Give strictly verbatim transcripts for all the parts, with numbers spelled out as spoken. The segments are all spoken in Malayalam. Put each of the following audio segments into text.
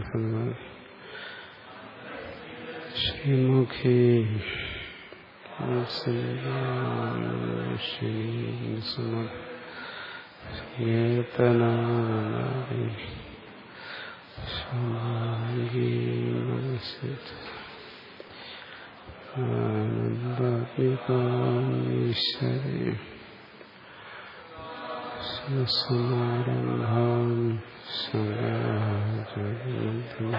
ശ്രീമുഖി ആനന്ദീശ്വരി സമാരംഭാം ശങ്കരാചാര്യമധ്യം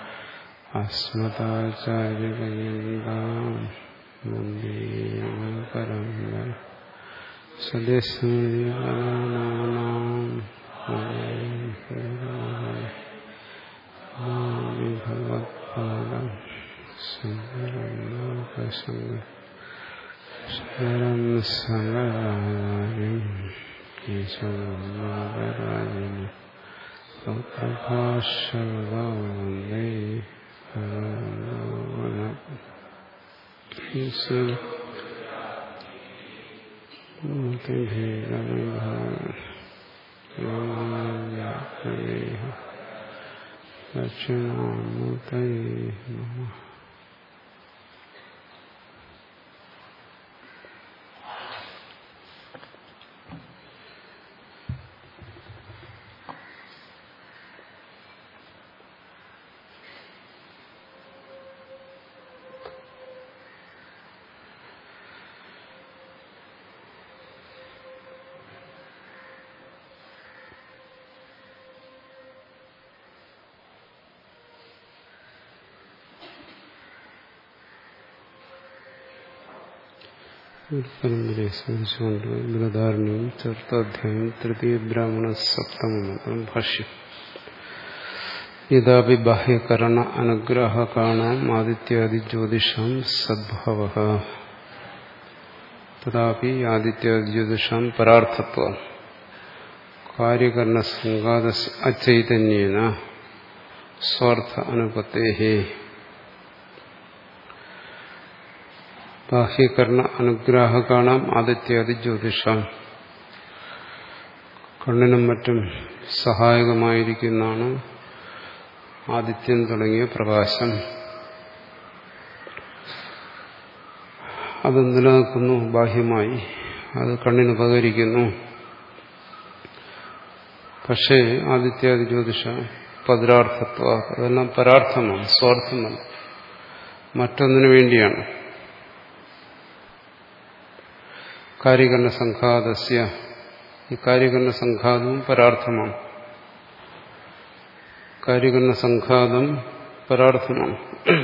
അസ്മദാചാര്യപര്യന്താം വന്ദേ പരമ്പര സദസ്മൃതിനാനാം ഭഗവത്പാദം ശങ്കരം ലോകശങ്കരം ശങ്കരം ശങ്കരാചാര്യം കേശവം നാഗരാജനെ പ്രഭാഷവന്ദേ ദക്ഷിണാമൂർത്തയേ നമഃ. പരമ്പരയെ സ്മരിച്ചുകൊണ്ട് ബൃഹദാരണ്യം ചതുർത്ഥാധ്യായം തൃതീയ ബ്രാഹ്മണ സപ്തമം ഭാഷ്യം. യഥാപി ബാഹ്യകരണ അനുഗ്രഹകാണാം ആദിത്യാദി ജ്യോതിഷാം സദ്ഭാവഃ തഥാപി ആദിത്യാദി ജ്യോതിഷാം പരാർത്ഥത്വം കാര്യകരണസംഘാതസ്യ അചൈതന്യേന സ്വാർത്ഥ അനുപത്തേഃ. ബാഹ്യകരണ അനുഗ്രാഹകാണാം ആദിത്യാദി ജ്യോതിഷം, കണ്ണിനും മറ്റും സഹായകമായിരിക്കുന്നതാണ് ആദിത്യൻ തുടങ്ങിയ പ്രകാശം. അത് നിലനിൽക്കുന്നു ബാഹ്യമായി, അത് കണ്ണിന് ഉപകരിക്കുന്നു. പക്ഷേ ആദിത്യാദി ജ്യോതിഷ പദാർത്ഥത്വ, അതെല്ലാം പരാർത്ഥമാണ്, സ്വാർത്ഥമല്ല, മറ്റൊന്നിനു വേണ്ടിയാണ്. കാര്യകരണ സംഘാതസ്യ, ഈ കാര്യകരണ സംഘാതവും പരാർത്ഥമാണ്. കാര്യകരണ സംഘാതം പരാർത്ഥമാണ്.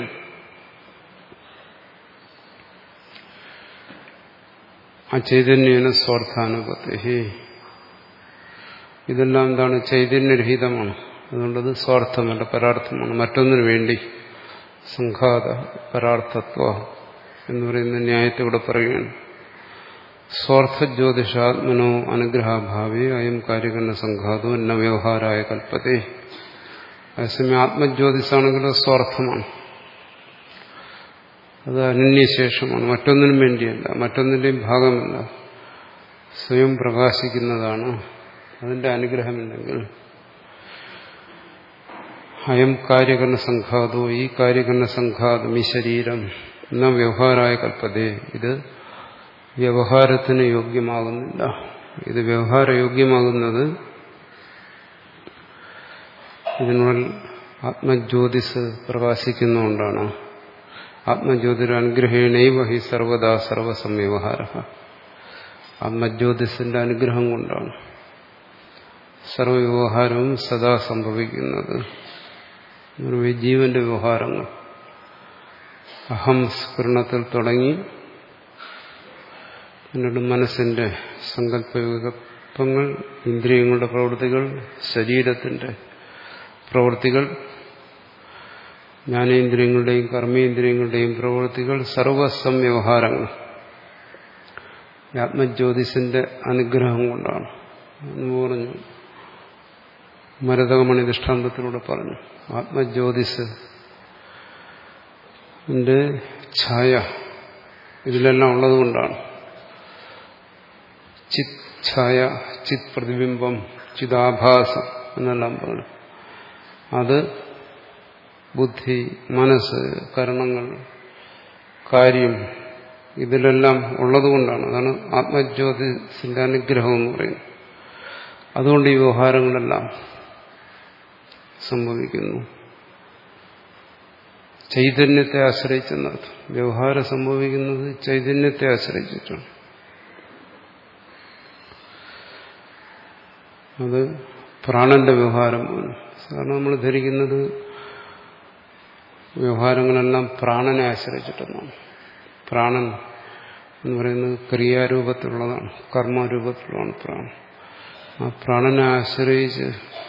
ആ ചൈതന്യേന സ്വാർത്ഥാനുപത്തി. ഇതെല്ലാം എന്താണ്? ചൈതന്യരഹിതമാണ്. അതുകൊണ്ടത് സ്വാർത്ഥമല്ല, പരാർത്ഥമാണ്, മറ്റൊന്നിനു വേണ്ടി. സംഘാത പരാർത്ഥത്വ എന്ന് പറയുന്ന ന്യായത്തെ ഇവിടെ പറയുകയാണ്. സ്വാർത്ഥജ്യോതിഷാത്മനോ അനുഗ്രഹഭാവേ അയം കാര്യകരണ സംഘാതോ ന വ്യവഹാരായ കൽപ്പത്തെ. അതേസമയം ആത്മജ്യോതിസാണെങ്കിലോ സ്വാർത്ഥമാണ്, അത് അനന്യശേഷമാണ്, മറ്റൊന്നിനും വേണ്ടിയല്ല, മറ്റൊന്നിന്റെയും ഭാഗമല്ല, സ്വയം പ്രകാശിക്കുന്നതാണ്. അതിന്റെ അനുഗ്രഹമില്ലെങ്കിൽ അയം കാര്യകരണ സംഘാതോ, ഈ കാര്യകരണ സംഘാതം, ഈ ശരീരം ന വ്യവഹാരായ കൽപ്പത്തെ, ഇത് വ്യവഹാരത്തിന് യോഗ്യമാകുന്നില്ല. ഇത് വ്യവഹാരയോഗ്യമാകുന്നത് ഇതിനുള്ളിൽ ആത്മജ്യോതിസ് പ്രകാശിക്കുന്നതുകൊണ്ടാണ്. ആത്മജ്യോതിര അനുഗ്രഹേണൈവ ഹി സർവദാ സർവസംവ്യവഹാര. ആത്മജ്യോതിസിന്റെ അനുഗ്രഹം കൊണ്ടാണ് സർവവ്യവഹാരവും സദാ സംഭവിക്കുന്നത്. ജീവന്റെ വ്യവഹാരങ്ങൾ അഹം സ്ഫുരണത്തിൽ തുടങ്ങി പിന്നീട് മനസ്സിന്റെ സങ്കല്പവികല്പങ്ങൾ, ഇന്ദ്രിയങ്ങളുടെ പ്രവൃത്തികൾ, ശരീരത്തിന്റെ പ്രവൃത്തികൾ, ജ്ഞാനേന്ദ്രിയങ്ങളുടെയും കർമ്മേന്ദ്രിയങ്ങളുടെയും പ്രവൃത്തികൾ, സർവസംവ്യവഹാരങ്ങൾ ആത്മജ്യോതിസിന്റെ അനുഗ്രഹം കൊണ്ടാണ് എന്ന് പറഞ്ഞു. മരതകമണി ദൃഷ്ടാന്തത്തിലൂടെ പറഞ്ഞു. ആത്മജ്യോതിസ് ഛായ ഇതിലെല്ലാം ഉള്ളതുകൊണ്ടാണ്. ചിത് ഛായ, ചിത് പ്രതിബിംബം, ചിതാഭാസം എന്നെല്ലാം പറഞ്ഞു. അത് ബുദ്ധി, മനസ്സ്, കരണങ്ങൾ, കാര്യം ഇതിലെല്ലാം ഉള്ളതുകൊണ്ടാണ്. അതാണ് ആത്മജ്യോതിസിന്റെ അനുഗ്രഹം എന്ന് പറയുന്നത്. അതുകൊണ്ട് ഈ വ്യവഹാരങ്ങളെല്ലാം സംഭവിക്കുന്നു. ചൈതന്യത്തെ ആശ്രയിച്ചെന്നർത്ഥം. വ്യവഹാരം സംഭവിക്കുന്നത് ചൈതന്യത്തെ ആശ്രയിച്ചിട്ടാണ്. അത് പ്രാണന്റെ വ്യവഹാരം പോലും. കാരണം നമ്മൾ ധരിക്കുന്നത് വ്യവഹാരങ്ങളെല്ലാം പ്രാണനെ ആശ്രയിച്ചിട്ടെന്നാണ്. പ്രാണൻ എന്ന് പറയുന്നത് ക്രിയാരൂപത്തിലുള്ളതാണ്, കർമ്മരൂപത്തിലുള്ളതാണ് പ്രാണൻ. ആ പ്രാണനെ ആശ്രയിച്ച്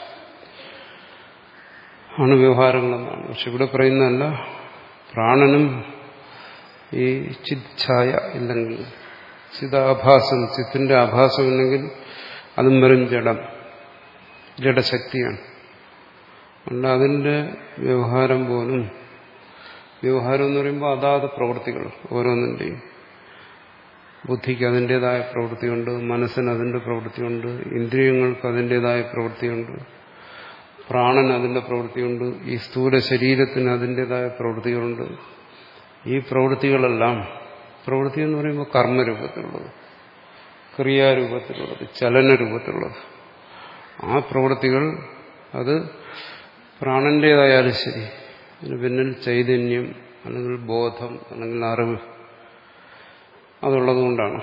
ആണ് വ്യവഹാരങ്ങളെന്നാണ്. പക്ഷെ ഇവിടെ പറയുന്നതല്ല, പ്രാണനും ഈ ചിത്ഛായ ഇല്ലെങ്കിൽ, ചിതാഭാസം, ചിത്തിന്റെ ആഭാസം ഇല്ലെങ്കിൽ അതും വെറും ജഡം, ജഡശക്തിയാണ്. അതുകൊണ്ട് അതിന്റെ വ്യവഹാരം പോലും, വ്യവഹാരം എന്ന് പറയുമ്പോൾ അതാത് പ്രവൃത്തികൾ ഓരോന്നിൻ്റെയും, ബുദ്ധിക്ക് അതിൻ്റെതായ പ്രവൃത്തിയുണ്ട്, മനസ്സിന് അതിൻ്റെ പ്രവൃത്തിയുണ്ട്, ഇന്ദ്രിയങ്ങൾക്ക് അതിൻ്റെതായ പ്രവൃത്തിയുണ്ട്, പ്രാണൻ അതിൻ്റെ പ്രവൃത്തിയുണ്ട്, ഈ സ്ഥൂല ശരീരത്തിന് അതിൻ്റെതായ പ്രവൃത്തികളുണ്ട്. ഈ പ്രവൃത്തികളെല്ലാം, പ്രവൃത്തി എന്ന് പറയുമ്പോൾ കർമ്മരൂപത്തിലുള്ളത്, ക്രിയാരൂപത്തിലുള്ളത്, ചലനരൂപത്തിലുള്ളത്, ആ പ്രവൃത്തികൾ അത് പ്രാണന്റേതായാലും ശരി, അതിന് പിന്നിൽ ചൈതന്യം അല്ലെങ്കിൽ ബോധം അല്ലെങ്കിൽ അറിവ് അതുള്ളതുകൊണ്ടാണ്.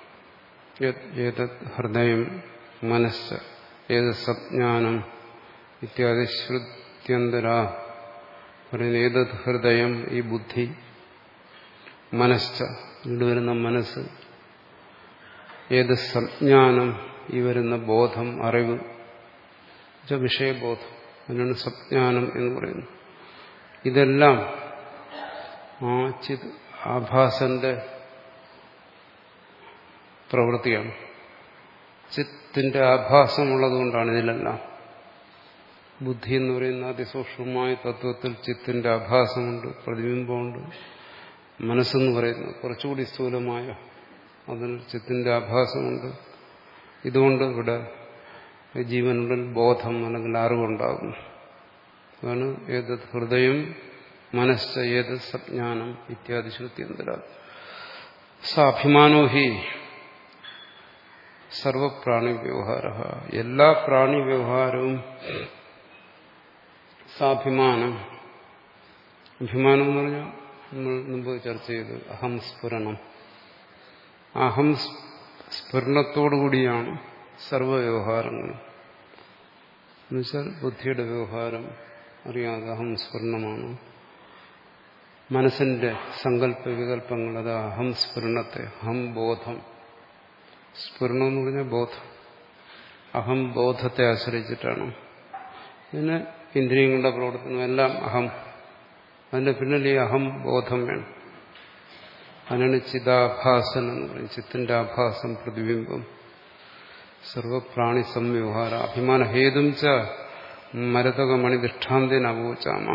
ഏതത് ഹൃദയം മനസ്സ്, ഏത് സജ്ഞാനം ഇത്യാദി ശ്രുത്യന്തര പറയുന്ന ഏതത് ഹൃദയം, ഈ ബുദ്ധി, മനസ്സ് ഇവിടെ വരുന്ന മനസ്സ്, ഏത് സജ്ഞാനം ഈ വരുന്ന ബോധം, അറിവ്, വിഷയബോധം, അതിനാണ് സജ്ഞാനം എന്ന് പറയുന്നത്. ഇതെല്ലാം ആ ചിത് ആഭാസന്റെ പ്രവൃത്തിയാണ്. ചിത്തിന്റെ ആഭാസമുള്ളതുകൊണ്ടാണ് ഇതിലെല്ലാം. ബുദ്ധി എന്ന് പറയുന്ന അതിസൂക്ഷ്മമായ തത്വത്തിൽ ചിത്തിന്റെ ആഭാസമുണ്ട്, പ്രതിബിംബമുണ്ട്. മനസ്സെന്ന് പറയുന്നത് കുറച്ചുകൂടി സ്ഥൂലമായ അതിൽ ചിത്തിന്റെ ആഭാസമുണ്ട്. ഇതുകൊണ്ട് ഇവിടെ ജീവനുള്ളിൽ ബോധം അല്ലെങ്കിൽ അറിവുണ്ടാകുന്നു. അതാണ് ഏതത് ഹൃദയം മനസ്സ് ഏത് സജ്ഞാനം ഇത്യാദി ശ്രുത്യന്തര സാഭിമാനോ ഹി സർവപ്രാണി വ്യവഹാര. എല്ലാ പ്രാണി വ്യവഹാരവും സാഭിമാനം. അഭിമാനം എന്ന് പറഞ്ഞാൽ നമ്മൾ മുമ്പ് ചർച്ച ചെയ്ത് അഹം സ്ഫുരണം. അഹം സ്ഫുരണത്തോടുകൂടിയാണ് സർവവ്യവഹാരങ്ങളും. എന്നുവെച്ചാൽ ബുദ്ധിയുടെ വ്യവഹാരം അറിയാതെ അഹം സ്ഫുരണമാണ്. മനസ്സിന്റെ സങ്കല്പ വികല്പങ്ങൾ, അത് അഹം സ്ഫുരണത്തെ, അഹം ബോധം. സ്ഫുരണം എന്ന് പറഞ്ഞാൽ ബോധം, അഹം ബോധത്തെ ആശ്രയിച്ചിട്ടാണ്. പിന്നെ ഇന്ദ്രിയങ്ങളുടെ പ്രവർത്തനം എല്ലാം അഹം. അതിന്റെ പിന്നിൽ ഈ അഹം ബോധം വേണം. അതിനാണ് ചിതാഭാസൻ എന്ന് പറയും. ചിത്തിന്റെ ആഭാസം, പ്രതിബിംബം. സർവപ്രാണി സംവ്യവഹാര അഭിമാന ഹേതും ച മരതകമണി ദൃഷ്ടാന്തേന അവോചാമ.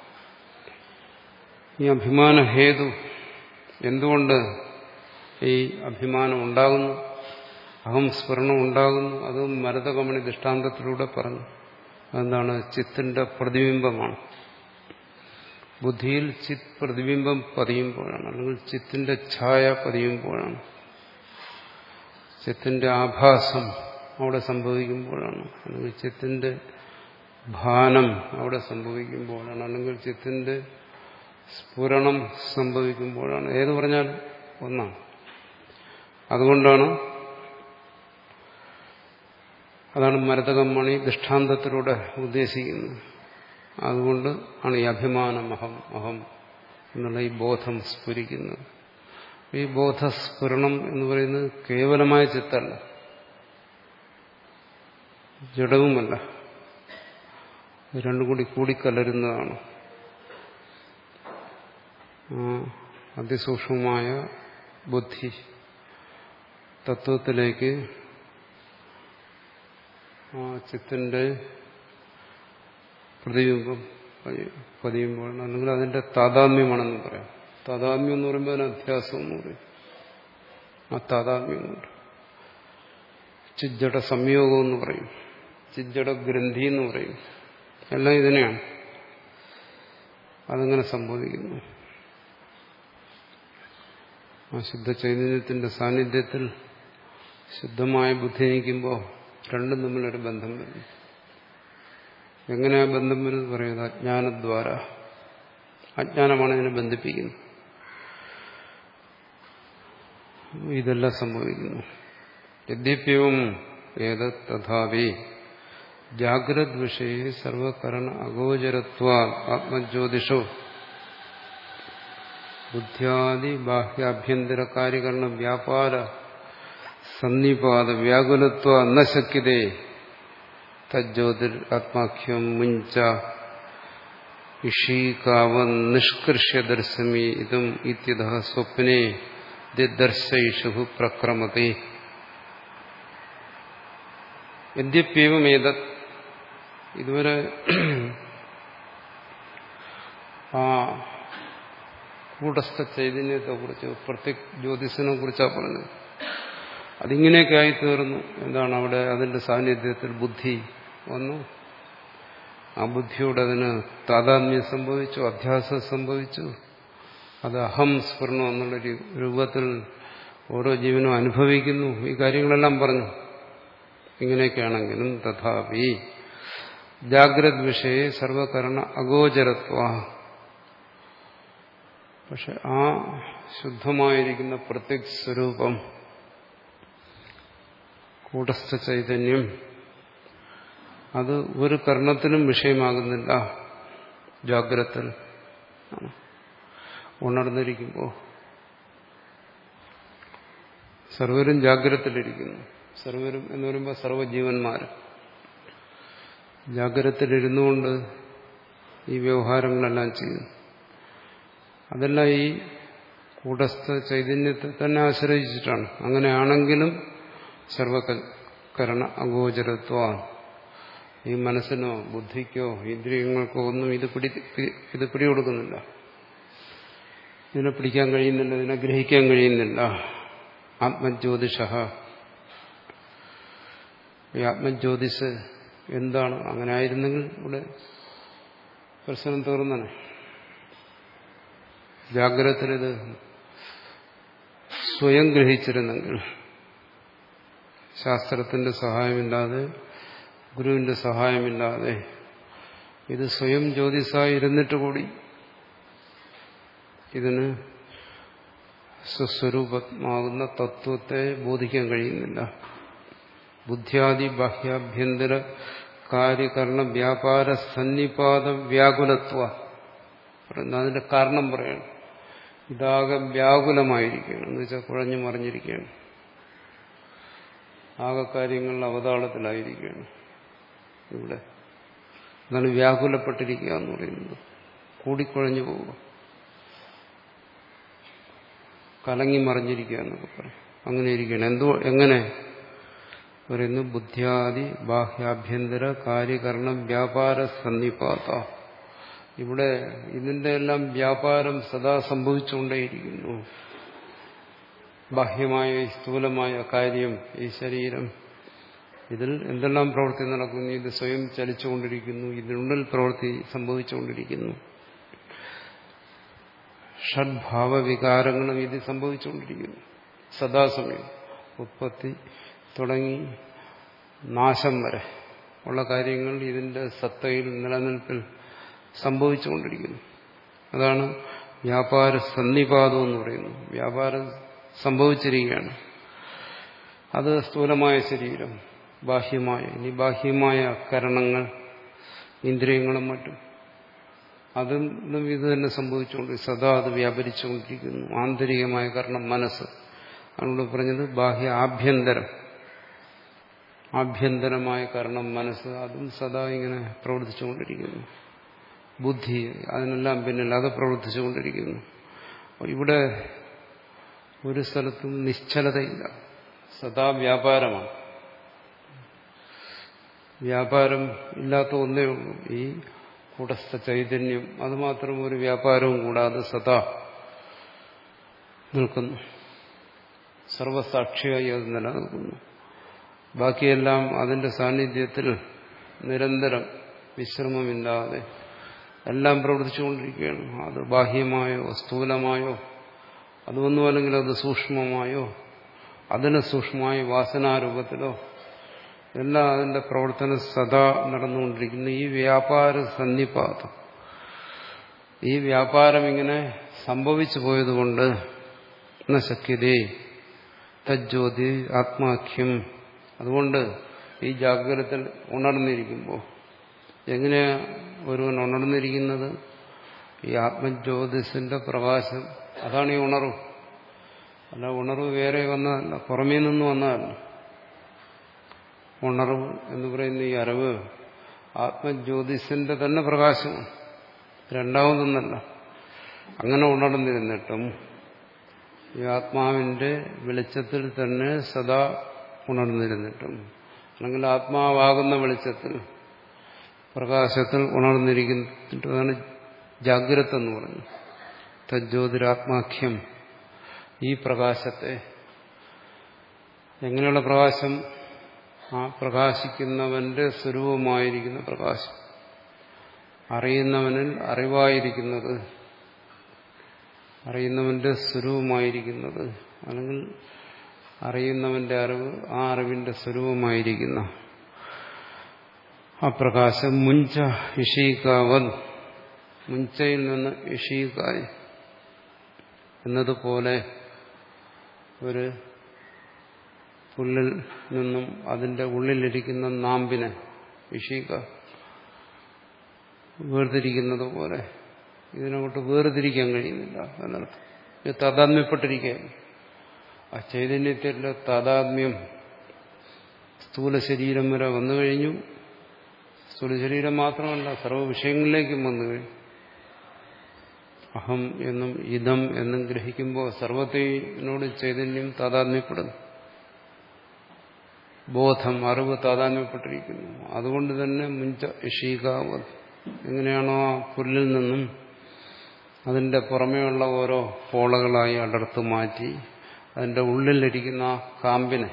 ഈ അഭിമാന ഹേതു, എന്തുകൊണ്ട് ഈ അഭിമാനം ഉണ്ടാകുന്നു, അഹം സ്ഫുരണം ഉണ്ടാകുന്നു, അതും മരതകമണി ദൃഷ്ടാന്തത്തിലൂടെ പറഞ്ഞു. അതെന്താണ്? ചിത്തിന്റെ പ്രതിബിംബമാണ്. ബുദ്ധിയിൽ ചിത്ത് പ്രതിബിംബം പതിയുമ്പോഴാണ്, അല്ലെങ്കിൽ ചിത്തിന്റെ ഛായ പതിയുമ്പോഴാണ്, ചിത്തിന്റെ ആഭാസം അവിടെ സംഭവിക്കുമ്പോഴാണ്, അല്ലെങ്കിൽ ചിത്തിന്റെ ഭാനം അവിടെ സംഭവിക്കുമ്പോഴാണ്, അല്ലെങ്കിൽ ചിത്തിന്റെ സ്ഫുരണം സംഭവിക്കുമ്പോഴാണ്. ഏത് പറഞ്ഞാലും ഒന്നാണ്. അതുകൊണ്ടാണ്, അതാണ് മരതകമണി ദൃഷ്ടാന്തത്തിലൂടെ ഉദ്ദേശിക്കുന്നത്. അതുകൊണ്ട് ആണ് ഈ അഭിമാനം, അഹം അഹം എന്നുള്ള ഈ ബോധം സ്ഫുരിക്കുന്നത്. ഈ ബോധസ്ഫുരണം എന്ന് പറയുന്നത് കേവലമായ ചിത്തല്ല, ജഡവുമല്ല, രണ്ടും കൂടി കൂടിക്കലരുന്നതാണ്. അതിസൂക്ഷ്മമായ ബുദ്ധി തത്വത്തിലേക്ക് ആ ചിത്തിന്റെ പ്രതിബിംബം പതിയുമ്പോൾ, അല്ലെങ്കിൽ അതിന്റെ താതാത്മ്യമാണെന്ന് പറയാം. താതാത്മ്യം എന്ന് പറയുമ്പോൾ അതിന് അധ്യാസം എന്ന് പറയും. ആ താതാത്മ്യം കൊണ്ട് ചിജ്ജട സംയോഗം എന്ന് പറയും, ചിജ്ജട ഗ്രന്ഥി എന്ന് പറയും. എല്ലാം ഇതിനെയാണ്. അതങ്ങനെ സംഭവിക്കുന്നു. ആ ശുദ്ധ ചൈതന്യത്തിന്റെ സാന്നിധ്യത്തിൽ ശുദ്ധമായ ബുദ്ധി നയിക്കുമ്പോൾ രണ്ടും തമ്മിലൊരു ബന്ധം വരുന്നു. എങ്ങനെയാ ബന്ധം വരുന്നത് പറയുന്നത്? അജ്ഞാനദ്വാര. അജ്ഞാനമാണ് ഇതിനെ ബന്ധിപ്പിക്കുന്നത്. ഇതെല്ലാം സംഭവിക്കുന്നു. യദ്യപ്യവും ഏതത് തഥാവി ജാഗ്രത് വിഷയെ സർവകരണ അഗോചരത്വ ആത്മജ്യോതിഷോ ബുദ്ധ്യാദി ബാഹ്യാഭ്യന്തര കാര്യകരണ വ്യാപാര സന്നിപാത വ്യാകുലത്വ ന ശക്യതേ തജ്ജ്യോതിർ ആത്മാഖ്യം മുഞ്ച ഇഷീകാവൻ നിഷ്കർഷ്യ ദർശമി ഇതം ഇത്യതഃ സ്വപ്നേ ദിദർശയിഷു പ്രക്രമത്തെ. യദ്യപ്യവമേതത്, ഇതുവരെ ആ കൂടസ്ഥ ചൈതന്യത്തെ കുറിച്ച് പ്രത്യക് ജ്യോതിസിനെ കുറിച്ചാണ് പറഞ്ഞത്. അതിങ്ങനെയൊക്കെ ആയിത്തീർന്നു. എന്താണ് അവിടെ? അതിന്റെ സാന്നിധ്യത്തിൽ ബുദ്ധി വന്നു. ആ ബുദ്ധിയോട് അതിന് താതാത്മ്യം സംഭവിച്ചു, അധ്യാസം സംഭവിച്ചു. അത് അഹം സ്ഫുരണം എന്നുള്ള രൂപത്തിൽ ഓരോ ജീവനും അനുഭവിക്കുന്നു. ഈ കാര്യങ്ങളെല്ലാം പറഞ്ഞു. ഇങ്ങനെയൊക്കെയാണെങ്കിലും തഥാപി ജാഗ്രത് വിഷയെ സർവകരണ അഗോചരത്വ, പക്ഷെ ആ ശുദ്ധമായിരിക്കുന്ന പ്രത്യക് സ്വരൂപം കൂടസ്ഥ ചൈതന്യം അത് ഒരു കർണത്തിനും വിഷയമാകുന്നില്ല. ജാഗ്രത്തിൽ ഉണർന്നിരിക്കുമ്പോൾ സർവരും ജാഗ്രതത്തിലിരിക്കുന്നു. സർവരും എന്ന് പറയുമ്പോൾ സർവ്വജീവന്മാർ ജാഗ്രതത്തിലിരുന്നുകൊണ്ട് ഈ വ്യവഹാരങ്ങളെല്ലാം ചെയ്യുന്നു. അതെല്ലാം ഈ കൂടസ്ഥ ചൈതന്യത്തെ തന്നെ ആശ്രയിച്ചിട്ടാണ്. അങ്ങനെയാണെങ്കിലും സർവകരണ അഗോചരത്വ, ഈ മനസ്സിനോ ബുദ്ധിക്കോ ഇന്ദ്രിയങ്ങൾക്കോ ഒന്നും ഇത് പിടി ഇത് പിടികൊടുക്കുന്നില്ല. ഇതിനെ പിടിക്കാൻ കഴിയുന്നില്ല, ഇതിനെ ഗ്രഹിക്കാൻ കഴിയുന്നില്ല. ആത്മജ്യോതിഷ, ഈ ആത്മജ്യോതിസ് എന്താണ്? അങ്ങനെ ആയിരുന്നെങ്കിൽ ഇവിടെ പ്രശ്നം തീർന്നനെ. ജാഗ്രതത്തിലിത് സ്വയം ഗ്രഹിച്ചിരുന്നെങ്കിൽ, ശാസ്ത്രത്തിന്റെ സഹായമില്ലാതെ ഗുരുവിന്റെ സഹായമില്ലാതെ ഇത് സ്വയം ജ്യോതിസായി ഇരുന്നിട്ട് കൂടി ഇതിന് സ്വസ്വരൂപമാകുന്ന തത്വത്തെ ബോധിക്കാൻ കഴിയുന്നില്ല. ബുദ്ധ്യാദി ബാഹ്യാഭ്യന്തര കാര്യകരണ വ്യാപാര സന്നിപാത വ്യാകുലത്വ പറയുന്നത്. അതിന്റെ കാരണം പറയണം. ഇതാകെ വ്യാകുലമായിരിക്കുകയാണ്, എന്ന് വെച്ചാൽ കുഴഞ്ഞു മറിഞ്ഞിരിക്കുകയാണ്. ആകെ കാര്യങ്ങളിൽ അവതാളത്തിലായിരിക്കുകയാണ് ഇവിടെ. അതാണ് വ്യാകുലപ്പെട്ടിരിക്കുക എന്ന് പറയുന്നത്. കൂടിക്കുഴഞ്ഞു പോവുക, കലങ്ങി മറിഞ്ഞിരിക്കുക എന്നൊക്കെ പറയും. അങ്ങനെ ഇരിക്കുകയാണ്. എന്തോ എങ്ങനെ പറയുന്നു? ബുദ്ധ്യാദി ബാഹ്യാഭ്യന്തര കാര്യകരണ വ്യാപാര സന്നിപാത. ഇവിടെ ഇതിന്റെ എല്ലാം വ്യാപാരം സദാ സംഭവിച്ചുകൊണ്ടേയിരിക്കുന്നു. ബാഹ്യമായ സ്ഥൂലമായ കാര്യം, ഈ ശരീരം, ഇതിൽ എന്തെല്ലാം പ്രവൃത്തി നടക്കുന്നു? ഇത് സ്വയം ചലിച്ചുകൊണ്ടിരിക്കുന്നു. ഇതിനുള്ളിൽ പ്രവൃത്തി സംഭവിച്ചുകൊണ്ടിരിക്കുന്നു. ഷഡ്ഭാവവികാരങ്ങളും ഇത് സംഭവിച്ചുകൊണ്ടിരിക്കുന്നു സദാസമയം. ഉത്പത്തി തുടങ്ങി നാശം വരെ ഉള്ള കാര്യങ്ങൾ ഇതിന്റെ സത്തയിൽ, നിലനിൽപ്പിൽ സംഭവിച്ചുകൊണ്ടിരിക്കുന്നു. അതാണ് വ്യാപാര സന്നിപാതം എന്ന് പറയുന്നത്. വ്യാപാരം സംഭവിച്ചിരിക്കുകയാണ്. അത് സ്ഥൂലമായ ശരീരം, ബാഹ്യമായ, ഇനി ബാഹ്യമായ കരണങ്ങൾ, ഇന്ദ്രിയങ്ങളും മറ്റും, അതും ഇത് തന്നെ സംഭവിച്ചുകൊണ്ട് സദാ അത് വ്യാപരിച്ചുകൊണ്ടിരിക്കുന്നു. ആന്തരികമായ കാരണം മനസ്സ്, അതുകൊണ്ട് പറഞ്ഞത് ബാഹ്യ ആഭ്യന്തരം. ആഭ്യന്തരമായ കാരണം മനസ്സ്, അതും സദാ ഇങ്ങനെ പ്രവർത്തിച്ചുകൊണ്ടിരിക്കുന്നു. ബുദ്ധി, അതിനെല്ലാം പിന്നിൽ അത് പ്രവർത്തിച്ചുകൊണ്ടിരിക്കുന്നു. ഇവിടെ ഒരു സ്ഥലത്തും നിശ്ചലതയില്ല, സദാ വ്യാപാരമാണ്. വ്യാപാരം ഇല്ലാത്ത ഒന്നേ ഉള്ളൂ, ഈ കൂടസ്ഥ ചൈതന്യം. അതുമാത്രം ഒരു വ്യാപാരവും കൂടാതെ സദാ നിൽക്കുന്നു. സർവസാക്ഷിയായി അത് നിലനിൽക്കുന്നു. ബാക്കിയെല്ലാം അതിന്റെ സാന്നിധ്യത്തിൽ നിരന്തരം വിശ്രമമില്ലാതെ എല്ലാം പ്രവർത്തിച്ചുകൊണ്ടിരിക്കുകയാണ്. അത് ബാഹ്യമായോ സ്ഥൂലമായോ അതൊന്നും അല്ലെങ്കിൽ അത് സൂക്ഷ്മമായോ അതിന് സൂക്ഷ്മമായ വാസനാരൂപത്തിലോ എല്ലാം അതിന്റെ പ്രവർത്തനം സദാ നടന്നുകൊണ്ടിരിക്കുന്നു. ഈ വ്യാപാര സന്നിപാതം, ഈ വ്യാപാരം ഇങ്ങനെ സംഭവിച്ചു പോയതുകൊണ്ട് ന ശക്യതേ തജ്ജ്യോതി ആത്മാഖ്യം. അതുകൊണ്ട് ഈ ജാഗ്രതത്തിൽ ഉണർന്നിരിക്കുമ്പോൾ എങ്ങനെയാ ഒരുവൻ ഉണർന്നിരിക്കുന്നത്? ഈ ആത്മജ്യോതിസിന്റെ പ്രകാശം, അതാണ് ഈ ഉണർവ്. അല്ല ഉണർവ് വേറെ വന്നതല്ല, പുറമേ നിന്ന് വന്നതല്ല. ഉണർവ് എന്ന് പറയുന്ന ഈ അറിവ് ആത്മജ്യോതിസിന്റെ തന്നെ പ്രകാശമാണ്, രണ്ടാമതൊന്നല്ല. അങ്ങനെ ഉണർന്നിരുന്നിട്ടും ഈ ആത്മാവിന്റെ വെളിച്ചത്തിൽ തന്നെ സദാ ഉണർന്നിരുന്നിട്ടും, അല്ലെങ്കിൽ ആത്മാവാകുന്ന വെളിച്ചത്തിൽ പ്രകാശത്തിൽ ഉണർന്നിരിക്കുന്നതാണ് ജാഗ്രത എന്ന് പറഞ്ഞു. തജ്ജ്യോതിരാത്മാഖ്യം. ഈ പ്രകാശത്തെ, എങ്ങനെയുള്ള പ്രകാശം? ആ പ്രകാശിക്കുന്നവന്റെ സ്വരൂപമായിരിക്കുന്ന പ്രകാശം, അറിയുന്നവനിൽ അറിവായിരിക്കുന്നത്, അറിയുന്നവന്റെ സ്വരൂപമായിരിക്കുന്നത്, അല്ലെങ്കിൽ അറിയുന്നവന്റെ അറിവ് ആ അറിവിന്റെ സ്വരൂപമായിരിക്കുന്ന ആ പ്രകാശം മുഞ്ച ഇഷീകാവൻ, മുഞ്ചയിൽ നിന്ന് ഇഷീകായി എന്നതുപോലെ ഒരു പുല്ലിൽ നിന്നും അതിന്റെ ഉള്ളിലിരിക്കുന്ന നാമ്പിനെ ഇഷീക വേർതിരിക്കുന്നത് പോലെ ഇതിനോട്ട് വേർതിരിക്കാൻ കഴിയുന്നില്ല എന്നർത്ഥം. ഇത് താതാത്മ്യപ്പെട്ടിരിക്കുകയാണ്. ആ ചൈതന്യത്തിന്റെ താതാത്മ്യം സ്ഥൂല ശരീരം വരെ വന്നു കഴിഞ്ഞു. സ്ഥൂല ശരീരം മാത്രമല്ല, സർവ്വ വിഷയങ്ങളിലേക്കും വന്നു കഴിഞ്ഞു. അഹം എന്നും ഇതം എന്നും ഗ്രഹിക്കുമ്പോൾ സർവ്വത്തിനോട് ചൈതന്യം താതാത്മ്യപ്പെടുന്നു. ബോധം, അറിവ് താതാത്മ്യപ്പെട്ടിരിക്കുന്നു. അതുകൊണ്ട് തന്നെ മുഞ്ച ഇഷീകാവ്, എങ്ങനെയാണോ ആ പുല്ലിൽ നിന്നും അതിന്റെ പുറമേയുള്ള ഓരോ പോളകളായി അടർത്ത് മാറ്റി അതിന്റെ ഉള്ളിലിരിക്കുന്ന ആ കാമ്പിനെ,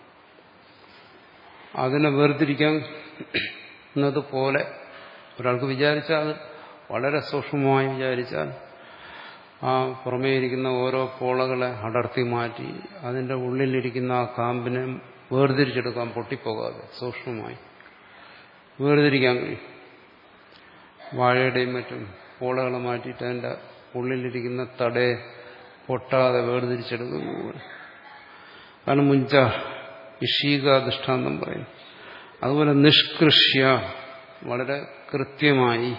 അതിനെ വേർതിരിക്കാൻ പോലെ ഒരാൾക്ക് വിചാരിച്ചാൽ, അത് വളരെ സൂക്ഷ്മമായി വിചാരിച്ചാൽ ആ പുറമേ ഇരിക്കുന്ന ഓരോ പോളകളെ അടർത്തി മാറ്റി അതിന്റെ ഉള്ളിലിരിക്കുന്ന ആ കാമ്പിനെ വേർതിരിച്ചെടുക്കാൻ, പൊട്ടിപ്പോകാതെ സൂക്ഷ്മമായി വേർതിരിക്കാൻ കഴിയും. വാഴയുടെയും മറ്റും പോളകളെ മാറ്റിയിട്ട് അതിന്റെ ഉള്ളിലിരിക്കുന്ന തടയെ പൊട്ടാതെ വേർതിരിച്ചെടുക്കുന്നു. അതാണ് മുഞ്ച ഇഷീക ദൃഷ്ടാന്തം പറയുന്നു. അതുപോലെ നിഷ്കൃഷ്യ, വളരെ കൃത്യമായി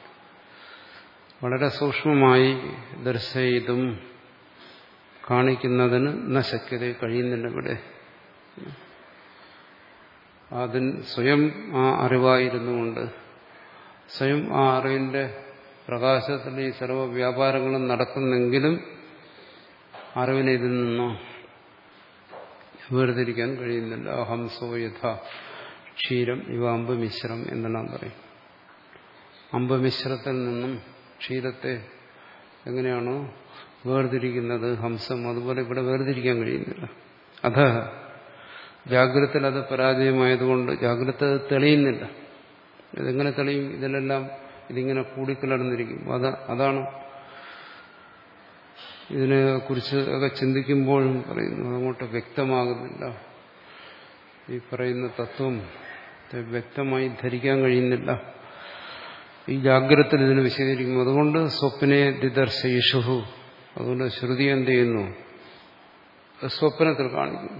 വളരെ സൂക്ഷ്മമായി ദർശയിതും കാണിക്കുന്നതിന് ന ശക്യത, കഴിയുന്നില്ല ഇവിടെ. അതിന് സ്വയം ആ അറിവായിരുന്നുകൊണ്ട്, സ്വയം ആ അറിവിന്റെ പ്രകാശത്തിൽ ഈ സർവ്വ വ്യാപാരങ്ങളും നടക്കുന്നെങ്കിലും അറിവിനെ ഇതിൽ നിന്നോ വേർതിരിക്കാൻ കഴിയുന്നില്ല. അഹംസോ യഥ ക്ഷീരം ഇവ അമ്പമിശ്രം എന്നെല്ലാം പറയും. അമ്പമിശ്രത്തിൽ നിന്നും ക്ഷീരത്തെ എങ്ങനെയാണോ വേർതിരിക്കുന്നത് ഹംസം, അതുപോലെ ഇവിടെ വേർതിരിക്കാൻ കഴിയുന്നില്ല. അത ജാഗ്രതത്തിൽ അത് പരാജയമായതുകൊണ്ട് ജാഗ്രത തെളിയുന്നില്ല. ഇതെങ്ങനെ തെളിയും? ഇതിലെല്ലാം ഇതിങ്ങനെ കൂടിക്കലർന്നിരിക്കും. അത് അതാണ് ഇതിനെ കുറിച്ച് ഒക്കെ ചിന്തിക്കുമ്പോഴും പറയുന്നു, അങ്ങോട്ട് വ്യക്തമാകുന്നില്ല. ഈ പറയുന്ന തത്വം വ്യക്തമായി ധരിക്കാൻ കഴിയുന്നില്ല. ഈ ജാഗ്രതത്തിൽ ഇതിനെ വിശദീകരിക്കും. അതുകൊണ്ട് സ്വപ്നെ ദിദർശയിഷുഹു, അതുകൊണ്ട് ശ്രുതി എന്ത് ചെയ്യുന്നു? സ്വപ്നത്തിൽ കാണിക്കുന്നു.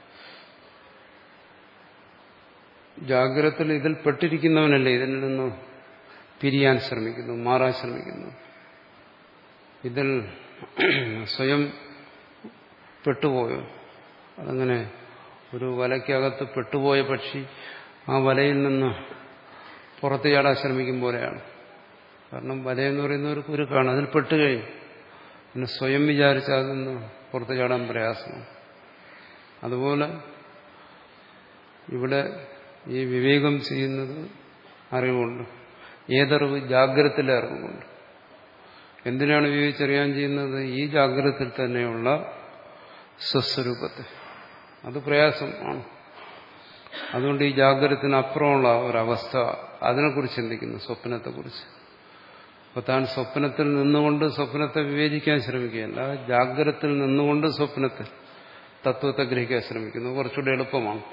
ജാഗ്രതത്തിൽ ഇതിൽ പെട്ടിരിക്കുന്നവനല്ലേ ഇതിൽ നിന്ന് പിരിയാൻ ശ്രമിക്കുന്നു, മാറാൻ ശ്രമിക്കുന്നു. ഇതിൽ സ്വയം പെട്ടുപോയോ? അതങ്ങനെ ഒരു വലയ്ക്കകത്ത് പെട്ടുപോയ പക്ഷി ആ വലയിൽ നിന്ന് പുറത്തു ചാടാൻ ശ്രമിക്കും പോലെയാണ്. കാരണം വലയെന്ന് പറയുന്ന ഒരു കുരുക്കാണ്, അതിൽ പെട്ടുകഴിയും. പിന്നെ സ്വയം വിചാരിച്ചാൽ അതിൽ നിന്ന് പുറത്തു ചാടാൻ പ്രയാസമാണ്. അതുപോലെ ഇവിടെ ഈ വിവേകം ചെയ്യുന്നത് അറിവുണ്ട്. ഏതറിവ്? ജാഗ്രതത്തിലെ അറിവുകൊണ്ട്. എന്തിനാണ് വിവേചിച്ചറിയാൻ ചെയ്യുന്നത്? ഈ ജാഗ്രതത്തിൽ തന്നെയുള്ള സ്വസ്വരൂപത്തെ. അത് പ്രയാസം ആണ്. അതുകൊണ്ട് ഈ ജാഗ്രതത്തിന് അപ്പുറമുള്ള ഒരവസ്ഥ, അതിനെക്കുറിച്ച് ചിന്തിക്കുന്നു, സ്വപ്നത്തെക്കുറിച്ച്. അപ്പൊ താൻ സ്വപ്നത്തിൽ നിന്നുകൊണ്ട് സ്വപ്നത്തെ വിവേചിക്കാൻ ശ്രമിക്കുകയല്ല, ജാഗ്രതത്തിൽ നിന്നുകൊണ്ട് സ്വപ്നത്തിൽ തത്വത്തെ ഗ്രഹിക്കാൻ ശ്രമിക്കുന്നു. കുറച്ചുകൂടെ എളുപ്പമാണ്.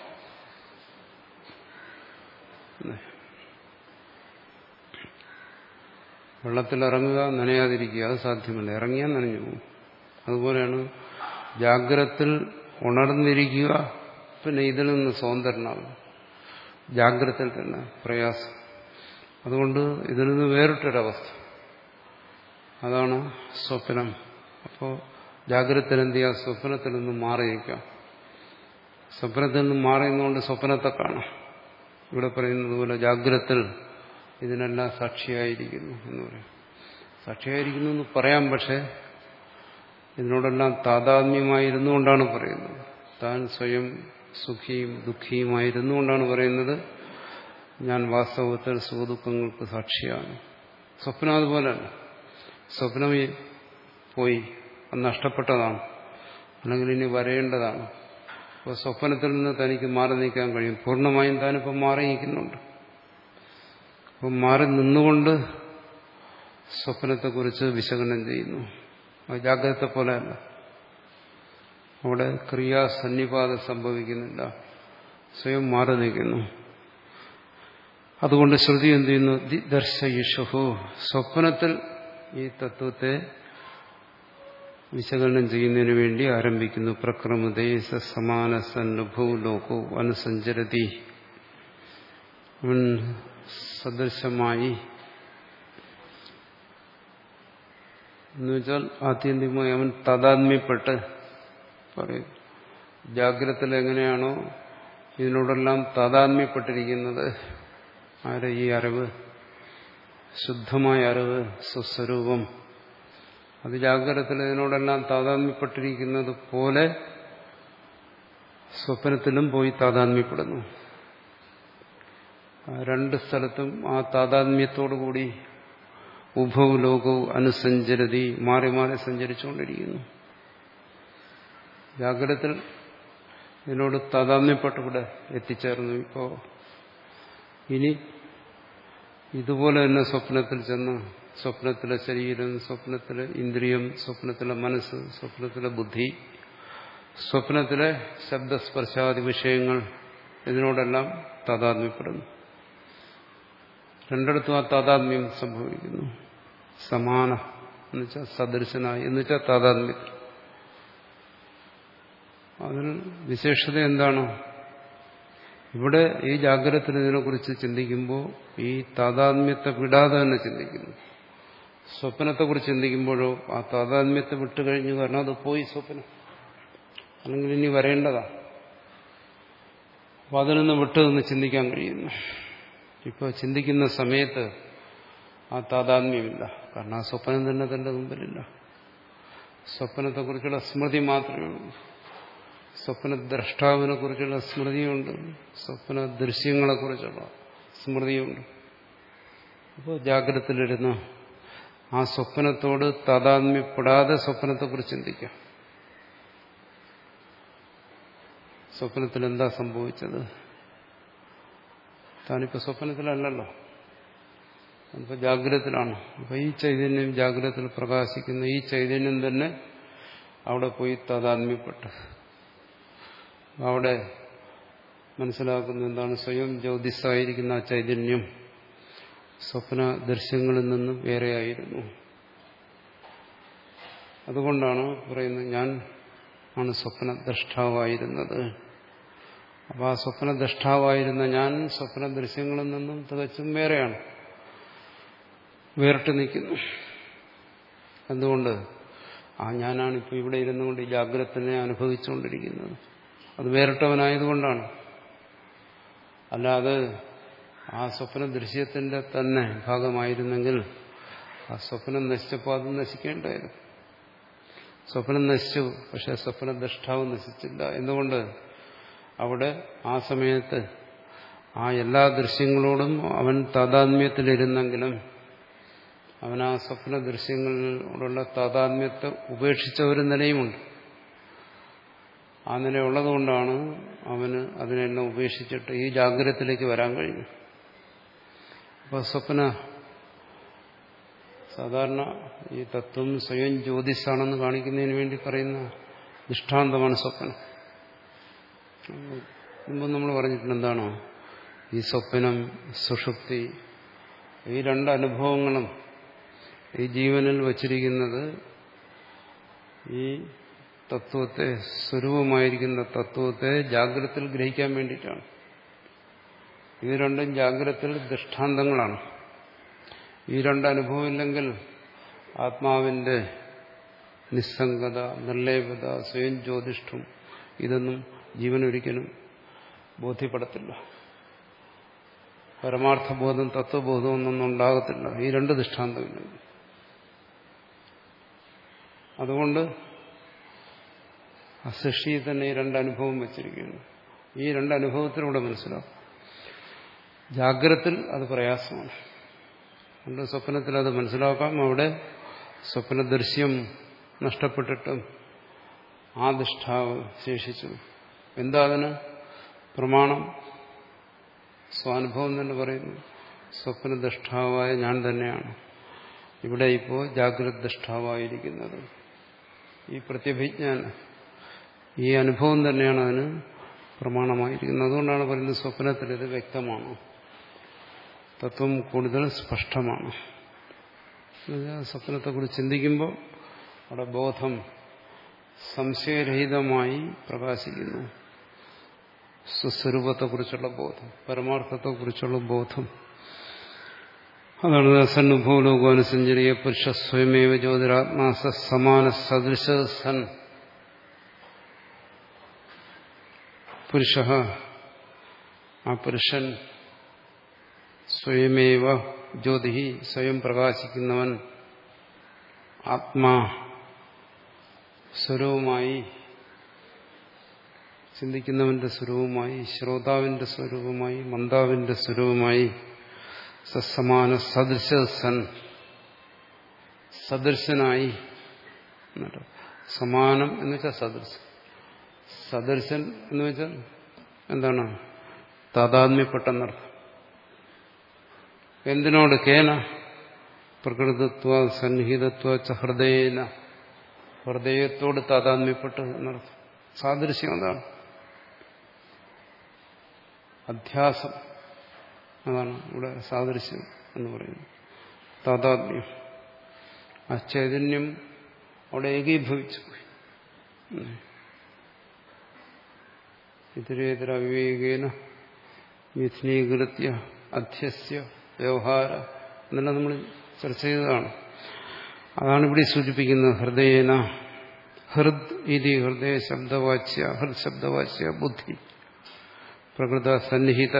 വെള്ളത്തിലിറങ്ങുക, നനയാതിരിക്കുക, അത് സാധ്യമല്ല. ഇറങ്ങിയാൽ നനഞ്ഞു പോകും. അതുപോലെയാണ് ജാഗ്രതത്തിൽ ഉണർന്നിരിക്കുക, പിന്നെ ഇതിൽ നിന്ന് സ്വതന്ത്രനാകും. ജാഗ്രതയിൽ തന്നെ പ്രയാസം. അതുകൊണ്ട് ഇതിൽ നിന്ന് വേറിട്ടൊരവസ്ഥ, അതാണ് സ്വപ്നം. അപ്പോൾ ജാഗ്രതത്തിൽ എന്ത് ചെയ്യുക? സ്വപ്നത്തിൽ നിന്ന് മാറി നിൽക്കാം. സ്വപ്നത്തിൽ നിന്ന് മാറി നിന്നുകൊണ്ട് സ്വപ്നത്തെ കാണാം. ഇവിടെ പറയുന്നത് പോലെ ജാഗ്രതത്തിൽ ഇതിനെല്ലാം സാക്ഷിയായിരിക്കുന്നു എന്ന് പറയും. സാക്ഷിയായിരിക്കുന്നു എന്ന് പറയാം, പക്ഷെ ഇതിനോടെല്ലാം താതാത്മ്യമായിരുന്നു കൊണ്ടാണ് പറയുന്നത്. താൻ സ്വയം സുഖിയും ദുഃഖിയുമായിരുന്നു കൊണ്ടാണ് പറയുന്നത് ഞാൻ വാസ്തവത്തിൽ സുഖദുഃഖങ്ങൾക്ക് സാക്ഷിയാണ്. സ്വപ്നം അതുപോലെയല്ല. സ്വപ്നം പോയി, അത് നഷ്ടപ്പെട്ടതാണ്, അല്ലെങ്കിൽ ഇനി വരേണ്ടതാണ്. അപ്പോൾ സ്വപ്നത്തിൽ നിന്ന് തനിക്ക് മാറി നിൽക്കാൻ കഴിയും. പൂർണ്ണമായും താനിപ്പോൾ മാറി നിൽക്കുന്നുണ്ട്. അപ്പം മാറി നിന്നുകൊണ്ട് സ്വപ്നത്തെക്കുറിച്ച് വിശകലനം ചെയ്യുന്നു. അത് ജാഗ്രത പോലെയല്ല. അവിടെ ക്രിയാസന്നിപാതം സംഭവിക്കുന്നില്ല, സ്വയം മാറി നിൽക്കുന്നു. അതുകൊണ്ട് ശ്രുതി എന്ത് ചെയ്യുന്നു? ദർശയിഷുഹു, സ്വപ്നത്തിൽ ഈ തത്വത്തെ വിശകലനം ചെയ്യുന്നതിന് വേണ്ടി ആരംഭിക്കുന്നു. പ്രക്രമതേ സമാനസന്നുഭൂ ലോകോ അനുസഞ്ചരതി, അവൻ സദൃശമായി എന്നുവെച്ചാൽ ആത്യന്തികമായി അവൻ താതാത്മ്യപ്പെട്ട് പറയും. ജാഗ്രതത്തിൽ എങ്ങനെയാണോ ഇതിനോടെല്ലാം താതാത്മ്യപ്പെട്ടിരിക്കുന്നത്, ആരെ ഈ അറിവ്, ശുദ്ധമായ അറിവ്, സ്വസ്വരൂപം, അത് ജാഗ്രതത്തിൽ ഇതിനോടെല്ലാം താതാത്മ്യപ്പെട്ടിരിക്കുന്നത് പോലെ സ്വപ്നത്തിലും പോയി താതാത്മ്യപ്പെടുന്നു. രണ്ട് സ്ഥലത്തും ആ താതാത്മ്യത്തോടുകൂടി ഉഭൗ ലോകവും അനുസഞ്ചരതി, മാറി മാറി സഞ്ചരിച്ചുകൊണ്ടിരിക്കുന്നു. ജാഗ്രതത്തിൽ ഇതിനോട് താതാത്മ്യപ്പെട്ടിവിടെ എത്തിച്ചേർന്നു. ഇപ്പോ ഇനി ഇതുപോലെ തന്നെ സ്വപ്നത്തിൽ ചെന്ന് സ്വപ്നത്തിലെ ശരീരം, സ്വപ്നത്തിലെ ഇന്ദ്രിയം, സ്വപ്നത്തിലെ മനസ്സ്, സ്വപ്നത്തിലെ ബുദ്ധി, സ്വപ്നത്തിലെ ശബ്ദസ്പർശാദി വിഷയങ്ങൾ, ഇതിനോടെല്ലാം താതാത്മ്യപ്പെടുന്നു. രണ്ടിടത്തും ആ താതാത്മ്യം സംഭവിക്കുന്നു. സമാന എന്നുവെച്ചാൽ സദൃശനായി എന്നുവെച്ചാൽ താതാത്മ്യത്തിൽ. അതിൽ വിശേഷത എന്താണ്? ഇവിടെ ഈ ജാഗ്രതത്തിൽ ഇതിനെക്കുറിച്ച് ചിന്തിക്കുമ്പോൾ ഈ താതാത്മ്യത്തെ വിടാതെ തന്നെ ചിന്തിക്കുന്നു. സ്വപ്നത്തെക്കുറിച്ച് ചിന്തിക്കുമ്പോഴോ ആ താതാത്മ്യത്തെ വിട്ടുകഴിഞ്ഞു, കാരണം അത് പോയി സ്വപ്നം, അല്ലെങ്കിൽ ഇനി വരേണ്ടതാ. അപ്പം അതിൽ നിന്ന് വിട്ടു നിന്ന് ചിന്തിക്കാൻ കഴിയുന്നു. ഇപ്പോൾ ചിന്തിക്കുന്ന സമയത്ത് ആ താതാത്മ്യമില്ല, കാരണം ആ സ്വപ്നം തന്നെ തന്റെ മുമ്പിലില്ല. സ്വപ്നത്തെക്കുറിച്ചുള്ള സ്മൃതി മാത്രമേ ഉള്ളൂ. സ്വപ്നദ്രഷ്ടാവിനെ കുറിച്ചുള്ള സ്മൃതിയുണ്ട്, സ്വപ്ന ദൃശ്യങ്ങളെക്കുറിച്ചുള്ള സ്മൃതിയുണ്ട്. അപ്പോൾ ജാഗ്രതത്തിലിരുന്ന് ആ സ്വപ്നത്തോട് താതാത്മ്യപ്പെടാതെ സ്വപ്നത്തെക്കുറിച്ച് ചിന്തിക്കാം. സ്വപ്നത്തിൽ എന്താ സംഭവിച്ചത്? താനിപ്പോൾ സ്വപ്നത്തിലല്ലല്ലോ, അപ്പോൾ ജാഗ്രതത്തിലാണ്. അപ്പോൾ ഈ ചൈതന്യം, ജാഗ്രതത്തിൽ പ്രകാശിക്കുന്ന ഈ ചൈതന്യം തന്നെ അവിടെ പോയി താതാത്മ്യപ്പെട്ടു. അവിടെ മനസ്സിലാക്കുന്ന എന്താണ്? സ്വയം ജ്യോതിസായിരിക്കുന്ന ആ ചൈതന്യം സ്വപ്ന ദൃശ്യങ്ങളിൽ നിന്നും വേറെയായിരുന്നു. അതുകൊണ്ടാണ് പറയുന്നത് ഞാൻ ആണ് സ്വപ്നദ്രഷ്ടാവായിരുന്നത്. അപ്പോൾ ആ സ്വപ്നദ്രഷ്ടാവായിരുന്ന ഞാൻ സ്വപ്ന ദൃശ്യങ്ങളിൽ നിന്നും തികച്ചും വേറെയാണ്, വേറിട്ട് നിൽക്കുന്നു. എന്തുകൊണ്ട്? ആ ഞാനാണിപ്പോൾ ഇവിടെ ഇരുന്നുകൊണ്ട് ഈ ജാഗ്രതത്തിനെ അനുഭവിച്ചുകൊണ്ടിരിക്കുന്നത്. അത് വേറിട്ടവനായതുകൊണ്ടാണ്. അല്ലാതെ ആ സ്വപ്ന ദൃശ്യത്തിന്റെ തന്നെ ഭാഗമായിരുന്നെങ്കിൽ ആ സ്വപ്നം നശിച്ചപ്പോൾ അത് നശിക്കേണ്ടായിരുന്നു. സ്വപ്നം നശിച്ചു, പക്ഷെ സ്വപ്നദ്രഷ്ടാവ് നശിച്ചില്ല. എന്തുകൊണ്ട്? അവിടെ ആ സമയത്ത് ആ എല്ലാ ദൃശ്യങ്ങളോടും അവൻ താതാത്മ്യത്തിലിരുന്നെങ്കിലും അവൻ ആ സ്വപ്ന ദൃശ്യങ്ങളോടുള്ള താതാത്മ്യത്തെ ഉപേക്ഷിച്ച ഒരു നിലയുമുണ്ട്. ആ നിലയുള്ളതുകൊണ്ടാണ് അവന് അതിനെല്ലാം ഉപേക്ഷിച്ചിട്ട് ഈ ജാഗ്രതത്തിലേക്ക് വരാൻ കഴിഞ്ഞു. അപ്പോൾ സ്വപ്ന സാധാരണ ഈ തത്വം സ്വയം ജ്യോതിസാണെന്ന് കാണിക്കുന്നതിന് വേണ്ടി പറയുന്ന ദൃഷ്ടാന്തമാണ് സ്വപ്നം. മുമ്പ് നമ്മൾ പറഞ്ഞിട്ടുണ്ട് എന്താണോ ഈ സ്വപ്നം, സുഷുപ്തി, ഈ രണ്ട് അനുഭവങ്ങളും ഈ ജീവനിൽ വച്ചിരിക്കുന്നത് ഈ തത്വത്തെ, സ്വരൂപമായിരിക്കുന്ന തത്വത്തെ ജാഗ്രതയിൽ ഗ്രഹിക്കാൻ വേണ്ടിയിട്ടാണ്. ഇത് രണ്ടും ജാഗ്രതയിൽ ദൃഷ്ടാന്തങ്ങളാണ്. ഈ രണ്ടനുഭവം ഇല്ലെങ്കിൽ ആത്മാവിന്റെ നിസ്സംഗത, നിർലേപത, സ്വയം ജ്യോതിഷ്ഠം ഇതൊന്നും ജീവനൊരിക്കലും ബോധ്യപ്പെടത്തില്ല. പരമാർത്ഥബോധം, തത്വബോധം ഒന്നും ഉണ്ടാകത്തില്ല ഈ രണ്ട് ദൃഷ്ടാന്തമില്ലെങ്കിൽ. അതുകൊണ്ട് ആ സൃഷ്ടിയിൽ തന്നെ ഈ രണ്ടനുഭവം വച്ചിരിക്കുകയാണ്. ഈ രണ്ടനുഭവത്തിലൂടെ മനസ്സിലാക്കും. ജാഗ്രതത്തിൽ അത് പ്രയാസമാണ്. അതുകൊണ്ട് സ്വപ്നത്തിൽ അത് മനസ്സിലാക്കാം. അവിടെ സ്വപ്നദൃശ്യം നഷ്ടപ്പെട്ടിട്ടും ആ ദൃഷ്ടാവ് ശേഷിച്ചു. എന്താ അതിന് പ്രമാണം? സ്വാനുഭവം തന്നെ പറയുന്നു. സ്വപ്നദൃഷ്ടാവായ ഞാൻ തന്നെയാണ് ഇവിടെ ഇപ്പോൾ ജാഗ്രത ദൃഷ്ടാവായിരിക്കുന്നത്. ഈ പ്രത്യഭിജ്ഞാന, ഈ അനുഭവം തന്നെയാണ് അതിന് പ്രമാണമായിരിക്കുന്നത്. അതുകൊണ്ടാണ് പറയുന്നത് സ്വപ്നത്തിൽ ഇത് വ്യക്തമാണ്, തത്വം കൂടുതൽ സ്പഷ്ടമാണ്. സ്വപ്നത്തെക്കുറിച്ച് ചിന്തിക്കുമ്പോൾ അവിടെ ബോധം സംശയരഹിതമായി പ്രകാശിക്കുന്നു. സ്വസ്വരൂപത്തെക്കുറിച്ചുള്ള ബോധം, പരമാർത്ഥത്തെക്കുറിച്ചുള്ള ബോധം. അതാണ് സന്നുഭവലോകാനുസഞ്ചരീയ പുരുഷ സ്വയമേവ ജ്യോതിരാത്മാ സമാന സദൃശ സൻ. പുരുഷ, ആ പുരുഷൻ, സ്വയമേവ ജ്യോതി, സ്വയം പ്രകാശിക്കുന്നവൻ, ആത്മാ സ്വരൂപമായി, ചിന്തിക്കുന്നവന്റെ സ്വരൂപമായി, ശ്രോതാവിന്റെ സ്വരൂപമായി, മന്ദാവിന്റെ സ്വരൂപമായി, സസമാന സദൃശ സൻ, സദൃശനായി. സമാനം എന്ന് വെച്ചാൽ സദൃശൻ. സദൃശൻ എന്ന് വെച്ചാൽ എന്താണ്? താതാത്മ്യപ്പെട്ടെന്നർത്ഥം. എന്തിനോട്? കേന പ്രകൃതത്വ സന്നിഹിതത്വ ച ഹൃദയേന, ഹൃദയത്തോട് താതാത്മ്യപ്പെട്ട് എന്നർത്ഥം. സാദൃശ്യം അതാണ്, അധ്യാസം. അതാണ് ഇവിടെ സാദൃശ്യം എന്ന് പറയുന്നത്. താതാത്മ്യം, ആ ചൈതന്യം അവിടെ ഏകീഭവിച്ചു പോയി. ഇതരേതര വിവേകേന മിഥുനീകൃത്യ അധ്യസ്യ വ്യവഹാര എന്നെല്ലാം നമ്മൾ ചർച്ച ചെയ്തതാണ്. അതാണ് ഇവിടെ സൂചിപ്പിക്കുന്നത്. ഹൃദയേന, ഹൃദ് ഇതി ഹൃദയ ശബ്ദവാച്യ, ഹൃദ് ശബ്ദവാച്യ ബുദ്ധി പ്രകൃത സന്നിഹിത.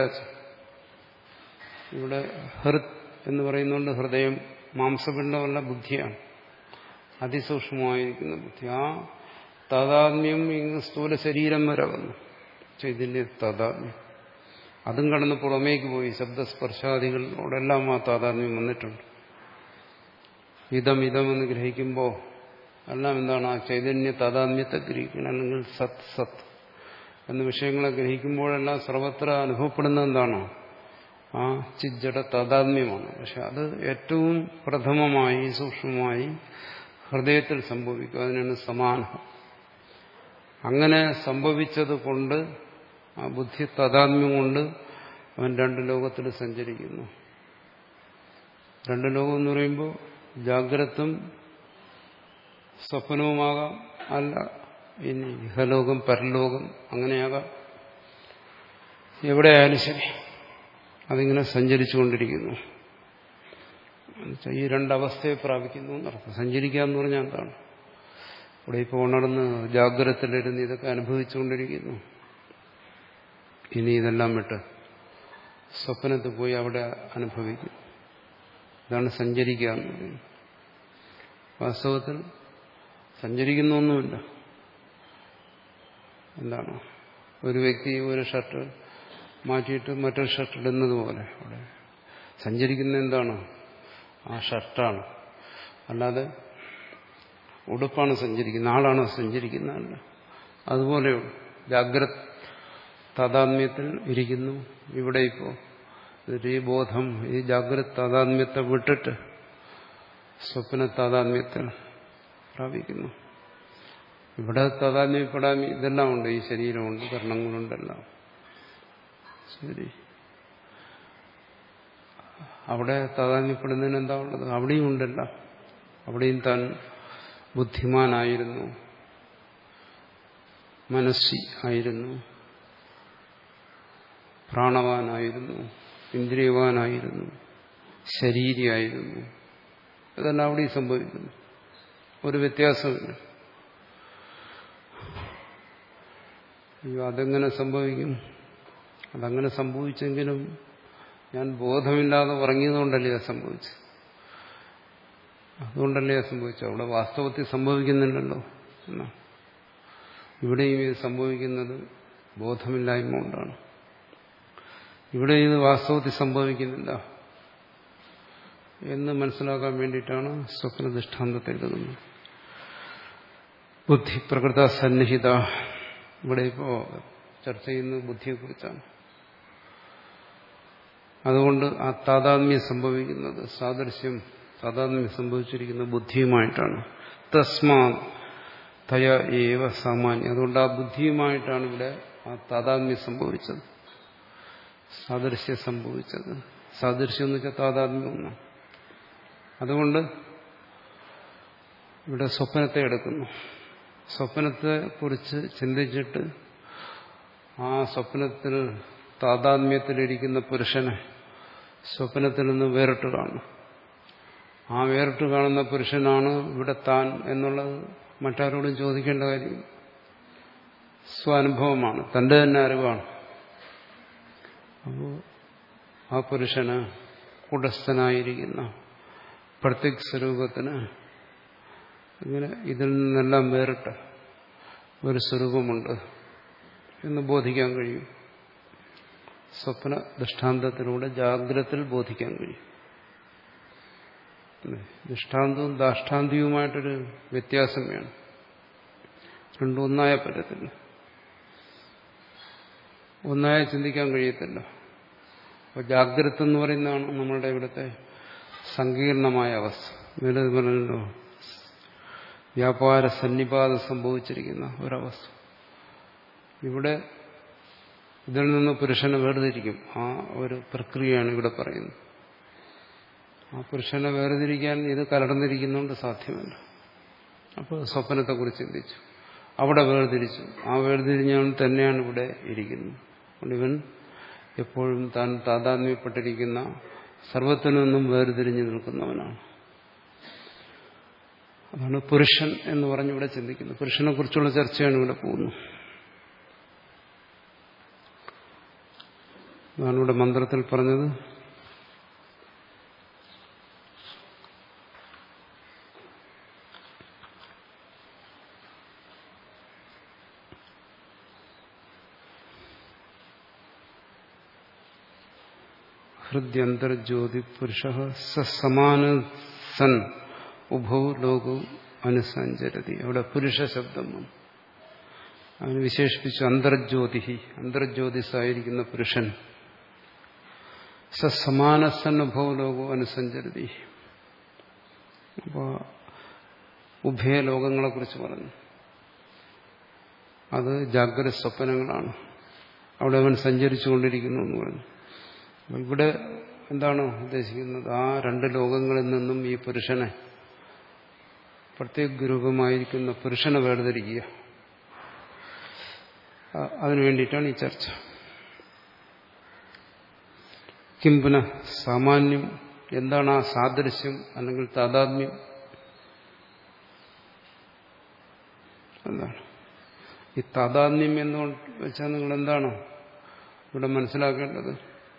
ഇവിടെ ഹൃദ് എന്ന് പറയുന്നുണ്ട് ഹൃദയം മാംസപിണ്ഡമല്ല, ബുദ്ധിയാണ്, അതിസൂക്ഷ്മമായിരിക്കുന്ന ബുദ്ധി. ആ താതാത്മ്യം ഇങ്ങ് സ്ഥൂല ശരീരം വരെ വന്നു, ചൈതന്യ താതാത്മ്യം. അതും കടന്ന് പുറമേക്ക് പോയി. ശബ്ദസ്പർശാദികളോടെല്ലാം ആ താതാത്മ്യം വന്നിട്ടുണ്ട്. ഇതം ഇതമെന്ന് ഗ്രഹിക്കുമ്പോൾ എല്ലാം എന്താണ്? ആ ചൈതന്യ താതാത്മ്യത്തെ ഗ്രഹിക്കണം. അല്ലെങ്കിൽ സത് സത് എന്ന വിഷയങ്ങളെ ഗ്രഹിക്കുമ്പോഴെല്ലാം സർവത്ര അനുഭവപ്പെടുന്ന എന്താണോ? ആ ചിജ്ജട താതാത്മ്യമാണ്. പക്ഷെ അത് ഏറ്റവും പ്രഥമമായി, സൂക്ഷ്മമായി ഹൃദയത്തിൽ സംഭവിക്കും. അതിനാണ് സമാനം. അങ്ങനെ സംഭവിച്ചത് കൊണ്ട്, ആ ബുദ്ധി താതാത്മ്യം കൊണ്ട് അവൻ രണ്ട് ലോകത്തിൽ സഞ്ചരിക്കുന്നു. രണ്ട് ലോകം എന്ന് പറയുമ്പോൾ ജാഗ്രതും സ്വപ്നവുമാകാം, അല്ല ഇനി ഇഹലോകം പരലോകം അങ്ങനെയാകാം. എവിടെയായാലും ശരി അതിങ്ങനെ സഞ്ചരിച്ചുകൊണ്ടിരിക്കുന്നു. ഈ രണ്ടവസ്ഥയെ പ്രാപിക്കുന്നു എന്നർത്ഥം. സഞ്ചരിക്കുക എന്ന് പറഞ്ഞാൽ എന്താണ്? ഇവിടെ ഇപ്പോൾ ഉണർന്ന് ജാഗ്രതത്തിലിരുന്ന് ഇതൊക്കെ അനുഭവിച്ചുകൊണ്ടിരിക്കുന്നു. ഇനി ഇതെല്ലാം വിട്ട് സ്വപ്നത്തിൽ പോയി അവിടെ അനുഭവിക്കും. ഇതാണ് സഞ്ചരിക്കുക എന്ന് പറയുന്നത്. വാസ്തവത്തിൽ സഞ്ചരിക്കുന്നൊന്നുമില്ല. എന്താണ്? ഒരു വ്യക്തി ഒരു ഷർട്ട് മാറ്റിയിട്ട് മറ്റൊരു ഷർട്ട് ഇടുന്നത് പോലെ അവിടെ സഞ്ചരിക്കുന്ന എന്താണ്? ആ ഷർട്ടാണ്. അല്ലാതെ ഉടുപ്പാണ് സഞ്ചരിക്കുന്നത്, ആളാണോ സഞ്ചരിക്കുന്നതല്ല. അതുപോലെയുള്ളൂ. ജാഗ്രത താതാത്മ്യത്തിൽ ഇരിക്കുന്നു. ഇവിടെ ഇപ്പോൾ ഈ ബോധം ഈ ജാഗ്രത താതാത്മ്യത്തെ വിട്ടിട്ട് സ്വപ്ന താതാത്മ്യത്തിൽ പ്രാപിക്കുന്നു. ഇവിടെ താതാത്മ്യപ്പെടാൻ ഇതെല്ലാം ഉണ്ട്, ഈ ശരീരമുണ്ട്, കർണങ്ങളുണ്ടെല്ലാം. ശരി, അവിടെ താതാത്മ്യപ്പെടുന്നതിന് എന്താ ഉള്ളത്? അവിടെയും ഉണ്ടല്ല. അവിടെയും താൻ ബുദ്ധിമാനായിരുന്നു, മനസ്സി ആയിരുന്നു, പ്രാണവാനായിരുന്നു, ഇന്ദ്രിയവാനായിരുന്നു, ശരീരിയായിരുന്നു. ഇതെല്ലാം അവിടെയും സംഭവിക്കുന്നു. ഒരു വ്യത്യാസമില്ല. അയ്യോ, അതെങ്ങനെ സംഭവിക്കും? അതങ്ങനെ സംഭവിച്ചെങ്കിലും ഞാൻ ബോധമില്ലാതെ ഉറങ്ങിയതുകൊണ്ടല്ലേ അത് സംഭവിച്ചത്. അതുകൊണ്ടല്ലേ അത് സംഭവിച്ചത്. അവിടെ വാസ്തവത്തിൽ സംഭവിക്കുന്നില്ലല്ലോ എന്നാ. ഇവിടെയും ഇത് സംഭവിക്കുന്നത് ബോധമില്ലായ്മ കൊണ്ടാണ്. ഇവിടെ ഇത് വാസ്തവത്തിൽ സംഭവിക്കുന്നില്ല എന്ന് മനസ്സിലാക്കാൻ വേണ്ടിയിട്ടാണ് സ്വപ്ന ദൃഷ്ടാന്തത്തെ എഴുതുന്നത്. ബുദ്ധി പ്രകൃത സന്നിഹിത. ഇവിടെ ഇപ്പോൾ ചർച്ച ചെയ്യുന്നത് ബുദ്ധിയെക്കുറിച്ചാണ്. അതുകൊണ്ട് ആ താതാത്മ്യം സംഭവിക്കുന്നത്, സാദൃശ്യം താതാത്മ്യം സംഭവിച്ചിരിക്കുന്നത് ബുദ്ധിയുമായിട്ടാണ്. തസ്മാ തയ ഏവ സാമാന്യം. അതുകൊണ്ട് ആ ബുദ്ധിയുമായിട്ടാണ് ഇവിടെ ആ താതാത്മ്യം സംഭവിച്ചത്, സാദൃശ്യം സംഭവിച്ചത്. സാദൃശ്യം എന്ന് വെച്ചാൽ താതാത്മ്യം ഒന്നാണ്. അതുകൊണ്ട് ഇവിടെ സ്വപ്നത്തെ എടുക്കുന്നു. സ്വപ്നത്തെ കുറിച്ച് ചിന്തിച്ചിട്ട് ആ സ്വപ്നത്തിൽ താതാത്മ്യത്തിലിരിക്കുന്ന പുരുഷനെ സ്വപ്നത്തിൽ നിന്ന് വേറിട്ട് കാണുന്നു. ആ വേറിട്ട് കാണുന്ന പുരുഷനാണ് ഇവിടെ താൻ എന്നുള്ളത് മറ്റാരോടും ചോദിക്കേണ്ട കാര്യം. സ്വാനുഭവമാണ്, തന്റെ തന്നെ അറിവാണ്. അപ്പോൾ ആ പുരുഷന് കൂടസ്ഥനായിരിക്കുന്ന പ്രത്യക് സ്വരൂപത്തിന് ഇങ്ങനെ ഇതിൽ നിന്നെല്ലാം വേറിട്ട ഒരു സ്വരൂപമുണ്ട് എന്ന് ബോധിക്കാൻ കഴിയും. സ്വപ്ന ദൃഷ്ടാന്തത്തിലൂടെ ജാഗ്രതയിൽ ബോധിക്കാൻ കഴിയും. ദൃഷ്ടാന്തവും ദാഷ്ടാന്തിയുമായിട്ടൊരു വ്യത്യാസം വേണം. രണ്ടും ഒന്നായ പറ്റത്തില്ല, ഒന്നായ ചിന്തിക്കാൻ കഴിയത്തില്ല. അപ്പോൾ ജാഗ്രത എന്ന് പറയുന്നതാണ് നമ്മളുടെ ഇവിടുത്തെ സങ്കീർണമായ അവസ്ഥ. നേരത്തെ പറഞ്ഞല്ലോ, വ്യാപാര സന്നിപാതം സംഭവിച്ചിരിക്കുന്ന ഒരവസ്ഥ. ഇവിടെ ഇതിൽ നിന്ന് പുരുഷനെ വേർതിരിക്കും. ആ ഒരു പ്രക്രിയയാണ് ഇവിടെ പറയുന്നത്. ആ പുരുഷനെ വേർതിരിക്കാൻ ഇത് കലർന്നിരിക്കുന്നതുകൊണ്ട് സാധ്യമല്ല. അപ്പോൾ സ്വപ്നത്തെക്കുറിച്ച് ചിന്തിച്ചു, അവിടെ വേർതിരിച്ചു. ആ വേർതിരിഞ്ഞവൻ തന്നെയാണ് ഇവിടെ ഇരിക്കുന്നത്. അതുകൊണ്ട് ഇവൻ എപ്പോഴും താൻ താതാത്മ്യപ്പെട്ടിരിക്കുന്ന സർവത്തിൽ നിന്നും വേർതിരിഞ്ഞു നിൽക്കുന്നവനാണ്. അതാണ് പുരുഷൻ എന്ന് പറഞ്ഞിവിടെ ചിന്തിക്കുന്നത്. പുരുഷനെ കുറിച്ചുള്ള ചർച്ചയാണ് ഇവിടെ പോകുന്നത്. അതാണ് ഇവിടെ മന്ത്രത്തിൽ പറഞ്ഞത്. ഹൃദ്യന്തർജ്യോതി പുരുഷ സമാന സൻ ഉഭൗ ലോകവും അനുസഞ്ചരതി. അവിടെ പുരുഷ ശബ്ദം അതിന് വിശേഷിപ്പിച്ചു അന്തർജ്യോതി. അന്തർജ്യോതിസായിരിക്കുന്ന പുരുഷൻ സമാനസൻ ഉഭൗ ലോകവും അനുസഞ്ചരതി. അപ്പോൾ ഉഭയലോകങ്ങളെക്കുറിച്ച് പറഞ്ഞു. അത് ജാഗ്രത സ്വപ്നങ്ങളാണ്. അവിടെ അവൻ സഞ്ചരിച്ചുകൊണ്ടിരിക്കുന്നു എന്ന് പറഞ്ഞു. ഇവിടെ എന്താണ് ഉദ്ദേശിക്കുന്നത്? ആ രണ്ട് ലോകങ്ങളിൽ നിന്നും ഈ പുരുഷനെ, പ്രത്യേക രൂപമായിരിക്കുന്ന പുരുഷനെ വേർതിരിക്കുക. അതിനു വേണ്ടിയിട്ടാണ് ഈ ചർച്ച. കിംപുന സാമാന്യം, എന്താണ് ആ സാദൃശ്യം അല്ലെങ്കിൽ താതാത്മ്യം? എന്താണ് ഈ താതാത്മ്യം എന്ന് വെച്ചാൽ നിങ്ങൾ എന്താണ് ഇവിടെ മനസ്സിലാക്കേണ്ടത്?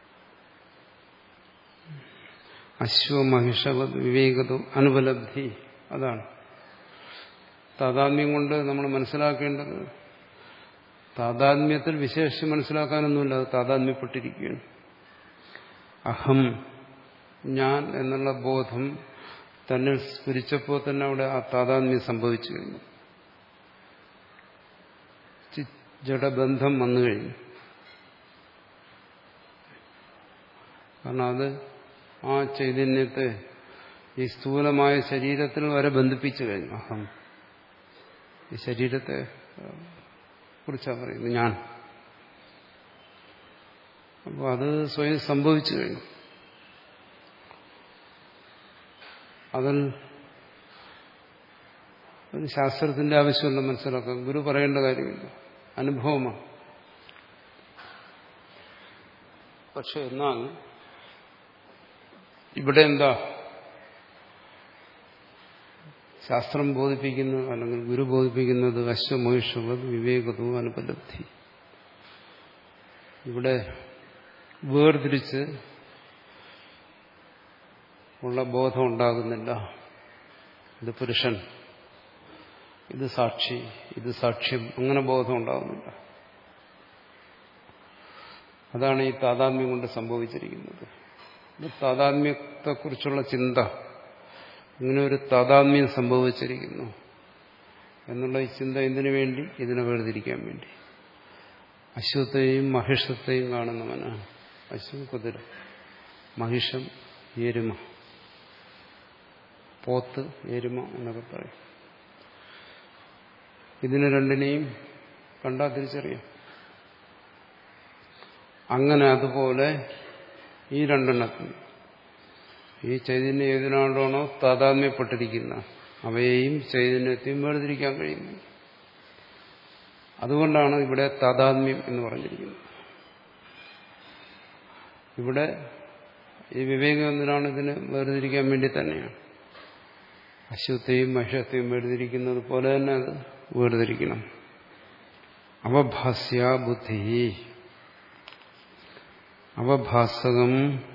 അശ്വമഹിഷവത് വിവേകതോ അനുപലബ്ധി. അതാണ് താതാത്മ്യം കൊണ്ട് നമ്മൾ മനസ്സിലാക്കേണ്ടത്. താതാത്മ്യത്തിൽ വിശേഷിച്ച് മനസ്സിലാക്കാനൊന്നുമില്ല, അത് താതാത്മ്യപ്പെട്ടിരിക്കുകയാണ്. അഹം, ഞാൻ എന്നുള്ള ബോധം തന്നെ സ്ഫുരിച്ചപ്പോൾ തന്നെ അവിടെ ആ താതാത്മ്യം സംഭവിച്ചു കഴിഞ്ഞു. ജഡബന്ധം വന്നു കഴിഞ്ഞു. കാരണം അത് ആ ചൈതന്യത്തെ ഈ സ്ഥൂലമായ ശരീരത്തിൽ വരെ ബന്ധിപ്പിച്ചു കഴിഞ്ഞു. അഹം ഈ ശരീരത്തെ കുറിച്ചാണ് പറയുന്നത്, ഞാൻ. അപ്പോൾ അത് സ്വയം സംഭവിച്ചു കഴിഞ്ഞു. അതിൽ ഒരു ശാസ്ത്രത്തിന്റെ ആവശ്യമുള്ള മനസ്സിലാക്കാം, ഗുരു പറയേണ്ട കാര്യമില്ല, അനുഭവമാണ്. പക്ഷെ എന്നാൽ ഇവിടെ എന്താ ശാസ്ത്രം ബോധിപ്പിക്കുന്നത്, അല്ലെങ്കിൽ ഗുരു ബോധിപ്പിക്കുന്നത് അശ്വമോഹിഷവത് വിവേകതവും അനുപലബ്ധി. ഇവിടെ വേർതിരിച്ച് ഉള്ള ബോധം ഉണ്ടാകുന്നില്ല. ഇത് പുരുഷൻ, ഇത് സാക്ഷി, ഇത് സാക്ഷ്യം, അങ്ങനെ ബോധം ഉണ്ടാകുന്നില്ല. അതാണ് ഈ താതാത്മ്യം കൊണ്ട് സംഭവിച്ചിരിക്കുന്നത്. ഇത് താതാത്മ്യത്തെക്കുറിച്ചുള്ള ചിന്ത, ഇങ്ങനെ ഒരു താതാത്മ്യം സംഭവിച്ചിരിക്കുന്നു എന്നുള്ള ഈ ചിന്ത എന്തിനു വേണ്ടി? ഇതിനെ വേർതിരിക്കാൻ വേണ്ടി. അശ്വത്തെയും മഹിഷത്തെയും കാണുന്നവന്, അശ്വം കുതിര, മഹിഷം എരുമ, പോത്ത് എരുമ എന്നൊക്കെ പറയും. ഇതിനെ രണ്ടിനെയും കണ്ടാൽ തിരിച്ചറിയാം. അങ്ങനെ അതുപോലെ ഈ രണ്ടെണ്ണത്തിന്, ഈ ചൈതന്യം ഏതിനാണോ താതാത്മ്യപ്പെട്ടിരിക്കുന്ന അവയെയും ചൈതന്യത്തെയും വേർതിരിക്കാൻ കഴിയുന്നു. അതുകൊണ്ടാണ് ഇവിടെ താതാത്മ്യം എന്ന് പറഞ്ഞിരിക്കുന്നത്. ഇവിടെ ഈ വിവേകം എന്തിനാണ്? ഇതിനെ വേർതിരിക്കാൻ വേണ്ടി തന്നെയാണ്. അശ്വത്തെയും മഹിഷത്തെയും വേർതിരിക്കുന്നത് പോലെ തന്നെ അത് വേർതിരിക്കണം. അവഭാസ്യ ബുദ്ധി, അവഭാസകം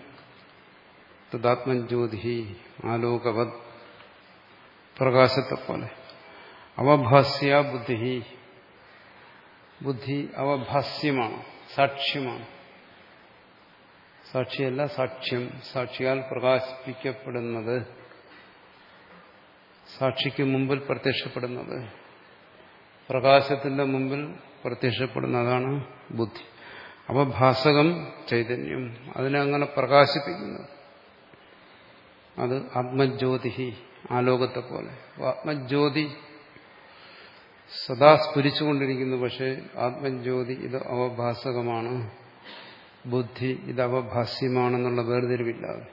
തദാത്മജ്യോതി ആലോകവത്, പ്രകാശത്തെ പോലെ. അവഭാസ്യ ബുദ്ധി, ബുദ്ധി അവഭാസ്യമാണ്, സാക്ഷ്യമാണ്. സാക്ഷിയല്ല, സാക്ഷ്യം. സാക്ഷിയാൽ പ്രകാശിപ്പിക്കപ്പെടുന്നത്, സാക്ഷിക്ക് മുമ്പിൽ പ്രത്യക്ഷപ്പെടുന്നത്, പ്രകാശത്തിന്റെ മുമ്പിൽ പ്രത്യക്ഷപ്പെടുന്നതാണ് ബുദ്ധി. അവഭാസകം ചൈതന്യം, അതിനെ അങ്ങനെ പ്രകാശിപ്പിക്കുന്നത്, അത് ആത്മജ്യോതി, ആലോകത്തെ പോലെ. ആത്മജ്യോതി സദാ സ്ഫുരിച്ചുകൊണ്ടിരിക്കുന്നു. പക്ഷേ ആത്മജ്യോതി ഇത് അവഭാസകമാണ്, ബുദ്ധി ഇത് അവഭാസ്യമാണെന്നുള്ള വേർതിരിവില്ലാതെ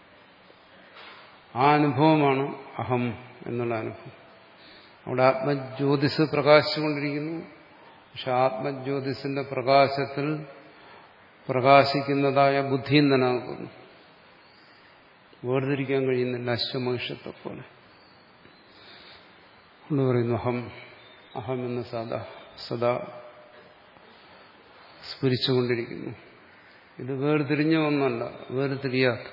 ആ അനുഭവമാണ് അഹം എന്നുള്ള അനുഭവം. അവിടെ ആത്മജ്യോതിസ് പ്രകാശിച്ചുകൊണ്ടിരിക്കുന്നു. പക്ഷെ ആത്മജ്യോതിസിന്റെ പ്രകാശത്തിൽ പ്രകാശിക്കുന്നതായ ബുദ്ധിയും നിലനിൽക്കുന്നു. വേർതിരിക്കാൻ കഴിയുന്നില്ല, അശ്വമോഹിഷത്തെ പോലെ. എന്ന് പറയുന്നു അഹം, അഹം എന്ന് സദാ സദാ സ്ഫുരിച്ചുകൊണ്ടിരിക്കുന്നു. ഇത് വേർതിരിഞ്ഞ ഒന്നല്ല, വേർതിരിയാത്ത.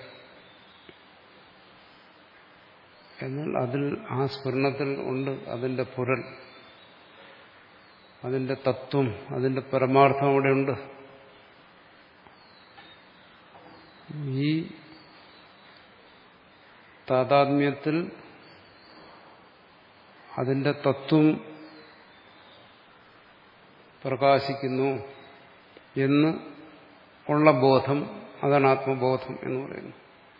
എന്നാൽ അതിൽ, ആ സ്ഫുരണത്തിൽ ഉണ്ട് അതിന്റെ പൊരുൾ, അതിന്റെ തത്വം, അതിന്റെ പരമാർത്ഥം അവിടെയുണ്ട്. ഈ താതാത്മ്യത്തിൽ അതിന്റെ തത്വം പ്രകാശിക്കുന്നു എന്ന് ഉള്ള ബോധം, അതാണ് ആത്മബോധം എന്ന് പറയുന്നത്.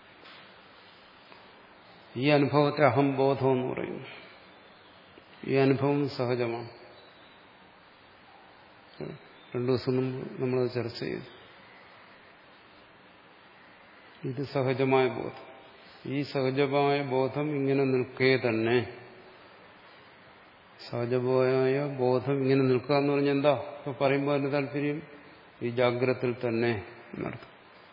ഈ അനുഭവത്തെ അഹംബോധം എന്ന് പറയുന്നു. ഈ അനുഭവം സഹജമാണ്. രണ്ടു ദിവസം മുമ്പ് നമ്മളത് ചർച്ച ചെയ്തു. ഇത് സഹജമായ ബോധം. ഈ സഹജമായ ബോധം ഇങ്ങനെ നിൽക്കേ തന്നെ, സഹജമായ ബോധം ഇങ്ങനെ നിൽക്കുക എന്ന് പറഞ്ഞാൽ എന്താ? ഇപ്പൊ പറയുമ്പോൾ അതിന്റെ താല്പര്യം ഈ ജാഗ്രതത്തിൽ തന്നെ എന്നർത്ഥം.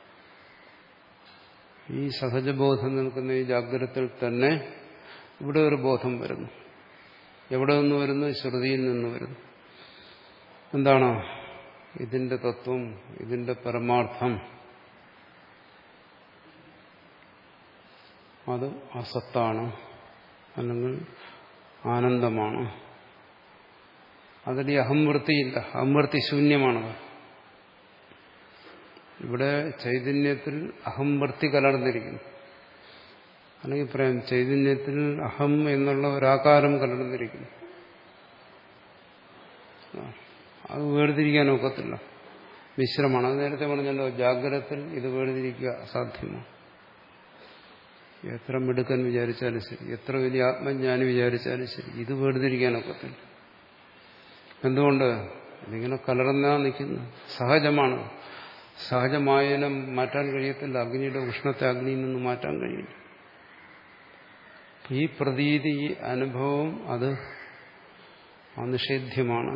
ഈ സഹജബോധം നിൽക്കുന്ന ഈ ജാഗ്രതത്തിൽ തന്നെ ഇവിടെ ഒരു ബോധം വരുന്നു. എവിടെ നിന്ന് വരുന്നു? ശ്രുതിയിൽ നിന്ന് വരുന്നു. എന്താണ് ഇതിന്റെ തത്വം, ഇതിന്റെ പരമാർത്ഥം? അത് അസത്താണ്, അല്ലെങ്കിൽ ആനന്ദമാണ്. അതിൽ ഈ അഹംവൃത്തിയില്ല, അഹംവൃത്തി ശൂന്യമാണത്. ഇവിടെ ചൈതന്യത്തിൽ അഹംവൃത്തി കലർന്നിരിക്കുന്നു. അല്ലെങ്കിൽ പറയാം, ചൈതന്യത്തിൽ അഹം എന്നുള്ള ഒരാകാരം കലർന്നിരിക്കുന്നു. അത് വേർതിരിക്കാൻ ഒക്കത്തില്ല, മിശ്രമാണ്. അത് നേരത്തെ പറഞ്ഞല്ലോ, ജാഗ്രതത്തിൽ ഇത് വേർതിരിക്കുക അസാധ്യമാണ്. എത്ര മിടുക്കൻ വിചാരിച്ചാലും ശരി, എത്ര വലിയ ആത്മജ്ഞാനി വിചാരിച്ചാലും ശരി, ഇത് വേർതിരിക്കാനൊക്കത്തില്ല. എന്തുകൊണ്ട്? ഇതിങ്ങനെ കലർന്നാ നിൽക്കുന്നു. സഹജമാണ്. സഹജമായതിനെ മാറ്റാൻ കഴിയത്തില്ല. അഗ്നിയുടെ ഉഷ്ണത്തെ അഗ്നിയിൽ നിന്ന് മാറ്റാൻ കഴിയില്ല. ഈ പ്രതീതി, ഈ അനുഭവം അത് അനിഷേധ്യമാണ്,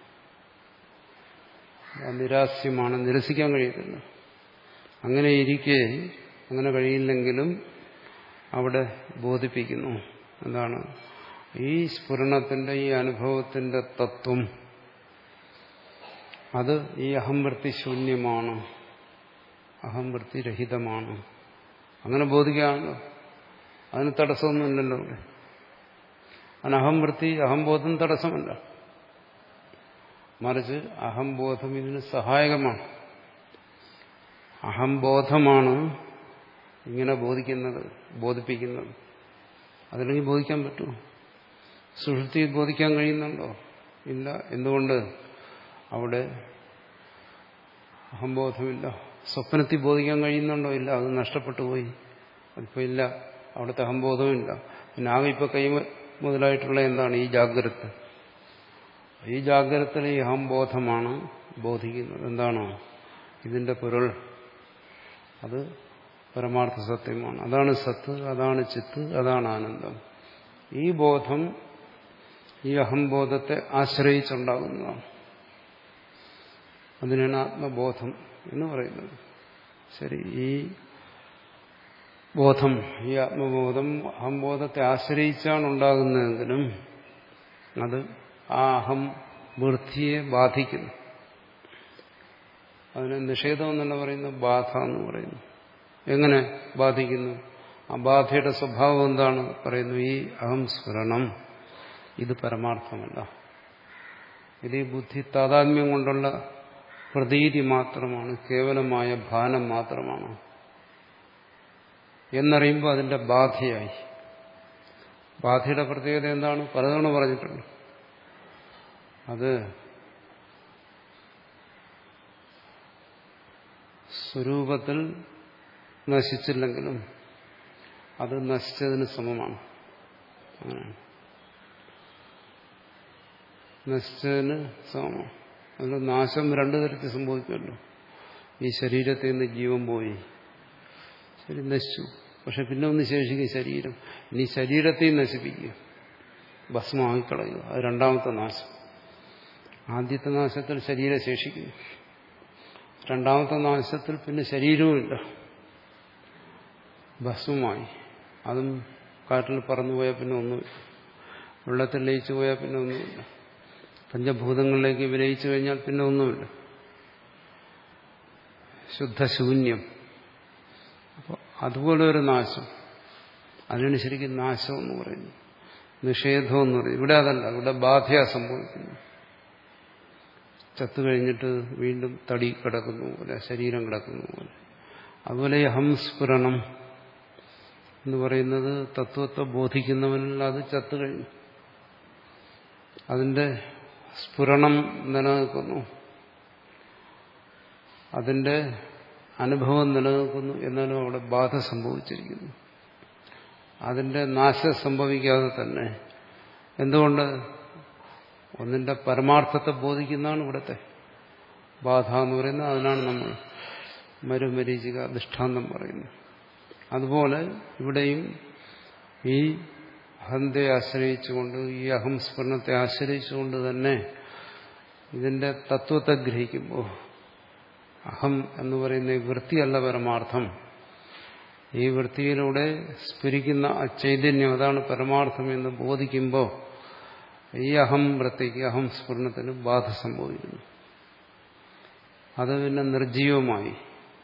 നിരാസ്യമാണ്, നിരസിക്കാൻ കഴിയത്തില്ല. അങ്ങനെ ഇരിക്കെ, അങ്ങനെ കഴിയില്ലെങ്കിലും അവിടെ ബോധിപ്പിക്കുന്നു. എന്താണ്? ഈ സ്ഫുരണത്തിന്റെ, ഈ അനുഭവത്തിന്റെ തത്വം അത് ഈ അഹംവൃത്തി ശൂന്യമാണ്, അഹംവൃത്തി രഹിതമാണ്. അങ്ങനെ ബോധിക്കാമല്ലോ. അതിന് തടസ്സമൊന്നുമില്ലല്ലോ ഇവിടെ. അതിന് അഹംവൃത്തി, അഹംബോധം തടസ്സമല്ല. മറിച്ച് അഹംബോധം ഇതിന് സഹായകമാണ്. അഹംബോധമാണ് ഇങ്ങനെ ബോധിക്കുന്നത്, ബോധിപ്പിക്കുന്നത്. അതില്ലെങ്കിൽ ബോധിക്കാൻ പറ്റുമോ? സുഷുപ്തിയിൽ ബോധിക്കാൻ കഴിയുന്നുണ്ടോ? ഇല്ല. എന്തുകൊണ്ട്? അവിടെ അഹംബോധമില്ല. സ്വപ്നത്തിൽ ബോധിക്കാൻ കഴിയുന്നുണ്ടോ? ഇല്ല. അത് നഷ്ടപ്പെട്ടു പോയി. അതിപ്പോ ഇല്ല. അവിടുത്തെ അഹംബോധമില്ല. പിന്നെ ആകെ ഇപ്പൊ കൈ മുതലായിട്ടുള്ള എന്താണ്? ഈ ജാഗ്രത. ഈ ജാഗ്രതയിലെ ഈ അഹംബോധമാണ് ബോധിക്കുന്നത്. എന്താണ് ഇതിന്റെ പൊരുൾ? അത് പരമാർത്ഥ സത്യമാണ്. അതാണ് സത്ത്, അതാണ് ചിത്ത്, അതാണ് ആനന്ദം. ഈ ബോധം ഈ അഹംബോധത്തെ ആശ്രയിച്ചുണ്ടാകുന്നതാണ്. അതിനാണ് ആത്മബോധം എന്ന് പറയുന്നത്. ശരി, ഈ ബോധം, ഈ ആത്മബോധം അഹംബോധത്തെ ആശ്രയിച്ചാണ് ഉണ്ടാകുന്നതെങ്കിലും അത് ആ അഹം വൃത്തിയെ ബാധിക്കുന്നു. അതിന് നിഷേധം എന്നല്ല പറയുന്നത്, ബാധ എന്ന് പറയുന്നു. എങ്ങനെ ബാധിക്കുന്നു? ആ ബാധയുടെ സ്വഭാവം എന്താണ്? പറയുന്നു, ഈ അഹം സ്ഫുരണം ഇത് പരമാർത്ഥമല്ല. ഇത് ഈ ബുദ്ധി താതാത്മ്യം കൊണ്ടുള്ള പ്രതീതി മാത്രമാണ്, കേവലമായ ഭാനം മാത്രമാണ് എന്നറിയുമ്പോൾ അതിന്റെ ബാധയായി. ബാധയുടെ പ്രത്യേകത എന്താണ്? പലതവണ പറഞ്ഞിട്ടുണ്ട്. അത് സ്വരൂപത്തിൽ നശിച്ചില്ലെങ്കിലും അത് നശിച്ചതിന് സമമാണ്. അങ്ങനെയാണ്, നശിച്ചതിന് സമമാണ്. അതിന്റെ നാശം രണ്ടു തരത്തിൽ സംഭവിക്കുമല്ലോ. ഈ ശരീരത്തിൽ നിന്ന് ജീവൻ പോയി, ശരി, നശിച്ചു. പക്ഷെ പിന്നെ ഒന്ന് ശേഷിക്കും ശരീരം. ഇനി ശരീരത്തെയും നശിപ്പിക്കുക, ഭസ്മമാക്കിക്കളയുക. അത് രണ്ടാമത്തെ നാശം. ആദ്യത്തെ നാശത്തിൽ ശരീരം ശേഷിക്കുന്നു. രണ്ടാമത്തെ നാശത്തിൽ പിന്നെ ശരീരവുമില്ല, ഭസ്മമായി. അതും കാറ്റിൽ പറന്നുപോയാൽ പിന്നെ ഒന്നുമില്ല. വെള്ളത്തിൽ ലയിച്ചു പോയാൽ പിന്നെ ഒന്നുമില്ല. പഞ്ചഭൂതങ്ങളിലേക്ക് വിലയിച്ചു കഴിഞ്ഞാൽ പിന്നെ ഒന്നുമില്ല, ശുദ്ധശൂന്യം. അപ്പോൾ അതുപോലെ ഒരു നാശം, അതിനാണ് ശരിക്കും നാശം എന്ന് പറയുന്നത്, നിഷേധം എന്ന് പറയുന്നത്. ഇവിടെ അതല്ല, ഇവിടെ ബാധയാ സംഭവിക്കുന്നു. ചത്തുകഴിഞ്ഞിട്ട് വീണ്ടും തടി കിടക്കുന്നു പോലെ, ശരീരം കിടക്കുന്നു പോലെ. അതുപോലെ അഹംസ്ഫുരണം എന്ന് പറയുന്നത് തത്വത്തെ ബോധിക്കുന്നവനിൽ അത് ചത്തുകഴിഞ്ഞു, അതിന്റെ സ്ഫുരണം നിലനിൽക്കുന്നു, അതിന്റെ അനുഭവം നിലനിൽക്കുന്നു. എന്നാലും അവിടെ ബാധ സംഭവിച്ചിരിക്കുന്നു. അതിന്റെ നാശം സംഭവിക്കാതെ തന്നെ. എന്തുകൊണ്ട്? ഒന്നിന്റെ പരമാർത്ഥത്തെ ബോധിക്കുന്നതാണ് ഇവിടുത്തെ ബാധ എന്ന് പറയുന്നത്. അതിനാണ് നമ്മൾ മരുമരീചിക ദൃഷ്ടാന്തം പറയുന്നത്. അതുപോലെ ഇവിടെയും ഈ അഹന്തയെ ആശ്രയിച്ചുകൊണ്ട്, ഈ അഹംസ്ഫുരണത്തെ ആശ്രയിച്ചുകൊണ്ട് തന്നെ ഇതിന്റെ തത്വത്തെ ഗ്രഹിക്കുമ്പോൾ, അഹം എന്ന് പറയുന്ന ഈ വൃത്തിയല്ല പരമാർത്ഥം, ഈ വൃത്തിയിലൂടെ സ്ഫുരിക്കുന്ന ആ ചൈതന്യം അതാണ് പരമാർത്ഥം എന്ന് ബോധിക്കുമ്പോൾ ഈ അഹം വൃത്തിക്ക്, അഹം സ്ഫുരണത്തിന് ബാധ സംഭവിക്കുന്നു. അത് പിന്നെ നിർജീവമായി.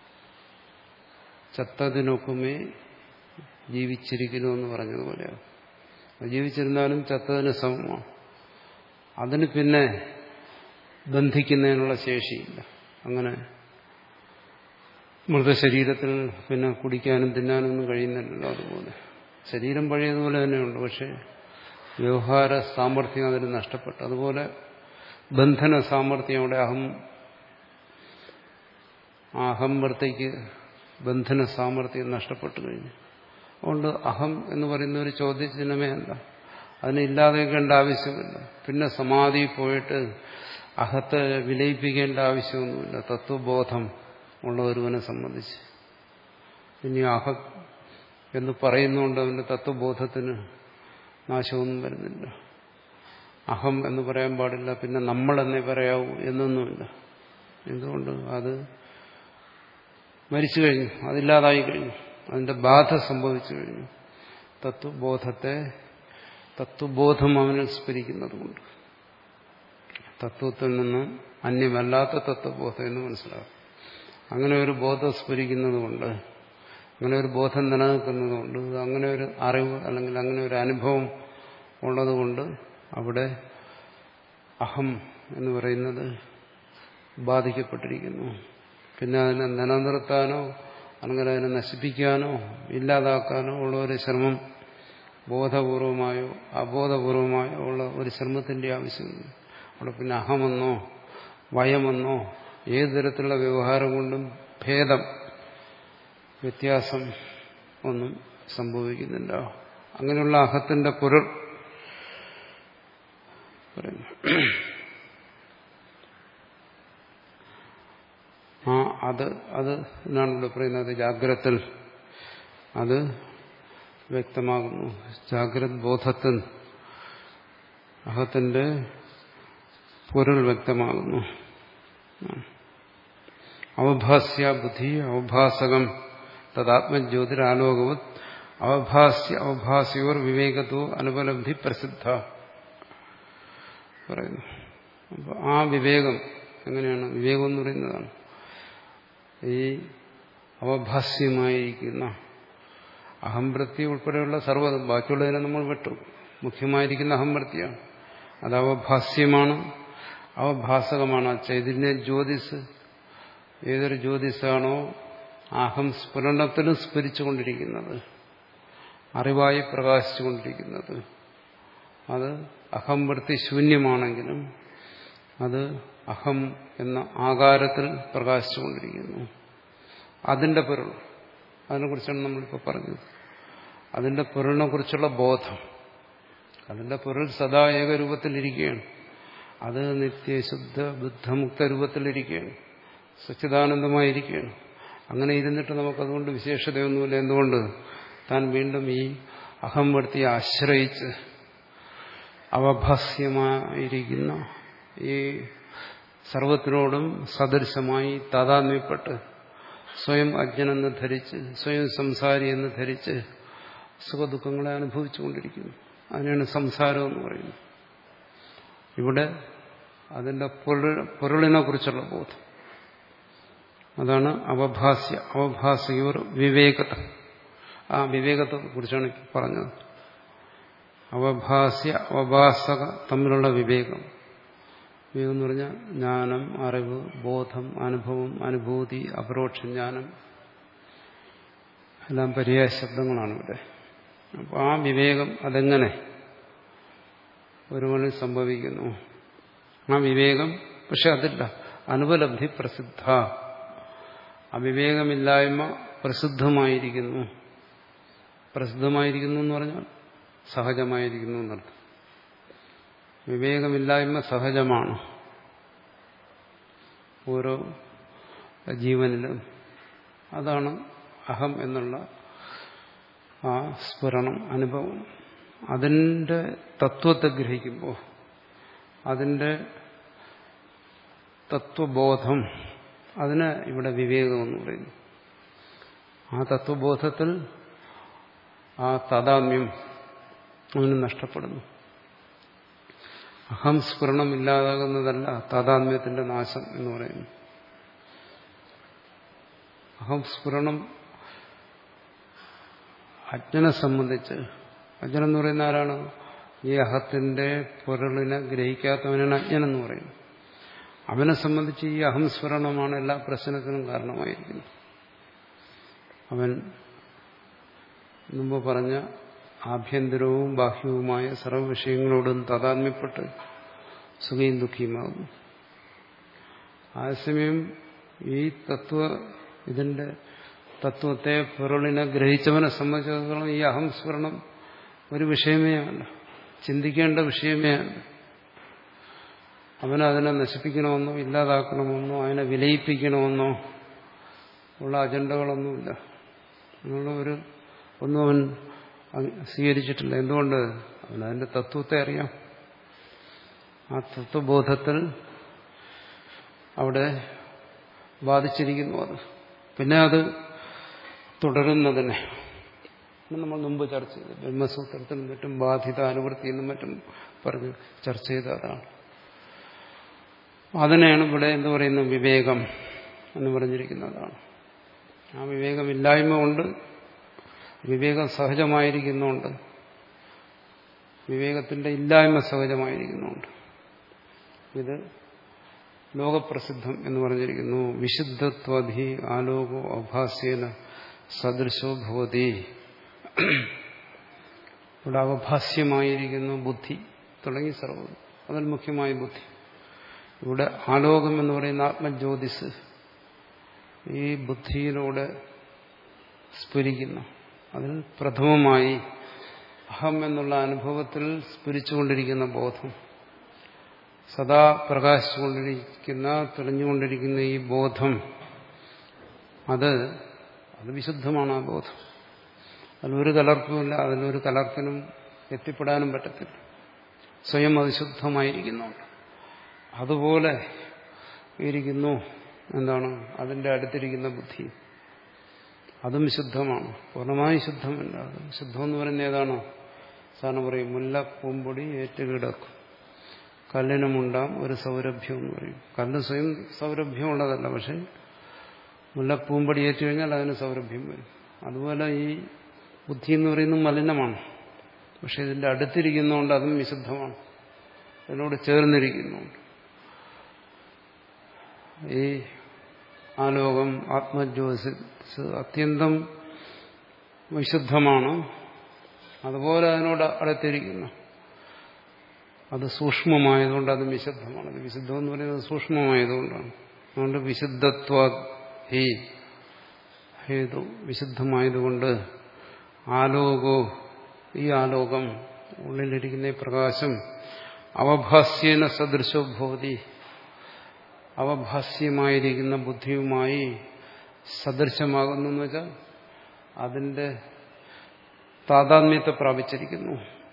ചത്തതിനൊക്കുമേ ജീവിച്ചിരിക്കുന്നു എന്ന് പറഞ്ഞതുപോലെയാണ്. ജീവിച്ചിരുന്നാലും ചത്തതിന് സമമാണ്. അതിന് പിന്നെ ബന്ധിക്കുന്നതിനുള്ള ശേഷിയില്ല. അങ്ങനെ മൃതശരീരത്തിൽ പിന്നെ കുടിക്കാനും തിന്നാനും ഒന്നും കഴിയുന്നില്ലല്ലോ. അതുപോലെ ശരീരം പഴയതുപോലെ തന്നെയുണ്ട്, പക്ഷെ വ്യവഹാര സാമർഥ്യം അതിന് നഷ്ടപ്പെട്ടു. അതുപോലെ ബന്ധന സാമർഥ്യം അവിടെ അഹം അഹം വൃത്തിക്ക് ബന്ധന സാമർഥ്യം നഷ്ടപ്പെട്ടു കഴിഞ്ഞു. അതുകൊണ്ട് അഹം എന്ന് പറയുന്ന ഒരു ചോദ്യചിഹ്നമേ അല്ല. അതിനെ ഇല്ലാതെക്കേണ്ട ആവശ്യമില്ല. പിന്നെ സമാധി പോയിട്ട് അഹത്തെ വിലയിപ്പിക്കേണ്ട ആവശ്യമൊന്നുമില്ല. തത്വബോധം ഉള്ള ഒരുവനെ സംബന്ധിച്ച് ഇനി അഹം എന്ന് പറയുന്നതുകൊണ്ട് അവന്റെ തത്വബോധത്തിന് നാശമൊന്നും വരുന്നില്ല. അഹം എന്ന് പറയാൻ പാടില്ല, പിന്നെ നമ്മളെന്നേ പറയാവൂ എന്നൊന്നുമില്ല. എന്തുകൊണ്ട്? അത് മരിച്ചു കഴിഞ്ഞു, അതില്ലാതായി കഴിഞ്ഞു, അതിന്റെ ബാധ സംഭവിച്ചു കഴിഞ്ഞു. തത്വബോധത്തെ തത്വബോധം അവനിൽ സ്ഫുരിക്കുന്നതുകൊണ്ട്, തത്വത്തിൽ നിന്ന് അന്യമല്ലാത്ത തത്വബോധം എന്ന് മനസ്സിലാക്കും. അങ്ങനെ ഒരു ബോധം സ്ഫുരിക്കുന്നതുകൊണ്ട്, അങ്ങനെ ഒരു ബോധം നിലനിൽക്കുന്നതുകൊണ്ട്, അങ്ങനെ ഒരു അറിവ് അല്ലെങ്കിൽ അങ്ങനെ ഒരു അനുഭവം ഉള്ളതുകൊണ്ട് അവിടെ അഹം എന്ന് പറയുന്നത് ബാധിക്കപ്പെട്ടിരിക്കുന്നു. പിന്നെ അതിനെ നിലനിർത്താനോ അല്ലെങ്കിൽ അതിനെ നശിപ്പിക്കാനോ ഇല്ലാതാക്കാനോ ഉള്ള ഒരു ശ്രമം ബോധപൂർവമായോ അബോധപൂർവമായോ ഉള്ള ഒരു ശ്രമത്തിന്റെ ആവശ്യമില്ല. അവിടെ പിന്നെ അഹമെന്നോ വയമെന്നോ ഏതു തരത്തിലുള്ള വ്യവഹാരം കൊണ്ടും ഭേദം വ്യത്യാസം ഒന്നും സംഭവിക്കുന്നില്ല. അങ്ങനെയുള്ള അഹത്തിന്റെ പൊരുൾ പറയുന്നു. ആ അത് അത് എന്നാണ് ഇവിടെ പറയുന്നത്. ജാഗ്രത്തിൽ അത് വ്യക്തമാകുന്നു. ജാഗ്രത് ബോധത്തിൽ അഹത്തിന്റെ പൊരുൾ വ്യക്തമാകുന്നു. അവഭാസ്യ ബുദ്ധി അവഭാസകം തദാത്മജ്യോതിരാലോകവത് അവഭാസ്യ അവഭാസ്യോർ വിവേകത്തോ അനുപലബ്ധി പ്രസിദ്ധ പറയുന്നു. അപ്പൊ ആ വിവേകം എങ്ങനെയാണ്? വിവേകം എന്ന് പറയുന്നതാണ് ഈ അവഭാസ്യമായിരിക്കുന്ന അഹംവൃത്തി ഉൾപ്പെടെയുള്ള സർവ്വതും. ബാക്കിയുള്ളതിനെ നമ്മൾ വിട്ടു. മുഖ്യമായിരിക്കുന്ന അഹംവൃത്തിയാണ്. അത് അവഭാസ്യമാണ്, അവഭാസകമാണ്. ചൈതന്യ ജ്യോതിസ് ഏതൊരു ജ്യോതിസാണോ അഹം സ്ഫുരണത്തിലും സ്ഫുരിച്ചുകൊണ്ടിരിക്കുന്നത്, അറിവായി പ്രകാശിച്ചുകൊണ്ടിരിക്കുന്നത്, അത് അഹംവൃത്തി ശൂന്യമാണെങ്കിലും അത് അഹം എന്ന ആകാരത്തിൽ പ്രകാശിച്ചുകൊണ്ടിരിക്കുന്നു. അതിന്റെ പൊരുൾ, അതിനെക്കുറിച്ചാണ് നമ്മളിപ്പോൾ പറഞ്ഞത്. അതിന്റെ പൊരുളിനെ കുറിച്ചുള്ള ബോധം, അതിന്റെ പൊരുൾ സദാ ഏകരൂപത്തിലിരിക്കുകയാണ്. അത് നിത്യശുദ്ധ ബുദ്ധമുക്ത രൂപത്തിലിരിക്കുകയാണ്, സച്ചിദാനന്ദമായിരിക്കുകയാണ്. അങ്ങനെ ഇരുന്നിട്ട് നമുക്കതുകൊണ്ട് വിശേഷതയൊന്നുമില്ല. എന്തുകൊണ്ട്? താൻ വീണ്ടും ഈ അഹംവൃത്തിയെ ആശ്രയിച്ച് അവഭാസ്യമായിരിക്കുന്ന ഈ സർവത്തിനോടും സദൃശമായി താതാത്മ്യപ്പെട്ട് സ്വയം അജ്ഞനെന്ന് ധരിച്ച് സ്വയം സംസാരി എന്ന് ധരിച്ച് സുഖദുഃഖങ്ങളെ അനുഭവിച്ചുകൊണ്ടിരിക്കുന്നു. അതിനാണ് സംസാരം എന്ന് പറയുന്നത്. ഇവിടെ അതിന്റെ പൊരുളിനെ കുറിച്ചുള്ള ബോധം, അതാണ് അവഭാസ്യ അവഭാസ്യർ വിവേകത. ആ വിവേകത്തെ കുറിച്ചാണ് പറഞ്ഞത്. അവഭാസ്യ അവഭാസക തമ്മിലുള്ള വിവേകം. വിവേകം എന്ന് പറഞ്ഞാൽ ജ്ഞാനം, അറിവ്, ബോധം, അനുഭവം, അനുഭൂതി, അപരോക്ഷ ജ്ഞാനം എല്ലാം പര്യായ ശബ്ദങ്ങളാണ് ഇവിടെ. അപ്പോൾ ആ വിവേകം അതെങ്ങനെ ഒരുവനിൽ സംഭവിക്കുന്നു? ആ വിവേകം പക്ഷെ അതില്ല, അനുപലബ്ധി പ്രസിദ്ധ. അവിവേകമില്ലായ്മ പ്രസിദ്ധമായിരിക്കുന്നു. പ്രസിദ്ധമായിരിക്കുന്നു എന്ന് പറഞ്ഞാൽ സഹജമായിരിക്കുന്നു എന്നർത്ഥം. വിവേകമില്ലായ്മ സഹജമാണ് ഓരോ ജീവനിലും. അതാണ് അഹം എന്നുള്ള ആ സ്ഫുരണം, അനുഭവം. അതിൻ്റെ തത്വത്തെ ഗ്രഹിക്കുമ്പോൾ, അതിൻ്റെ തത്വബോധം, അതിന് ഇവിടെ വിവേകമെന്ന് പറയുന്നു. ആ തത്വബോധത്തിൽ ആ താതാത്മ്യം അവന് നഷ്ടപ്പെടുന്നു. അഹം സ്ഫുരണം ഇല്ലാതാകുന്നതല്ല താതാത്മ്യത്തിന്റെ നാശം എന്ന് പറയുന്നു. അഹം സ്ഫുരണം അജ്ഞനെ സംബന്ധിച്ച്, അജ്ഞൻ എന്ന് പറയുന്ന ആരാണ്? ഈ അഹത്തിന്റെ പൊരുളിനെ ഗ്രഹിക്കാത്തവനാണ് അജ്ഞനെന്ന് പറയുന്നത്. അവനെ സംബന്ധിച്ച് ഈ അഹംസ്ഫുരണമാണ് എല്ലാ പ്രശ്നത്തിനും കാരണമായിരിക്കുന്നത്. അവൻ മുമ്പ് പറഞ്ഞ ആഭ്യന്തരവും ബാഹ്യവുമായ സർവ്വ വിഷയങ്ങളോടും താതാത്മ്യപ്പെട്ട് സുഖയും ദുഃഖിയുമാകുന്നു. അതേസമയം ഈ തത്വ ഇതിന്റെ തത്വത്തെ പൊരുളിനെ ഗ്രഹിച്ചവനെ സംബന്ധിച്ചിടത്തോളം ഈ അഹംസ്മരണം ഒരു വിഷയമേ അല്ല, ചിന്തിക്കേണ്ട വിഷയമേ അല്ല. അവനതിനെ നശിപ്പിക്കണമെന്നോ ഇല്ലാതാക്കണമെന്നോ അതിനെ വിലയിപ്പിക്കണമെന്നോ ഉള്ള അജണ്ടകളൊന്നുമില്ല. എന്നുള്ള ഒരു ഒന്നും അവൻ സ്വീകരിച്ചിട്ടില്ല. എന്തുകൊണ്ട്? അവനതിന്റെ തത്വത്തെ അറിയാം. ആ തത്വബോധത്തിൽ അവിടെ ബാധിച്ചിരിക്കുന്നു അത്. പിന്നെ അത് തുടരുന്നതിനെ നമ്മൾ മുമ്പ് ചർച്ച ചെയ്തു. ബ്രഹ്മസൂത്രത്തിനും മറ്റും ബാധിത അനുവൃത്തി എന്നും മറ്റും പറഞ്ഞ് ചർച്ച ചെയ്ത അതാണ്. അതിനെയാണ് ഇവിടെ എന്ത് പറയുന്നു? വിവേകം എന്ന് പറഞ്ഞിരിക്കുന്നതാണ്. ആ വിവേകമില്ലായ്മ കൊണ്ട്, വിവേകം സഹജമായിരിക്കുന്നുണ്ട്, വിവേകത്തിന്റെ ഇല്ലായ്മ സഹജമായിരിക്കുന്നുണ്ട്. ഇത് ലോകപ്രസിദ്ധം എന്ന് പറഞ്ഞിരിക്കുന്നു. വിശുദ്ധത്വധി ആലോകോ അവഭാസ്യേന സദൃശോ ഭവതി. ഇവിടെ അവഭാസ്യമായിരിക്കുന്നു ബുദ്ധി തുടങ്ങി സർവ്വം. അതിൽ മുഖ്യമായ ബുദ്ധി. ഇവിടെ ആലോകം എന്ന് പറയുന്ന ആത്മജ്യോതിസ് ഈ ബുദ്ധിയിലൂടെ സ്ഫുരിക്കുന്നു. അതിൽ പ്രഥമമായി അഹം എന്നുള്ള അനുഭവത്തിൽ സ്ഫുരിച്ചുകൊണ്ടിരിക്കുന്ന ബോധം, സദാ പ്രകാശിച്ചുകൊണ്ടിരിക്കുന്ന, തെളിഞ്ഞുകൊണ്ടിരിക്കുന്ന ഈ ബോധം, അത് അത് വിശുദ്ധമാണ്. ആ ബോധം അതിലൊരു കലർപ്പുമില്ല, അതിലൊരു കലർപ്പിനും എത്തിപ്പെടാനും പറ്റത്തില്ല. സ്വയം അത് ശുദ്ധമായിരിക്കുന്നുണ്ട്. അതുപോലെ ഇരിക്കുന്നു എന്താണ് അതിന്റെ അടുത്തിരിക്കുന്ന ബുദ്ധി. അതും ശുദ്ധമാണ്, പൂർണ്ണമായും ശുദ്ധമല്ല. അത് ശുദ്ധം എന്ന് പറയുന്നത് ഏതാണ്? സാധാരണ പറയും മുല്ലപ്പൂമ്പൊടി ഏറ്റുകിടക്കും, കല്ലിനുമുണ്ടാം ഒരു സൗരഭ്യം എന്ന് പറയും. കല്ല് സ്വയം സൗരഭ്യമുള്ളതല്ല, പക്ഷെ മുല്ലപ്പൂമ്പൊടി ഏറ്റു കഴിഞ്ഞാൽ അതിന് സൗരഭ്യം വരും. അതുപോലെ ഈ ബുദ്ധി എന്ന് പറയുന്നത് മലിനമാണ്, പക്ഷെ ഇതിന്റെ അടുത്തിരിക്കുന്നതുകൊണ്ട് അതും വിശുദ്ധമാണ്, അതിനോട് ചേർന്നിരിക്കുന്നുണ്ട്. ഈ ആലോകം ആത്മജ്യോതിസ് അത്യന്തം വിശുദ്ധമാണ്. അതുപോലെ അതിനോട് അടുത്തിരിക്കുന്നു, അത് സൂക്ഷ്മമായതുകൊണ്ട് അത് വിശുദ്ധമാണ്. അത് വിശുദ്ധം എന്ന് പറയുന്നത് സൂക്ഷ്മമായതുകൊണ്ടാണ്. അതുകൊണ്ട് വിശുദ്ധത്വ ഹി ഹേതു, വിശുദ്ധമായതുകൊണ്ട് ആലോകോ, ഈ ആലോകം ഉള്ളിലിരിക്കുന്ന പ്രകാശം അവഭാസ്യേന സദൃശോ ഭവതി, അവഭാസ്യമായിരിക്കുന്ന ബുദ്ധിയുമായി സദൃശമാകുന്നു എന്ന് വെച്ചാൽ അതിന്റെ താതാത്മ്യത്തെ പ്രാപിച്ചിരിക്കുന്നു.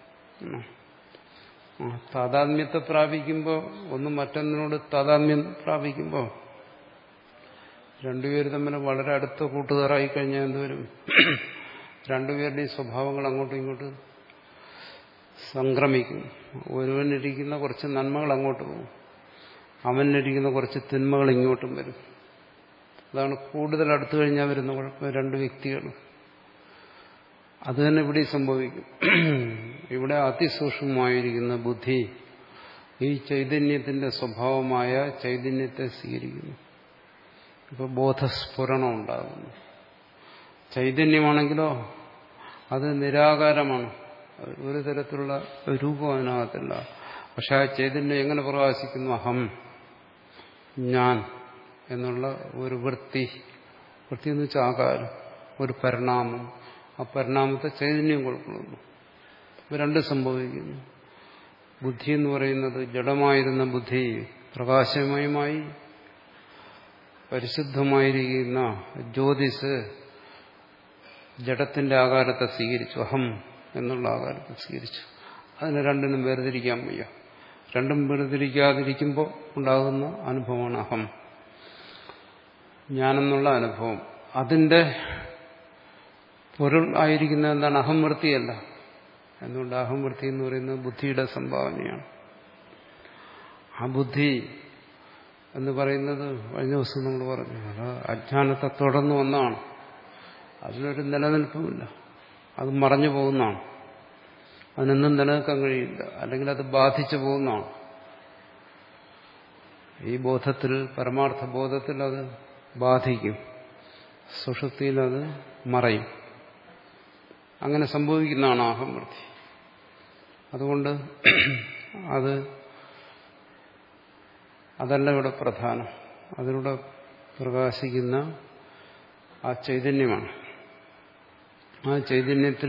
താതാത്മ്യത്തെ പ്രാപിക്കുമ്പോൾ, ഒന്ന് മറ്റൊന്നിനോട് താതാത്മ്യം പ്രാപിക്കുമ്പോൾ രണ്ടുപേർ തമ്മിൽ വളരെ അടുത്ത കൂട്ടുകാരായി കഴിഞ്ഞാൽ എന്തുവരും? രണ്ടുപേരുടെയും സ്വഭാവങ്ങൾ അങ്ങോട്ടും ഇങ്ങോട്ടും സംക്രമിക്കും. ഒരുവനിരിക്കുന്ന കുറച്ച് നന്മകൾ അങ്ങോട്ട് പോകും, അവനിരിക്കുന്ന കുറച്ച് തിന്മകൾ ഇങ്ങോട്ടും വരും. അതാണ് കൂടുതൽ അടുത്തു കഴിഞ്ഞാൽ വരുന്ന കുഴപ്പം. രണ്ട് വ്യക്തികൾ അത് തന്നെ ഇവിടെ സംഭവിക്കും. ഇവിടെ അതിസൂക്ഷ്മമായിരിക്കുന്ന ബുദ്ധി ഈ ചൈതന്യത്തിന്റെ സ്വഭാവമായ ചൈതന്യത്തെ സ്വീകരിക്കുന്നു. ഇപ്പോൾ ബോധസ്ഫുരണം ഉണ്ടാകുന്നു. ചൈതന്യമാണെങ്കിലോ അത് നിരാകാരമാണ്, ഒരു തരത്തിലുള്ള രൂപം അതിനകത്തില്ല. പക്ഷെ ആ ചൈതന്യം എങ്ങനെ പ്രകാശിക്കുന്നു? അഹം, ഞാൻ എന്നുള്ള ഒരു വൃത്തി. വൃത്തി എന്ന് വെച്ചാൽ ആകാരം, ഒരു പരിണാമം. ആ പരിണാമത്തെ ചൈതന്യം കൊടുക്കുന്നു. ഇവ രണ്ടും സംഭവിക്കുന്നു. ബുദ്ധി എന്ന് പറയുന്നത് ജഡമായിരുന്ന ബുദ്ധി പ്രകാശമയമായി, പരിശുദ്ധമായിരിക്കുന്ന ജ്യോതിസ് ജഡത്തിന്റെ ആകാരത്തെ സ്വീകരിച്ചു, അഹം എന്നുള്ള ആകാരത്തെ സ്വീകരിച്ചു. അതിനെ രണ്ടിനും വേർതിരിക്കാൻ വയ്യ. രണ്ടും വേർതിരിക്കാതിരിക്കുമ്പോൾ ഉണ്ടാകുന്ന അനുഭവമാണ് അഹം, ഞാനെന്നുള്ള അനുഭവം. അതിന്റെ പൊരുൾ ആയിരിക്കുന്ന എന്താണ്? അഹംവൃത്തിയല്ല. എന്തുകൊണ്ട്? അഹംവൃത്തി എന്ന് പറയുന്നത് ബുദ്ധിയുടെ സംഭാവനയാണ്. ആ ബുദ്ധി എന്ന് പറയുന്നത് കഴിഞ്ഞ ദിവസം നമ്മൾ പറഞ്ഞു, അത് അജ്ഞാനത്തെ തുടർന്ന് വന്നതാണ്. അതിനൊരു നിലനിൽപ്പുമില്ല, അത് മറഞ്ഞു പോകുന്നതാണ്. അതിനൊന്നും നിലനിൽക്കാൻ കഴിയില്ല, അല്ലെങ്കിൽ അത് ബാധിച്ചു പോകുന്നതാണ്. ഈ ബോധത്തിൽ, പരമാർത്ഥ ബോധത്തിൽ അത് ബാധിക്കും, സുഷുപ്തിയിൽ അത് മറയും. അങ്ങനെ സംഭവിക്കുന്നതാണ് അഹംവൃത്തി. അതുകൊണ്ട് അത് അതല്ല ഇവിടെ പ്രധാനം. അതിലൂടെ പ്രകാശിക്കുന്ന ആ ചൈതന്യമാണ്. ആ ചൈതന്യത്തിൽ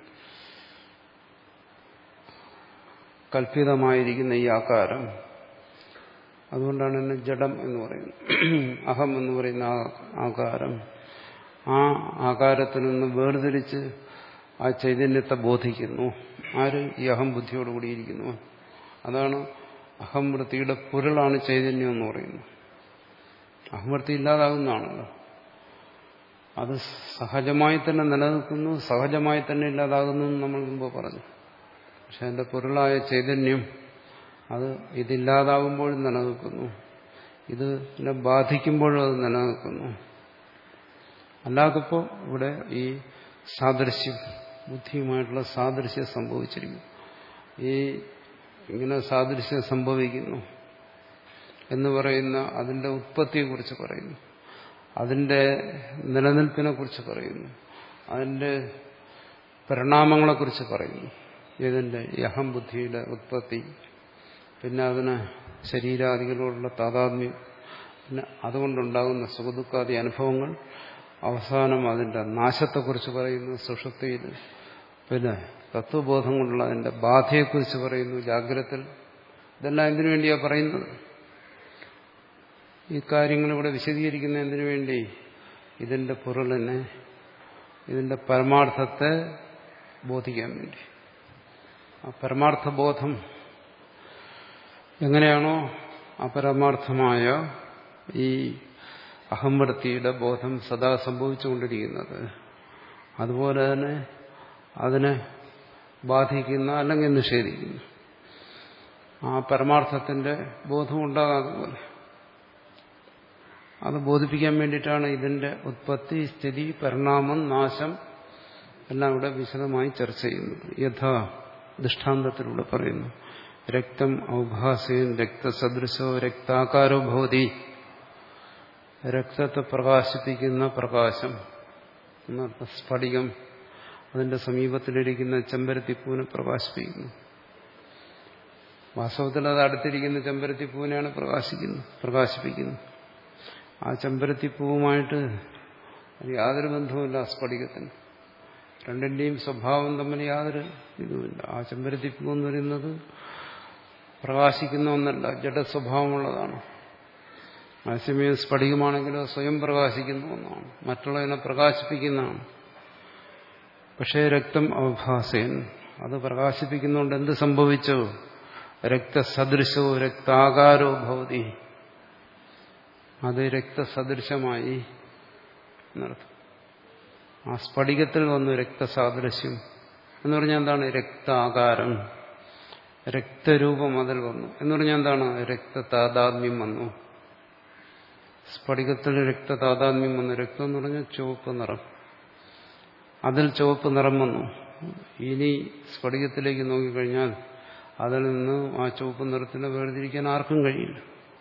കൽപ്പിതമായിരിക്കുന്ന ഈ ആകാരം, അതുകൊണ്ടാണ് എന്നെ ജഡം എന്ന് പറയുന്നത്. അഹം എന്ന് പറയുന്ന ആകാരം, ആ ആകാരത്തിൽ നിന്ന് വേർതിരിച്ച് ആ ചൈതന്യത്തെ ബോധിക്കുന്നു. ആര്? ഈ അഹം ബുദ്ധിയോടുകൂടിയിരിക്കുന്നു. അതാണ് അഹംവൃത്തിയുടെ പൊരുളാണ് ചൈതന്യം എന്ന് പറയുന്നത്. അഹംവൃത്തി ഇല്ലാതാകുന്നതാണല്ലോ. അത് സഹജമായി തന്നെ നിലനിൽക്കുന്നു, സഹജമായി തന്നെ ഇല്ലാതാകുന്നു എന്ന് നമ്മൾ മുമ്പ് പറഞ്ഞു. പക്ഷെ അതിന്റെ പൊരുളായ ചൈതന്യം അത് ഇതില്ലാതാകുമ്പോഴും നിലനിൽക്കുന്നു, ഇതിനെ ബാധിക്കുമ്പോഴും അത് നിലനിൽക്കുന്നു. അല്ലാത്തപ്പോൾ ഇവിടെ ഈ സാദൃശ്യം, ബുദ്ധിയുമായിട്ടുള്ള സാദൃശ്യം സംഭവിച്ചിരിക്കുന്നു. ഈ ഇങ്ങനെ സാദൃശ്യം സംഭവിക്കുന്നു എന്ന് പറയുന്ന അതിന്റെ ഉത്പത്തിയെക്കുറിച്ച് പറയുന്നു, അതിന്റെ നിലനിൽപ്പിനെ കുറിച്ച് പറയുന്നു, അതിന്റെ പരിണാമങ്ങളെക്കുറിച്ച് പറയുന്നു. ഇതിന്റെ യഹം ബുദ്ധിയുടെ ഉത്പത്തി, പിന്നെ അതിന് ശരീരാദികളോടുള്ള താതാത്മ്യം, പിന്നെ അതുകൊണ്ടുണ്ടാകുന്ന സുഖദുഃഖാദി അനുഭവങ്ങൾ, അവസാനം അതിന്റെ നാശത്തെക്കുറിച്ച് പറയുന്നു സുഷുപ്തിയിൽ, പിന്നെ തത്വബോധം കൊണ്ടുള്ള അതിന്റെ ബാധയെക്കുറിച്ച് പറയുന്നു ജാഗ്രതത്തിൽ. ഇതെല്ലാം എന്തിനു വേണ്ടിയാണ് പറയുന്നത്? ഈ കാര്യങ്ങളിവിടെ വിശദീകരിക്കുന്ന എന്തിനു വേണ്ടി? ഇതിന്റെ പൊരുളിനെ, ഇതിന്റെ പരമാർത്ഥത്തെ ബോധിക്കാൻ വേണ്ടി. ആ പരമാർത്ഥ ബോധം എങ്ങനെയാണോ ആ പരമാർത്ഥമായ ഈ അഹംവൃത്തിയുടെ ബോധം സദാ സംഭവിച്ചുകൊണ്ടിരിക്കുന്നത്, അതുപോലെ തന്നെ അതിനെ ബാധിക്കുന്ന അല്ലെങ്കിൽ നിഷേധിക്കുന്നു ആ പരമാർത്ഥത്തിന്റെ ബോധം ഉണ്ടാകാതെ പോലെ അത് ബോധിപ്പിക്കാൻ വേണ്ടിയിട്ടാണ് ഇതിന്റെ ഉത്പത്തി, സ്ഥിതി, പരിണാമം, നാശം എല്ലാം ഇവിടെ വിശദമായി ചർച്ച ചെയ്യുന്നത്. യഥാ ദൃഷ്ടാന്തത്തിലൂടെ പറയുന്നു. രക്തം ഔഭാസേൻ രക്തസദൃശോ രക്താകാരോ ഭവതി. രക്തത്തെ പ്രകാശിപ്പിക്കുന്ന പ്രകാശം എന്നർത്ഥം. സ്ഫടികം അതിന്റെ സമീപത്തിലിരിക്കുന്ന ചെമ്പരത്തിപ്പൂവിനെ പ്രകാശിപ്പിക്കുന്നു. വാസ്തവത്തിൽ അത് അടുത്തിരിക്കുന്ന ചെമ്പരത്തിപ്പൂവിനെയാണ് പ്രകാശിക്കുന്നത് പ്രകാശിപ്പിക്കുന്നത് ആ ചെമ്പരത്തിപ്പൂവുമായിട്ട് യാതൊരു ബന്ധവുമില്ല സ്ഫടികത്തിന്. രണ്ടിന്റെയും സ്വഭാവം തമ്മിൽ യാതൊരു ഇതുമില്ല. ആ ചെമ്പരത്തിപ്പൂ എന്ന് പറയുന്നത് പ്രകാശിക്കുന്ന ഒന്നല്ല, ജഡസ്വഭാവമുള്ളതാണ്. അതേസമയം സ്ഫടികമാണെങ്കിലോ സ്വയം പ്രകാശിക്കുന്ന ഒന്നാണ്, മറ്റുള്ളതിനെ പ്രകാശിപ്പിക്കുന്നതാണ്. പക്ഷേ രക്തം അവഭാസേൻ, അത് പ്രകാശിപ്പിക്കുന്നുണ്ട്. എന്ത് സംഭവിച്ചു? രക്തസദൃശോ രക്താകാരോ ഭവതി, അത് രക്തസദൃശമായി എന്നർത്ഥം. ആ സ്ഫടികത്തിൽ വന്നു രക്തസാദൃശ്യം എന്ന് പറഞ്ഞാൽ എന്താണ്? രക്താകാരം, രക്തരൂപം അതിൽ വന്നു എന്ന് പറഞ്ഞാൽ എന്താണ്? രക്തതാതാത്മ്യം വന്നു. സ്ഫടികത്തിൽ രക്തതാതാത്മ്യം വന്നു. രക്തം എന്ന് പറഞ്ഞാൽ ചുവപ്പ് നിറം, അതിൽ ചുവപ്പ് നിറം വന്നു. ഇനി സ്ഫടികത്തിലേക്ക് നോക്കിക്കഴിഞ്ഞാൽ അതിൽ നിന്ന് ആ ചുവപ്പ് നിറത്തിനെ വേർതിരിക്കാൻ ആർക്കും കഴിയില്ല.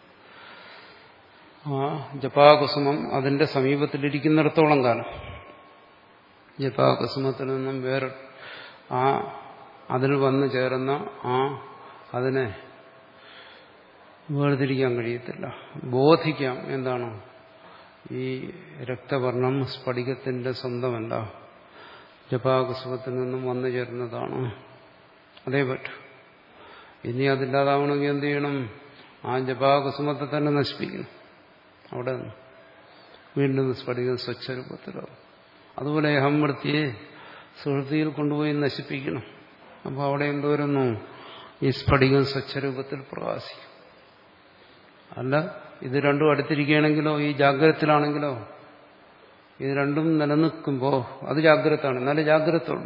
ആ ജപാകുസുമം അതിന്റെ സമീപത്തിലിരിക്കുന്നിടത്തോളം കാലം ജപാകുസുമത്തിൽ നിന്നും വേറെ ആ അതിൽ വന്നു ചേർന്ന ആ അതിനെ വേർതിരിക്കാൻ കഴിയത്തില്ല. ബോധിക്കാം. എന്താണ്? ഈ രക്തവർണം സ്ഫടികത്തിന്റെ സ്വന്തമല്ല, ജപാകുസുമത്തിൽ നിന്നും വന്നു ചേർന്നതാണ്. അതേ പറ്റൂ. ഇനി അതില്ലാതാവണമെങ്കിൽ എന്ത് ചെയ്യണം? ആ ജപാകുസുമത്തെ തന്നെ നശിപ്പിക്കണം. അവിടെ വീണ്ടും സ്ഫടികം സ്വച്ഛരൂപത്തിലാവും. അതുപോലെ അഹംവൃത്തിയെ സുഹൃത്തിയിൽ കൊണ്ടുപോയി നശിപ്പിക്കണം. അപ്പോൾ അവിടെ എന്തോരുന്നു? ഈ സ്ഫടികം സ്വച്ഛരൂപത്തിൽ പ്രകാശിക്കും. അല്ല, ഇത് രണ്ടും അടുത്തിരിക്കുകയാണെങ്കിലോ, ഈ ജാഗ്രതത്തിലാണെങ്കിലോ, ഇത് രണ്ടും നിലനിൽക്കുമ്പോൾ അത് ജാഗ്രതാണ്. എന്നാലേ ജാഗ്രതുള്ളൂ.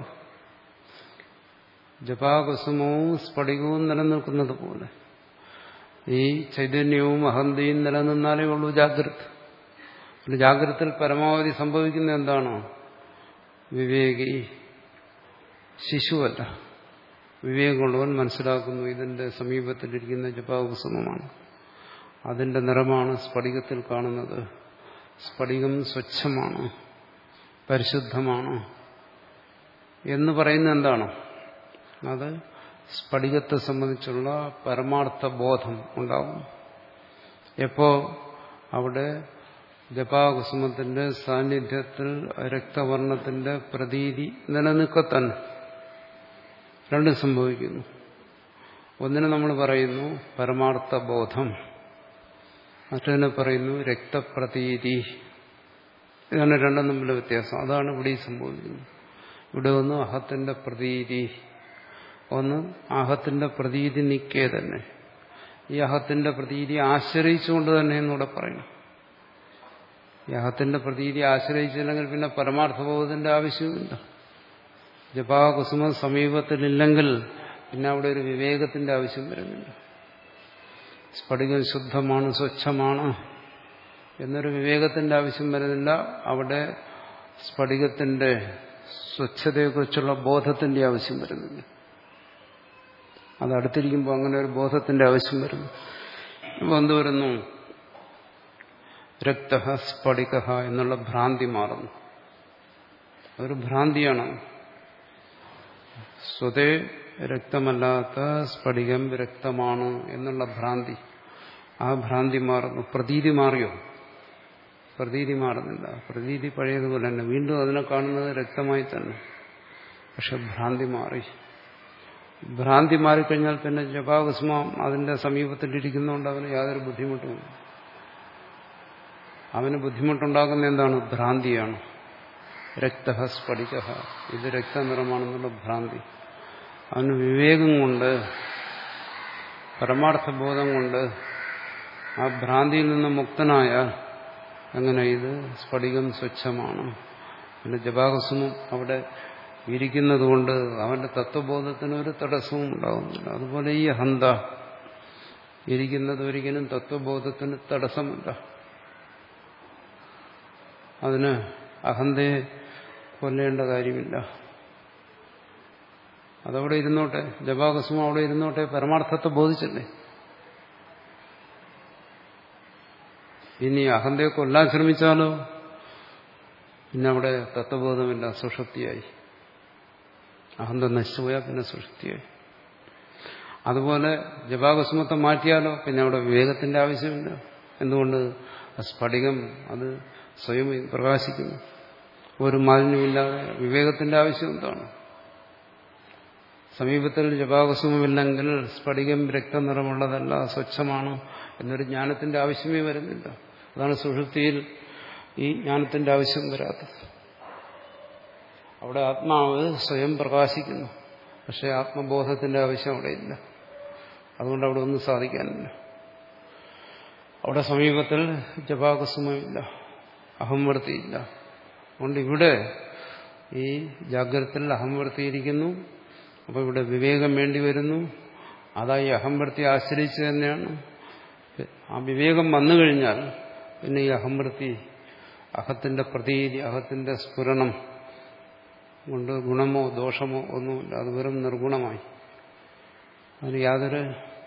ജപാകുസുമവും സ്ഫടികവും നിലനിൽക്കുന്നത് പോലെ ഈ ചൈതന്യവും അഹന്തയും നിലനിന്നാലേ ഉള്ളൂ ജാഗ്രത. പിന്നെ ജാഗ്രതയിൽ പരമാവധി സംഭവിക്കുന്ന എന്താണ്? വിവേകി ശിശുവല്ല, വിവേകമുള്ളവൻ മനസ്സിലാക്കുന്നു ഇതിന്റെ സമീപത്തിലിരിക്കുന്ന ജപാകുസുമമാണ്, അതിന്റെ നിറമാണ് സ്ഫടികത്തിൽ കാണുന്നത്. സ്ഫടികം സ്വച്ഛമാണ്, പരിശുദ്ധമാണ് എന്ന് പറയുന്നത് എന്താണ്? അത് സ്ഫടികത്തെ സംബന്ധിച്ചുള്ള പരമാർത്ഥ ബോധം ഉണ്ടാകും. എപ്പോ? അവിടെ ജപാകുസുമത്തിന്റെ സാന്നിധ്യത്തിൽ രക്തവർണത്തിന്റെ പ്രതീതി നിലനിൽക്കത്തന്നെ രണ്ടും സംഭവിക്കുന്നു. ഒന്നിനെ നമ്മൾ പറയുന്നു പരമാർത്ഥ ബോധം, മറ്റതിനെ പറയുന്നു രക്തപ്രതീതി. ഇതാണ് രണ്ടും തമ്മിലുള്ള വ്യത്യാസം. അതാണ് ഇവിടെ സംഭവിക്കുന്നത്. ഇവിടെ ഒന്ന് അഹത്തിന്റെ പ്രതീതി, ഒന്ന് അഹത്തിന്റെ പ്രതീതി നിൽക്കേ തന്നെ. ഈ അഹത്തിന്റെ പ്രതീതി ആശ്രയിച്ചുകൊണ്ട് തന്നെ എന്നൂടെ പറയണം. ഈ അഹത്തിന്റെ പ്രതീതി ആശ്രയിച്ചില്ലെങ്കിൽ പിന്നെ പരമാർത്ഥബോധത്തിന്റെ ആവശ്യമില്ല. ജപാകുസുമം സമീപത്തിലില്ലെങ്കിൽ പിന്നെ അവിടെ ഒരു വിവേകത്തിന്റെ ആവശ്യം വരുന്നില്ല. സ്ഫടികം ശുദ്ധമാണ്, സ്വച്ഛമാണ് എന്നൊരു വിവേകത്തിന്റെ ആവശ്യം വരുന്നില്ല. അവിടെ സ്ഫടികത്തിന്റെ സ്വച്ഛതയെക്കുറിച്ചുള്ള ബോധത്തിന്റെ ആവശ്യം വരുന്നില്ല. അത് അടുത്തിരിക്കുമ്പോൾ അങ്ങനെ ഒരു ബോധത്തിന്റെ ആവശ്യം വരുന്നു. ഇപ്പൊ എന്ത് വരുന്നു? രക്ത സ്ഫടിക എന്നുള്ള ഭ്രാന്തി മാറുന്നു. അതൊരു ഭ്രാന്തിയാണ്. സ്വതേ രക്തമല്ലാത്ത സ്ഫടികം രക്തമാണ് എന്നുള്ള ഭ്രാന്തി, ആ ഭ്രാന്തി മാറുന്നു. പ്രതീതി മാറിയോ? പ്രതീതി മാറുന്നില്ല. പ്രതീതി പഴയതുപോലെ തന്നെ, വീണ്ടും അതിനെ കാണുന്നത് രക്തമായി തന്നെ. പക്ഷെ ഭ്രാന്തി മാറി. ഭ്രാന്തി മാറിക്കഴിഞ്ഞാൽ പിന്നെ ജപാകുസുമം അതിന്റെ സമീപത്തിലിരിക്കുന്നതുകൊണ്ട് അവന് യാതൊരു ബുദ്ധിമുട്ടുമില്ല. അവന് ബുദ്ധിമുട്ടുണ്ടാക്കുന്ന എന്താണ്? ഭ്രാന്തിയാണ്. രക്ത സ്ഫടിക, ഇത് രക്തനിറമാണെന്നുള്ള ഭ്രാന്തി. അവന് വിവേകം കൊണ്ട്, പരമാർത്ഥബോധം കൊണ്ട് ആ ഭ്രാന്തിയിൽ നിന്ന് മുക്തനായ അങ്ങനെ ഇത് സ്ഫടികം സ്വച്ഛമാണ്. പിന്നെ ജപാകുസുമം അവിടെ ഇരിക്കുന്നത് കൊണ്ട് അവന്റെ തത്വബോധത്തിന് ഒരു തടസ്സവും ഉണ്ടാകുന്നില്ല. അതുപോലെ ഈ അഹന്ത ഇരിക്കുന്നത് ഒരിക്കലും തത്വബോധത്തിന് തടസ്സമില്ല. അതിന് അഹന്തയെ കൊല്ലേണ്ട കാര്യമില്ല. അതവിടെ ഇരുന്നോട്ടെ, ജപാകുസുമം അവിടെ ഇരുന്നോട്ടെ, പരമാർത്ഥത്തെ ബോധിച്ചല്ലേ. ഇനി അഹന്തയെ കൊല്ലാൻ ശ്രമിച്ചാലോ പിന്നെ അവിടെ തത്വബോധമില്ല, സുഷുപ്തിയായി. അഹന്ത നശിച്ചുപോയാൽ പിന്നെ സുഷുപ്തിയായി. അതുപോലെ ജപാകുസുമത്തെ മാറ്റിയാലോ പിന്നെ അവിടെ വിവേകത്തിന്റെ ആവശ്യമില്ല. എന്തുകൊണ്ട്? സ്ഫടികം അത് സ്വയം പ്രകാശിക്കുന്നു. ഒരു മാലിന്യമില്ലാതെ വിവേകത്തിന്റെ ആവശ്യം എന്താണ്? സമീപത്തിൽ ജപാകുസുമമില്ലെങ്കിൽ സ്ഫടികം രക്തനിറമുള്ളതല്ല, സ്വച്ഛമാണ് എന്നൊരു ജ്ഞാനത്തിന്റെ ആവശ്യമേ വരുന്നില്ല. അതാണ് സുഷുപ്തിയിൽ ഈ ജ്ഞാനത്തിന്റെ ആവശ്യം വരാത്തത്. അവിടെ ആത്മാവ് സ്വയം പ്രകാശിക്കുന്നു. പക്ഷെ ആത്മബോധത്തിന്റെ ആവശ്യം അവിടെ ഇല്ല. അതുകൊണ്ട് അവിടെ ഒന്നും സാധിക്കാനില്ല. അവിടെ സമീപത്തിൽ ജപാകുസുമമില്ല, അഹംവൃത്തിയില്ല. അതുകൊണ്ട് ഇവിടെ ഈ ജാഗ്രതത്തിൽ അഹംവൃത്തിയിരിക്കുന്നു. അപ്പോൾ ഇവിടെ വിവേകം വേണ്ടി വരുന്നു. അതായി അഹംവൃത്തി ആശ്രയിച്ച് തന്നെയാണ്. ആ വിവേകം വന്നു കഴിഞ്ഞാൽ പിന്നെ ഈ അഹംവൃത്തി, അഹത്തിന്റെ പ്രതീതി, അഹത്തിന്റെ സ്ഫുരണം കൊണ്ട് ഗുണമോ ദോഷമോ ഒന്നുമില്ല. അത് വെറും നിർഗുണമായി. അതിന് യാതൊരു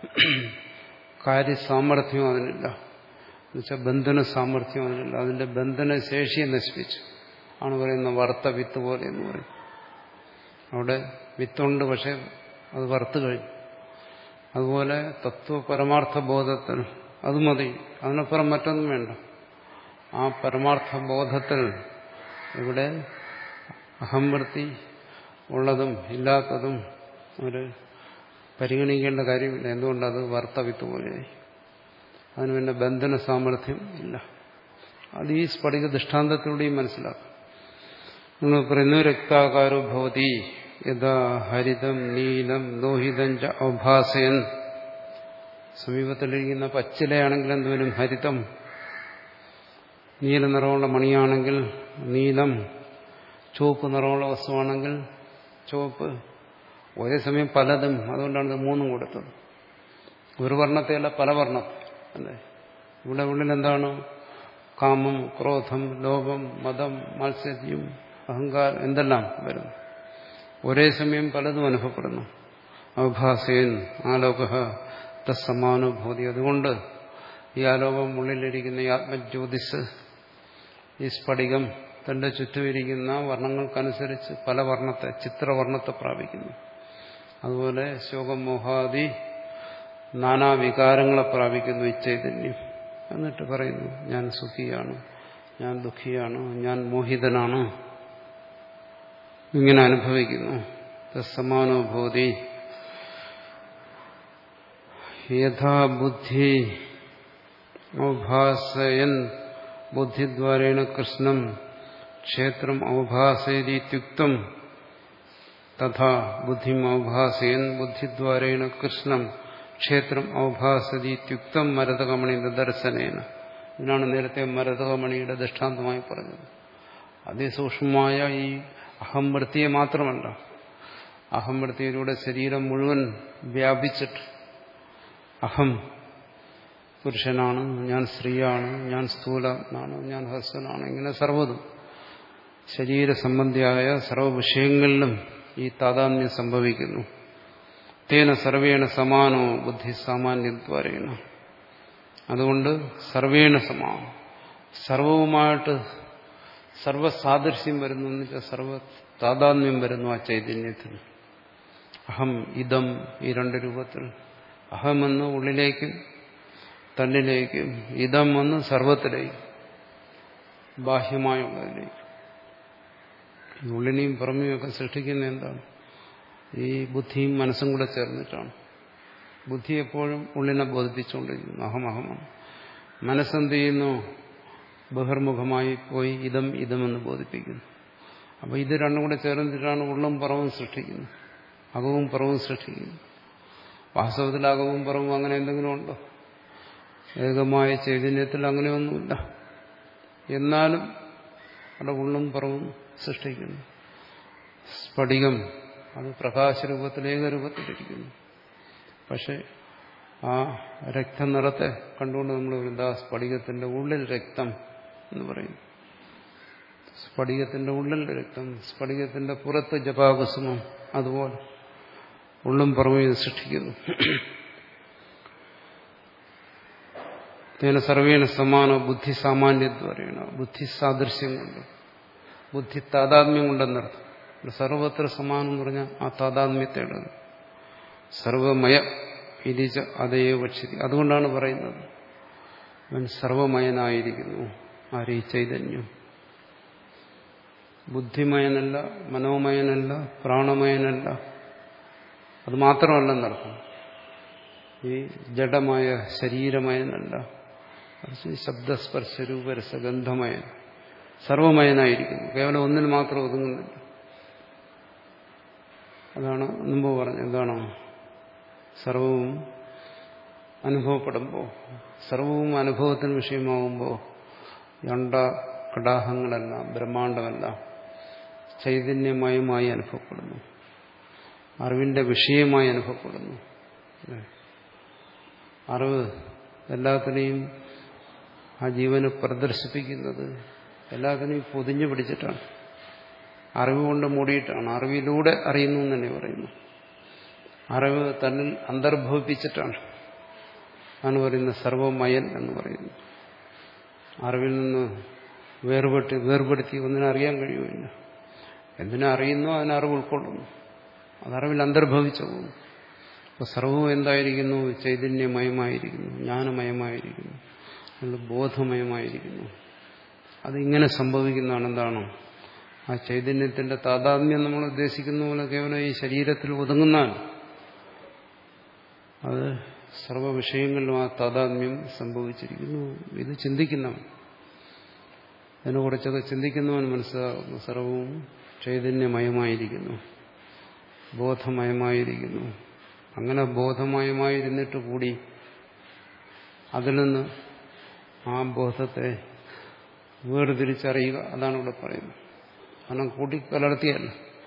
കാര്യസാമർഥ്യവും അതിനില്ല. എന്നുവെച്ചാൽ ബന്ധന സാമർഥ്യം അതിനില്ല. അതിന്റെ ബന്ധന ശേഷിയെ നശിപ്പിച്ചു ആണ് പറയുന്ന വറുത്ത വിത്ത് പോലെ എന്ന് പറയും. അവിടെ വിത്തുണ്ട്, പക്ഷെ അത് വറുത്തു കഴിഞ്ഞു. അതുപോലെ തത്വ പരമാർത്ഥ ബോധത്തിൽ അത് മതി, അതിനപ്പുറം മറ്റൊന്നും വേണ്ട. ആ പരമാർത്ഥ ബോധത്തിൽ ഇവിടെ അഹംവൃത്തി ഉള്ളതും ഇല്ലാത്തതും ഒരു പരിഗണിക്കേണ്ട കാര്യമില്ല. എന്തുകൊണ്ടത് വർത്തവിത്ത് പോലെയായി. അതിന് പിന്നെ ബന്ധന സാമർഥ്യം ഇല്ല. അത് ഈ സ്ഫടിക ദൃഷ്ടാന്തത്തിലൂടെയും മനസ്സിലാക്കും. നിങ്ങൾ പറയുന്നു രക്താകാരോ ഭവതി യഥാ ഹരിതം നീലം ലോഹിതം ച ഔഭാസയൻ. സമീപത്തിലിരിക്കുന്ന പച്ചിലയാണെങ്കിൽ എന്തുവരും? ഹരിതം. നീല നിറമുള്ള മണിയാണെങ്കിൽ നീലം. ചുവപ്പ് നിറമുള്ള വസ്തുവാണെങ്കിൽ ചുവപ്പ്. ഒരേ സമയം പലതും. അതുകൊണ്ടാണ് ഇത് മൂന്നും കൊടുത്തത്. ഒരു വർണ്ണത്തെയല്ല, പല വർണ്ണം അല്ലേ. ഇവിടെ ഉള്ളിൽ എന്താണ്? കാമം, ക്രോധം, ലോഭം, മതം, മാത്സര്യം, അഹങ്കാരം എന്തെല്ലാം വരുന്നു. ഒരേ സമയം പലതും അനുഭവപ്പെടുന്നു. ഔഭാസയൻ ആലോക തസ്സമാനുഭൂതി. അതുകൊണ്ട് ഈ ആലോകം ഉള്ളിലിരിക്കുന്ന ഈ ആത്മജ്യോതിസ്, ഈ സ്ഫടികം തന്റെ ചുറ്റുമിരിക്കുന്ന വർണ്ണങ്ങൾക്കനുസരിച്ച് പല വർണ്ണത്തെ, ചിത്രവർണ്ണത്തെ പ്രാപിക്കുന്നു. അതുപോലെ ശോകം, മോഹാദി നാനാവികാരങ്ങളെ പ്രാപിക്കുന്നു ഈ ചൈതന്യം. എന്നിട്ട് പറയുന്നു ഞാൻ സുഖിയാണ്, ഞാൻ ദുഃഖിയാണ്, ഞാൻ മോഹിതനാണ്, ഇങ്ങനെ അനുഭവിക്കുന്നു. തസ്സമാനോഭൂതി യഥാ ബുദ്ധി ഔഭാസയൻ ബുദ്ധിദ്വാരേണ കൃഷ്ണം ക്ഷേത്രം ഔഭാസയതിത്യുക്തം തഥാ ബുദ്ധിം ഔഭാസയൻ ബുദ്ധിദ്വാരേണ കൃഷ്ണം ക്ഷേത്രം ഔഭാസയതിത്യുക്തം മരതകമണി ദർശനേന. ഇതിനാണ് നേരത്തെ മരതകമണിയുടെ ദൃഷ്ടാന്തമായി പറഞ്ഞത്. അതിസൂക്ഷ്മമായ ഈ അഹംവൃത്തിയെ മാത്രമല്ല, അഹംവൃത്തിയിലൂടെ ശരീരം മുഴുവൻ വ്യാപിച്ചിട്ട് അഹം പുരുഷനാണ്, ഞാൻ സ്ത്രീയാണ്, ഞാൻ സ്ഥൂലനാണ്, ഞാൻ ഹസ്തനാണ്, ഇങ്ങനെ സർവ്വതും ശരീര സംബന്ധിയായ സർവ്വ വിഷയങ്ങളിലും ഈ താതാത്മ്യം സംഭവിക്കുന്നു. തേന സർവേണ സമാനോ ബുദ്ധി സാമാന്യദ്വാരേണ. അതുകൊണ്ട് സർവേണ സമാനം, സർവവുമായിട്ട് സർവസാദൃശ്യം വരുന്നു എന്ന് വെച്ചാൽ സർവ താതാത്മ്യം വരുന്നു ആ ചൈതന്യത്തിന്. അഹം ഇതം ഈ രണ്ട് രൂപത്തിൽ, അഹമെന്ന് ഉള്ളിലേക്കും തന്നിലേക്കും, ഇതം എന്ന് സർവത്തിലേക്കും ബാഹ്യമായുള്ളതിലേക്കും. ഉള്ളിനെയും പുറമെയൊക്കെ സൃഷ്ടിക്കുന്ന എന്താണ്? ഈ ബുദ്ധിയും മനസ്സും കൂടെ ചേർന്നിട്ടാണ്. ബുദ്ധി എപ്പോഴും ഉള്ളിനെ ബോധിപ്പിച്ചുകൊണ്ടിരിക്കുന്നു, അഹം അഹമാണ്. മനസ്സെന്ത് ചെയ്യുന്നു? ബഹിർമുഖമായി പോയി ഇതം ഇതമെന്ന് ബോധിപ്പിക്കുന്നു. അപ്പോൾ ഇത് രണ്ടും കൂടെ ചേർന്നിട്ടാണ് ഉള്ളും പുറവും സൃഷ്ടിക്കുന്നത്, അകവും പുറവും സൃഷ്ടിക്കുന്നു. വാസ്തവത്തിൽ അകവും പുറവും അങ്ങനെ എന്തെങ്കിലും ഉണ്ടോ? ഏകമായ ചൈതന്യത്തിൽ അങ്ങനെയൊന്നുമില്ല. എന്നാലും അവിടെ ഉള്ളും പുറവും സൃഷ്ടിക്കുന്നു. സ്ഫടികം അത് പ്രകാശരൂപത്തിൽ ഏകരൂപത്തിലിരിക്കുന്നു. പക്ഷെ ആ രക്തനിറത്തെ കണ്ടുകൊണ്ട് നമ്മൾ എന്താ സ്ഫടികത്തിന്റെ ഉള്ളിൽ രക്തം എന്ന് പറയും. സ്ഫടികത്തിന്റെ ഉള്ളിൽ രക്തം, സ്ഫടികത്തിന്റെ പുറത്ത് ജപാകുസുമം, അതുപോലെ ഉള്ളും പുറമേയും സൃഷ്ടിക്കുന്നു. തേന സർവേണ സമാനോ ബുദ്ധി സാമാന്യദ്വാരേണ. ബുദ്ധി സാദൃശ്യം കൊണ്ട്, ബുദ്ധി താതാത്മ്യം കൊണ്ടെന്നർത്ഥം. സർവത്ര സമാനം എന്ന് പറഞ്ഞാൽ ആ താതാത്മ്യത്തേടത്. സർവമയ ഇരിച്ച അതേ വക്ഷ്യതി. അതുകൊണ്ടാണ് പറയുന്നത് അവൻ സർവമയനായിരിക്കുന്നു. ആരീ ചൈതന്യം ബുദ്ധിമയനല്ല, മനോമയനല്ല, പ്രാണമയനല്ല. അത് മാത്രമല്ലെന്നർത്ഥം. ഈ ജഡമായ ശരീരമയനല്ല, ശബ്ദസ്പർശരൂപരസഗന്ധമയൻ, സർവമയനായിരിക്കുന്നു. കേവലം ഒന്നിൽ മാത്രം ഒതുങ്ങുന്നില്ല. അതാണ് മുമ്പ് പറഞ്ഞത്. എന്താണ്? സർവവും അനുഭവപ്പെടുമ്പോൾ, സർവവും അനുഭവത്തിന് വിഷയമാകുമ്പോൾ യണ്ട കടാഹങ്ങളെല്ലാം, ബ്രഹ്മാണ്ടമെല്ലാം ചൈതന്യമയമായി അനുഭവപ്പെടുന്നു, അറിവിന്റെ വിഷയമായി അനുഭവപ്പെടുന്നു. അറിവ് എല്ലാത്തിനെയും ആ ജീവന് പ്രദർശിപ്പിക്കുന്നത് എല്ലാത്തിനെയും പൊതിഞ്ഞു പിടിച്ചിട്ടാണ്, അറിവുകൊണ്ട് മൂടിയിട്ടാണ്. അറിവിലൂടെ അറിയുന്നു എന്ന് തന്നെ പറയുന്നു. അറിവ് തന്നിൽ അന്തർഭവിപ്പിച്ചിട്ടാണ് ആണ് പറയുന്നത് സർവമയൻ എന്ന് പറയുന്നു. അറിവിൽ നിന്ന് വേർപെട്ട് വേർപെടുത്തി ഒന്നിനെ അറിയാൻ കഴിയുമില്ല. എന്തിനെ അറിയുന്നോ അതിനെ അറിവ് ഉൾക്കൊള്ളുന്നു, അതറിവിൽ അന്തർഭവിച്ചു പോകുന്നു. അപ്പോൾ സർവവും എന്തായിരിക്കുന്നു? ചൈതന്യമയമായിരിക്കുന്നു, ജ്ഞാനമയമായിരിക്കുന്നു, ബോധമയമായിരിക്കുന്നു. അതിങ്ങനെ സംഭവിക്കുന്നതാണ്. എന്താണ്? ആ ചൈതന്യത്തിന്റെ താതാത്മ്യം നമ്മൾ ഉദ്ദേശിക്കുന്ന പോലെ കേവലം ഈ ശരീരത്തിൽ ഒതുങ്ങുന്നതാണ്. അത് സർവ വിഷയങ്ങളിലും ആ താതാത്മ്യം സംഭവിച്ചിരിക്കുന്നു. ഇത് ചിന്തിക്കുന്നവൻ, അതിനെക്കുറിച്ചൊക്കെ ചിന്തിക്കുന്നവൻ മനസ്സിലാക്കുന്നു സർവവും ചൈതന്യമയമായിരിക്കുന്നു, ബോധമയമായിരിക്കുന്നു. അങ്ങനെ ബോധമയമായിരുന്നിട്ട് കൂടി അതിൽ നിന്ന് ആ ബോധത്തെ വേർതിരിച്ചറിയുക, അതാണ് ഇവിടെ പറയുന്നത്. കാരണം കൂട്ടിക്കലർത്തിയല്ല.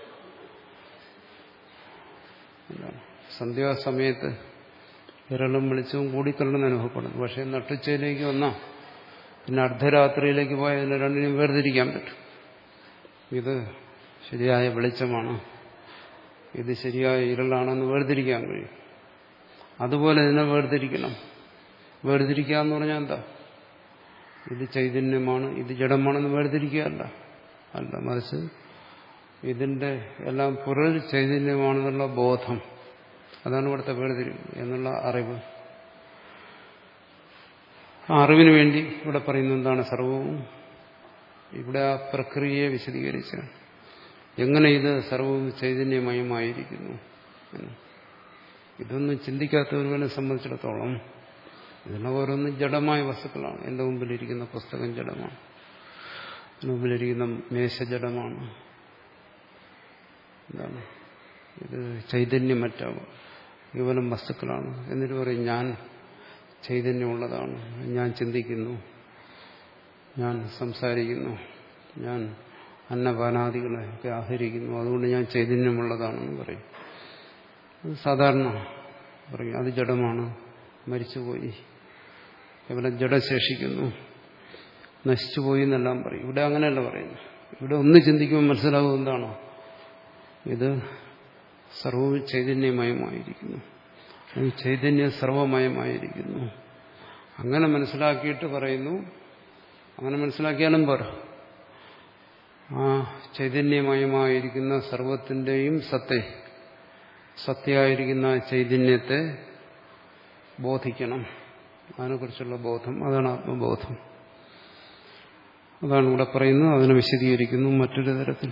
സന്ധ്യാസമയത്ത് വിരളും വെളിച്ചവും കൂടിക്കലർന്ന് അനുഭവപ്പെടുന്നു. പക്ഷെ നട്ടുച്ചയിലേക്ക് വന്നാൽ പിന്നെ അർദ്ധരാത്രിയിലേക്ക് പോയാൽ അതിനെ രണ്ടിനും വേർതിരിക്കാൻ പറ്റും. ഇത് ശരിയായ വെളിച്ചമാണ്, ഇത് ശരിയായ ഇരുളാണെന്ന് വേർതിരിക്കാൻ കഴിയും. അതുപോലെ ഇതിനെ വേർതിരിക്കണം. വേർതിരിക്കുക എന്ന് പറഞ്ഞാൽ എന്താ? ഇത് ചൈതന്യമാണ്, ഇത് ജഡമാണെന്ന് വേർതിരിക്കുകയല്ല, അല്ല, മറിച്ച് ഇതിന്റെ എല്ലാം പുറൽ ചൈതന്യമാണെന്നുള്ള ബോധം, അതാണ് ഇവിടുത്തെ വേർതിരിവ് എന്നുള്ള അറിവ്. ആ അറിവിന് വേണ്ടി ഇവിടെ പറയുന്നത് എന്താണ്? സർവവും ഇവിടെ ആ പ്രക്രിയയെ വിശദീകരിച്ചാണ്. എങ്ങനെ ഇത് സർവ്വവും ചൈതന്യമയമായിരിക്കുന്നു എന്ന്. ഇതൊന്നും ചിന്തിക്കാത്തവരെ സംബന്ധിച്ചിടത്തോളം ഇതെല്ലാം ഓരോന്നും ജഡമായ വസ്തുക്കളാണ്. എൻ്റെ മുമ്പിലിരിക്കുന്ന പുസ്തകം ജഡമാണ്, എൻ്റെ മുമ്പിലിരിക്കുന്ന മേശ ജഡമാണ്. എന്താണ് ഇത്? ചൈതന്യമറ്റ കേവലം വസ്തുക്കളാണ്. എന്നിട്ട് പറയും ഞാൻ ചൈതന്യമുള്ളതാണ്, ഞാൻ ചിന്തിക്കുന്നു, ഞാൻ സംസാരിക്കുന്നു, ഞാൻ അന്നപാനാദികളെയൊക്കെ ആഹരിക്കുന്നു, അതുകൊണ്ട് ഞാൻ ചൈതന്യമുള്ളതാണെന്ന് പറയും. അത് സാധാരണ പറയും അത് ജഡമാണ്, മരിച്ചുപോയി, കേവലം ജഡശേഷിക്കുന്നു, നശിച്ചുപോയി എന്നെല്ലാം പറയും. ഇവിടെ അങ്ങനെയല്ല പറയുന്നു. ഇവിടെ ഒന്ന് ചിന്തിക്കുമ്പോൾ മനസ്സിലാവും എന്താണോ ഇത് സർവവും ചൈതന്യമയമായിരിക്കുന്നു, ചൈതന്യം സർവമയമായിരിക്കുന്നു. അങ്ങനെ മനസ്സിലാക്കിയിട്ട് പറയുന്നു. അങ്ങനെ മനസ്സിലാക്കിയാലും പറ ആ ചൈതന്യമയമായിരിക്കുന്ന സർവത്തിൻ്റെയും സത്തെ സത്യമായിരിക്കുന്ന ചൈതന്യത്തെ ബോധിക്കണം. അതിനെക്കുറിച്ചുള്ള ബോധം, അതാണ് ആത്മബോധം. അതാണ് ഇവിടെ പറയുന്നത്. അതിനെ വിശദീകരിക്കുന്നു മറ്റൊരു തരത്തിൽ.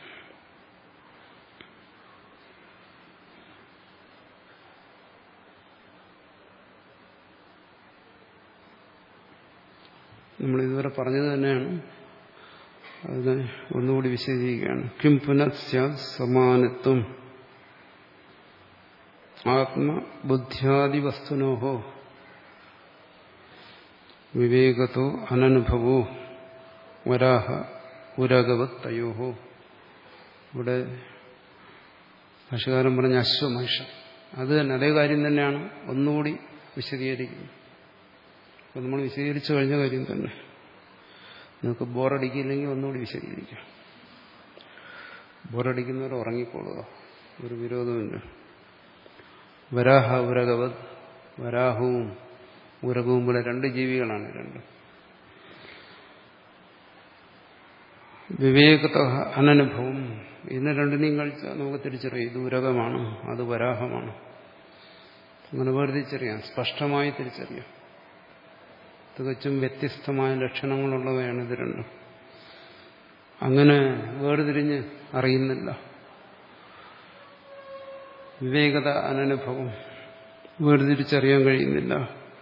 നമ്മളിതുവരെ പറഞ്ഞത് തന്നെയാണ്. അതിനെ ഒന്നുകൂടി വിശദീകരിക്കുകയാണ്. കിം പുനഃസ്യാത് സമാനത്വം ആത്മബുദ്ധ്യാദി വസ്തുനോഹോ വിവേകത്തോ അനനുഭവോ വരാഹ ഉരകവത് തയോഹോ. ഇവിടെ ഭാഷകാരൻ പറഞ്ഞ അശ്വമഹിഷം അത് തന്നെ, അതേ കാര്യം തന്നെയാണ് ഒന്നുകൂടി വിശദീകരിക്കുന്നത്. അപ്പം നമ്മൾ വിശദീകരിച്ചു കഴിഞ്ഞ കാര്യം തന്നെ. നിങ്ങൾക്ക് ബോറടിക്കില്ലെങ്കിൽ ഒന്നുകൂടി വിശദീകരിക്കാം. ബോറടിക്കുന്നവർ ഉറങ്ങിക്കൊള്ളുക, ഒരു വിരോധമില്ല. വരാഹ ഉരകവത്, വരാഹവും ഉരകവും പോലെ രണ്ട് ജീവികളാണ്. രണ്ട് വിവേകത അനനുഭവം. ഇതിനെ രണ്ടിനെയും കഴിച്ചാൽ നമുക്ക് തിരിച്ചറിയാം ഇത് ഉരകമാണ്, അത് വരാഹമാണ്. അങ്ങനെ വേർതിരിച്ചറിയാം, സ്പഷ്ടമായി തിരിച്ചറിയാം. തികച്ചും വ്യത്യസ്തമായ ലക്ഷണങ്ങളുള്ളവയാണ് ഇത് രണ്ടും. അങ്ങനെ വേർതിരിഞ്ഞ് അറിയുന്നില്ല. വിവേകത അനനുഭവം, വേർതിരിച്ചറിയാൻ കഴിയുന്നില്ല.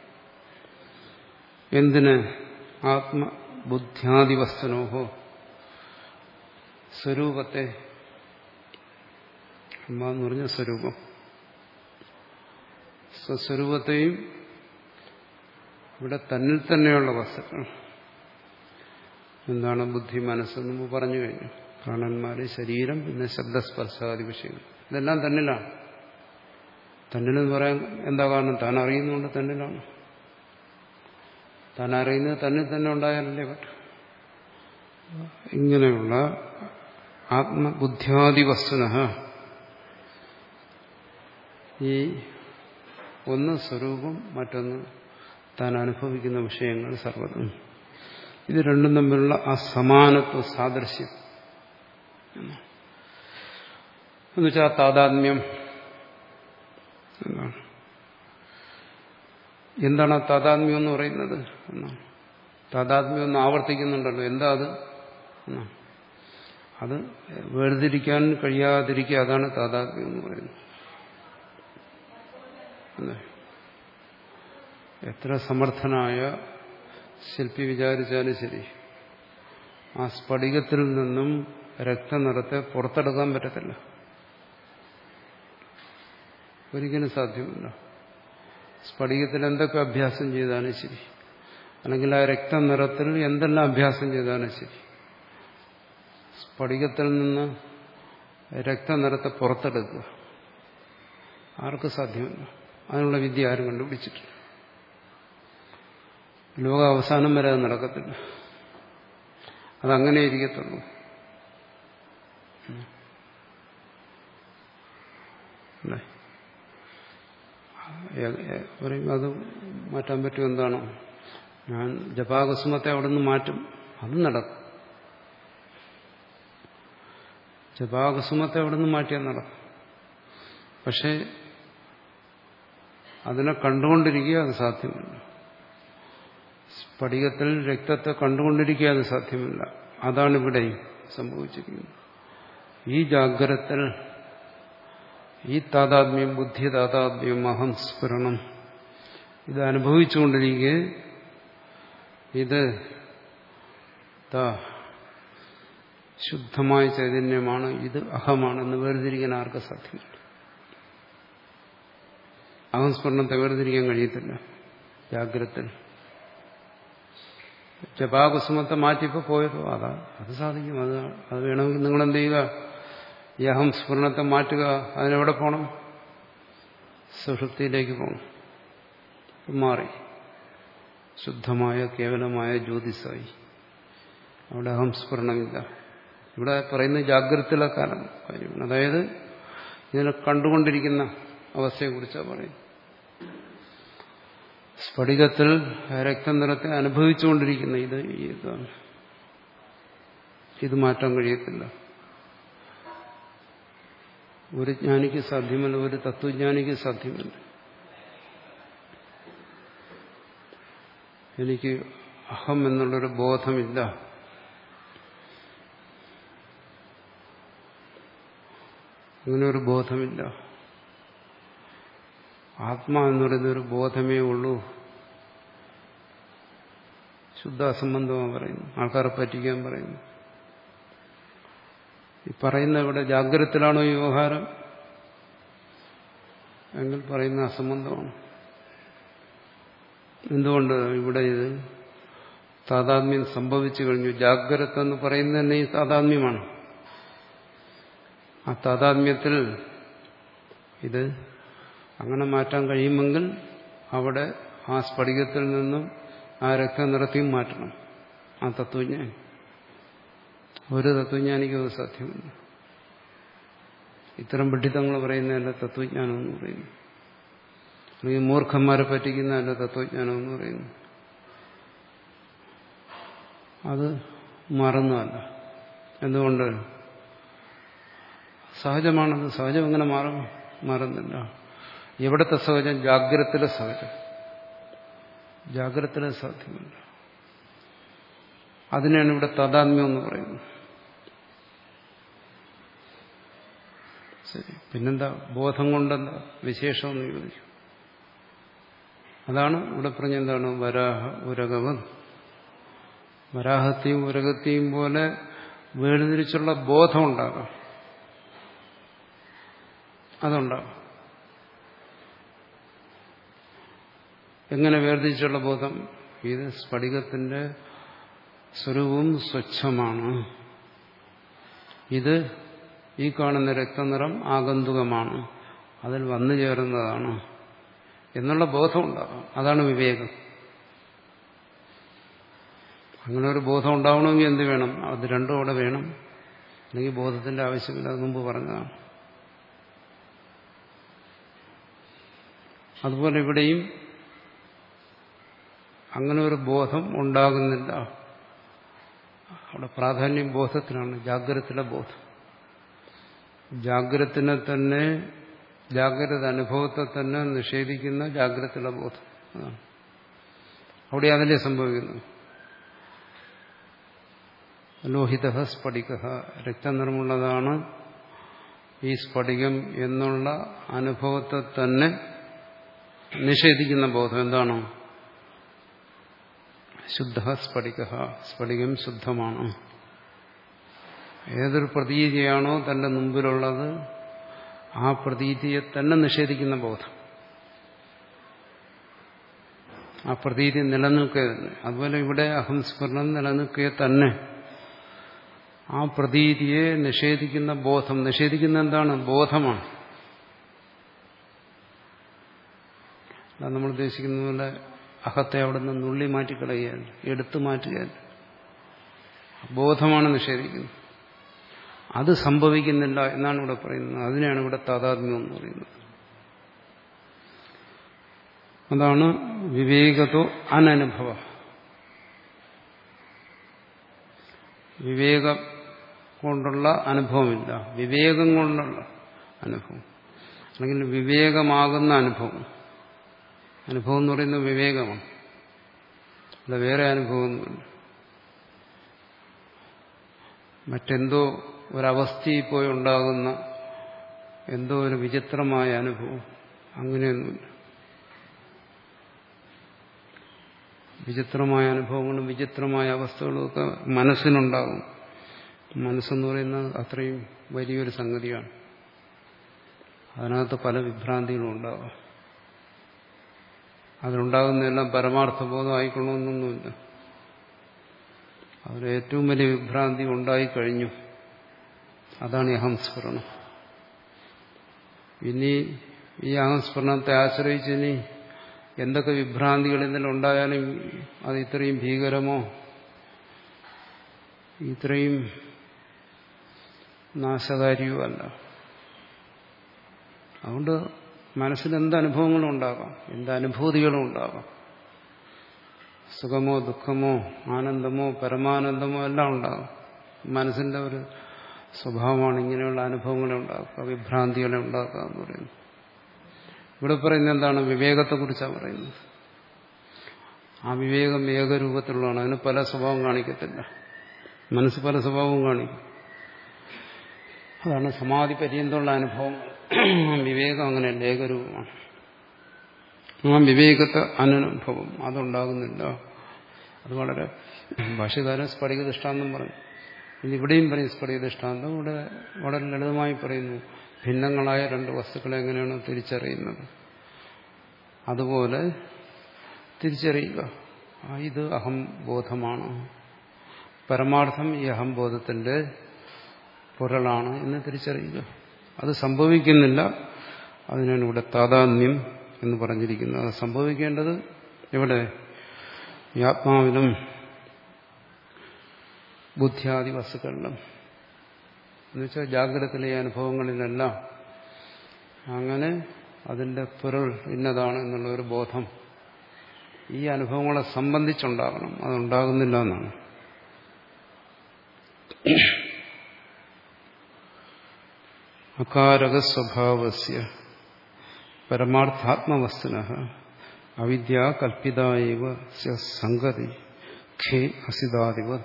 എന്തിന്? ആത്മബുദ്ധ്യാദി വസ്തുനോഹോ, സ്വരൂപത്തെ. അമ്മ എന്ന് പറഞ്ഞ സ്വരൂപം, സ്വസ്വരൂപത്തെയും ഇവിടെ തന്നിൽ തന്നെയുള്ള വസ്തുക്കൾ. എന്താണ് ബുദ്ധി, മനസ്സെന്ന് മുമ്പ് പറഞ്ഞു കഴിഞ്ഞു. പ്രാണന്മാര്, ശരീരം, പിന്നെ ശബ്ദസ്പർശാദി വിഷയങ്ങൾ, ഇതെല്ലാം തന്നിലാണ്. തന്നിലെന്ന് പറയാൻ എന്താ കാരണം? താൻ അറിയുന്നുണ്ട് തന്നിലാണ്. താൻ അറിയുന്നത് തന്നിൽ തന്നെ ഉണ്ടായാലല്ലേ പറ്റും. ഇങ്ങനെയുള്ള ആത്മബുദ്ധ്യാദി വസ്തുനഃ, ഈ ഒന്ന് സ്വരൂപം, മറ്റൊന്ന് താൻ അനുഭവിക്കുന്ന വിഷയങ്ങൾ സർവ്വതും, ഇത് രണ്ടും തമ്മിലുള്ള ആ സമാനത്വ സാദൃശ്യം എന്നുവെച്ചാൽ താദാത്മ്യം എന്നാണ്. എന്താണ് ആ താദാത്മ്യം എന്ന് പറയുന്നത് എന്നാണ്. താദാത്മ്യം ഒന്ന് ആവർത്തിക്കുന്നുണ്ടല്ലോ, എന്താ അത് എന്നാണ്. അത് വേർതിരിക്കാൻ കഴിയാതിരിക്കുക, അതാണ് താദാത്മ്യം എന്ന് പറയുന്നത്. അല്ലേ? എത്ര സമർത്ഥനായ ശില്പി വിചാരിച്ചാലും ശരി, ആ സ്ഫടികത്തിൽ നിന്നും രക്തനിറത്തെ പുറത്തെടുക്കാൻ പറ്റത്തില്ല, ഒരിക്കലും സാധ്യമല്ല. സ്ഫടികത്തിൽ എന്തൊക്കെ അഭ്യാസം ചെയ്താലും ശരി, അല്ലെങ്കിൽ ആ രക്തനിറത്തിൽ എന്തെല്ലാം അഭ്യാസം ചെയ്താലും ശരി, സ്ഫടികത്തിൽ നിന്ന് രക്തനിറത്തെ പുറത്തെടുക്കുക ആർക്ക് സാധ്യമല്ല. അതിനുള്ള വിദ്യ ആരും കണ്ടുപിടിച്ചിട്ടില്ല. ലോക അവസാനം വരെ അത് നടക്കത്തില്ല. അതങ്ങനെ ഇരിക്കത്തുള്ളൂ. അല്ലേ? പറയും അത് മാറ്റാൻ പറ്റും. എന്താണോ, ഞാൻ ജപാകുസുമത്തെ അവിടെ നിന്ന് മാറ്റും, അത് നടക്കും. ജപാകുസുമത്തെ അവിടെ നിന്ന് മാറ്റിയാൽ നടക്കും. പക്ഷെ അതിനെ കണ്ടുകൊണ്ടിരിക്കുക അത് സാധ്യമല്ല. സ്ഫടികത്തിൽ രക്തത്തെ കണ്ടുകൊണ്ടിരിക്കുക അത് സാധ്യമല്ല. അതാണ് ഇവിടെ സംഭവിച്ചിരിക്കുന്നത്. ഈ ജാഗ്രതത്തിൽ ഈ താതാത്മ്യം, ബുദ്ധി താതാത്മ്യം, അഹം സ്ഫുരണം ഇത് അനുഭവിച്ചുകൊണ്ടിരിക്കെ ഇത് ശുദ്ധമായ ചൈതന്യമാണ്, ഇത് അഹമാണെന്ന് വേർതിരിക്കാൻ ആർക്കും സാധ്യമല്ല. അഹംസ്ഫുരണത്തെ വേർതിരിക്കാൻ കഴിയത്തില്ല ജാഗ്രതത്തിൽ. ജപാകുസുമത്തെ മാറ്റിപ്പോ പോയതോ അതാ അത് സാധിക്കും. അത് അത് വേണമെങ്കിൽ നിങ്ങൾ എന്ത് ചെയ്യുക, ഈ അഹംസ്ഫുരണത്തെ മാറ്റുക. അതിനെവിടെ പോകണം? സുഷുപ്തിയിലേക്ക് പോകണം. മാറി ശുദ്ധമായ കേവലമായ ജ്യോതിസായി. അവിടെ അഹംസ്ഫുരണമില്ല. ഇവിടെ പറയുന്ന ജാഗ്രതയിലെ കാലം കാര്യമാണ്. അതായത് ഇതിനെ കണ്ടുകൊണ്ടിരിക്കുന്ന അവസ്ഥയെക്കുറിച്ചാണ് പറയുന്നത്. സ്ഫടികത്തിൽ രക്തനിറത്തെ അനുഭവിച്ചുകൊണ്ടിരിക്കുന്ന ഇത് ഇതാണ്. ഇത് മാറ്റാൻ കഴിയത്തില്ല. ഒരു ജ്ഞാനിക്ക് സാധ്യമല്ല, ഒരു തത്വജ്ഞാനിക്ക് സാധ്യമല്ല. എനിക്ക് അഹം എന്നുള്ളൊരു ബോധമില്ല, അങ്ങനെ ഒരു ബോധമില്ല. ആത്മാ എന്ന് പറയുന്നൊരു ബോധമേ ഉള്ളൂ. ശുദ്ധാസംബന്ധമാണ് പറയുന്നു, ആൾക്കാരെ പറ്റിക്കാൻ പറയുന്നു. ഈ പറയുന്ന ഇവിടെ ജാഗ്രതത്തിലാണോ ഈ വ്യവഹാരം എങ്കിൽ പറയുന്ന അസംബന്ധമാണ്. എന്തുകൊണ്ട്? ഇവിടെ ഇത് താതാത്മ്യം സംഭവിച്ചു കഴിഞ്ഞു. ജാഗ്രത എന്ന് പറയുന്നത് തന്നെ ഈ താതാത്മ്യമാണ്. ആ താതാത്മ്യത്തിൽ ഇത് അങ്ങനെ മാറ്റാൻ കഴിയുമെങ്കിൽ അവിടെ ആ സ്ഫടികത്തിൽ നിന്നും ആ രക്തനിറത്തിയും മാറ്റണം ആ തത്വജ്ഞാനി. ഒരു തത്വജ്ഞാനിക്കും അത് സാധ്യമല്ല. ഇത്തരം പഠിത്തങ്ങൾ പറയുന്നതല്ല തത്വജ്ഞാനം എന്ന് പറയുന്നു. അല്ലെങ്കിൽ മൂർഖന്മാരെ പറ്റിക്കുന്നതല്ല തത്വജ്ഞാനം എന്ന് പറയുന്നു. അത് മാറുന്നതല്ല. എന്തുകൊണ്ട്? സഹജമാണത്. സഹജം എങ്ങനെ മാറും? മാറുന്നില്ല. എവിടത്തെ സഹജം? ജാഗ്രതത്തിലെ സഹജം. ജാഗ്രതത്തിലെ സാധ്യമല്ല. അതിനാണ് ഇവിടെ താതാത്മ്യം എന്ന് പറയുന്നത്. ശരി, പിന്നെന്താ? ബോധം കൊണ്ടെന്താ വിശേഷം എന്ന് ചോദിക്കും. അതാണ് ഇവിടെ പറഞ്ഞെന്താണ്? വരാഹ ഉരകവം. വരാഹത്തെയും ഉരകത്തെയും പോലെ വേർതിരിച്ചുള്ള ബോധം ഉണ്ടാകാം. അതുണ്ടാകും. എങ്ങനെ വേർതിരിച്ചുള്ള ബോധം? ഇത് സ്ഫടികത്തിന്റെ സ്വരൂപം സ്വച്ഛമാണ്, ഇത് ഈ കാണുന്ന രക്തനിറം ആഗന്തുകമാണ്, അതിൽ വന്നു ചേരുന്നതാണ് എന്നുള്ള ബോധം ഉണ്ടാകാം. അതാണ് വിവേകം. അങ്ങനെ ഒരു ബോധം ഉണ്ടാവണമെങ്കിൽ എന്ത് വേണം? അത് രണ്ടും അവിടെ വേണം. അല്ലെങ്കിൽ ബോധത്തിന്റെ ആവശ്യമില്ല. അത് മുമ്പ് പറഞ്ഞതാണ്. അതുപോലെ ഇവിടെയും അങ്ങനെ ഒരു ബോധം ഉണ്ടാകുന്നില്ല. അവിടെ പ്രാധാന്യം ബോധത്തിനാണ്, ജാഗ്രതത്തിലെ ബോധം. ജാഗ്രതത്തിനെ തന്നെ, ജാഗ്രത അനുഭവത്തെ തന്നെ നിഷേധിക്കുന്ന ജാഗ്രതത്തിലെ ബോധം. അതാണ് അവിടെ അതിലെ സംഭവിക്കുന്നു. ലോഹിത സ്ഫടിക, രക്തനിറമുള്ളതാണ് ഈ സ്ഫടികം എന്നുള്ള അനുഭവത്തെ തന്നെ നിഷേധിക്കുന്ന ബോധം. എന്താണ്? ശുദ്ധ സ്ഫടിക, സ്ഫടികം ശുദ്ധമാണ്. ഏതൊരു പ്രതീതിയാണോ തന്റെ മുമ്പിലുള്ളത് ആ പ്രതീതിയെ തന്നെ നിഷേധിക്കുന്ന ബോധം. ആ പ്രതീതി നിലനിൽക്കുക തന്നെ. അതുപോലെ ഇവിടെ അഹംസ്ഫുരണം നിലനിൽക്കുക തന്നെ. ആ പ്രതീതിയെ നിഷേധിക്കുന്ന ബോധം. നിഷേധിക്കുന്ന എന്താണ്? ബോധമാണ്. നമ്മൾ ഉദ്ദേശിക്കുന്ന പോലെ അഹത്തെ അവിടെ നിന്ന് നുള്ളി മാറ്റിക്കളയുകയാണ്, എടുത്തു മാറ്റുകയാണ്. ബോധമാണ് നിഷേധിക്കുന്നത്. അത് സംഭവിക്കുന്നില്ല എന്നാണ് ഇവിടെ പറയുന്നത്. അതിനാണ് ഇവിടെ താതാത്മ്യം എന്ന് പറയുന്നത്. അതാണ് വിവേകതോ അനനുഭവ. വിവേകം കൊണ്ടുള്ള അനുഭവമില്ല, വിവേകം കൊണ്ടുള്ള അനുഭവം, അല്ലെങ്കിൽ വിവേകമാകുന്ന അനുഭവം. അനുഭവം എന്ന് പറയുന്നത് വിവേകമാണ്, അല്ല വേറെ അനുഭവമൊന്നുമില്ല. മറ്റെന്തോ ഒരവസ്ഥയിൽ പോയി ഉണ്ടാകുന്ന എന്തോ ഒരു വിചിത്രമായ അനുഭവം, അങ്ങനെയൊന്നുമില്ല. വിചിത്രമായ അനുഭവങ്ങളും വിചിത്രമായ അവസ്ഥകളും ഒക്കെ മനസ്സിനുണ്ടാകും. മനസ്സെന്ന് പറയുന്നത് അത്രയും വലിയൊരു സംഗതിയാണ്. അതിനകത്ത് പല വിഭ്രാന്തികളും ഉണ്ടാകാം. അതിലുണ്ടാകുന്നതെല്ലാം പരമാർത്ഥബോധം ആയിക്കൊള്ളണമെന്നൊന്നുമില്ല. അതിൽ ഏറ്റവും വലിയ വിഭ്രാന്തി ഉണ്ടായിക്കഴിഞ്ഞു. അതാണ് ഈ അഹംസ്ഫുരണം. ഇനി ഈ അഹംസ്ഫുരണത്തെ ആശ്രയിച്ച് ഇനി എന്തൊക്കെ വിഭ്രാന്തികൾ ഇതിലുണ്ടായാലും അത് ഇത്രയും ഭീകരമോ ഇത്രയും നാശകാരിയോ അല്ല. അതുകൊണ്ട് മനസ്സിൽ എന്തനുഭവങ്ങളും ഉണ്ടാകാം, എന്തനുഭൂതികളും ഉണ്ടാകാം. സുഖമോ ദുഃഖമോ ആനന്ദമോ പരമാനന്ദമോ എല്ലാം ഉണ്ടാകും. മനസ്സിന്റെ ഒരു സ്വഭാവമാണ് ഇങ്ങനെയുള്ള അനുഭവങ്ങളെ ഉണ്ടാക്കുക, വിഭ്രാന്തികളെ ഉണ്ടാക്കുക എന്ന് പറയുന്നത്. ഇവിടെ പറയുന്നത് എന്താണ്? വിവേകത്തെക്കുറിച്ചാണ് പറയുന്നത്. ആ വിവേകം ഏകരൂപത്തിലുള്ളതാണ്. അതിന് പല സ്വഭാവം കാണിക്കത്തില്ല. മനസ്സ് പല സ്വഭാവവും കാണിക്കും. അതാണ് സമാധി പര്യന്തമുള്ള അനുഭവം. വിവേകം അങ്ങനെയല്ല, ഏകരൂപമാണ്. ആ വിവേകത്തെ അനുഭവം അതുണ്ടാകുന്നില്ല. അത് വളരെ ഭാഷ്യകാരൻ സ്ഫടിക ദൃഷ്ടാന്തം പറഞ്ഞു. ഇനി ഇവിടെയും പറയും സ്ഫടിക ദൃഷ്ടാന്തം. ഇവിടെ വളരെ ലളിതമായി പറയുന്നു, ഭിന്നങ്ങളായ രണ്ട് വസ്തുക്കളെ എങ്ങനെയാണ് തിരിച്ചറിയുന്നത് അതുപോലെ തിരിച്ചറിയുക. ഇത് അഹംബോധമാണ്, പരമാർത്ഥം ഈ അഹംബോധത്തിന്റെ പൊരുളാണ് എന്ന് തിരിച്ചറിയുക. അത് സംഭവിക്കുന്നില്ല. അതിനാണ് ഇവിടെ താതാത്മ്യം എന്ന് പറഞ്ഞിരിക്കുന്നത്. അത് സംഭവിക്കേണ്ടത് ഇവിടെ ഈ ആത്മാവിലും ബുദ്ധിയാദി വസ്തുക്കളിലും, എന്നുവെച്ചാൽ ജാഗ്രതയിലെ അനുഭവങ്ങളിലെല്ലാം അങ്ങനെ അതിന്റെ പൊരുൾ ഇന്നതാണ് എന്നുള്ള ഒരു ബോധം ഈ അനുഭവങ്ങളെ സംബന്ധിച്ചുണ്ടാകണം. അതുണ്ടാകുന്നില്ല എന്നാണ്. അകാരക സ്വഭാവസ്യ പരമാർത്ഥാത്മവസ്തുനഃ അവിദ്യ കൽപ്പിതായവ സംഗതി ഖേ അസിതാദിവ.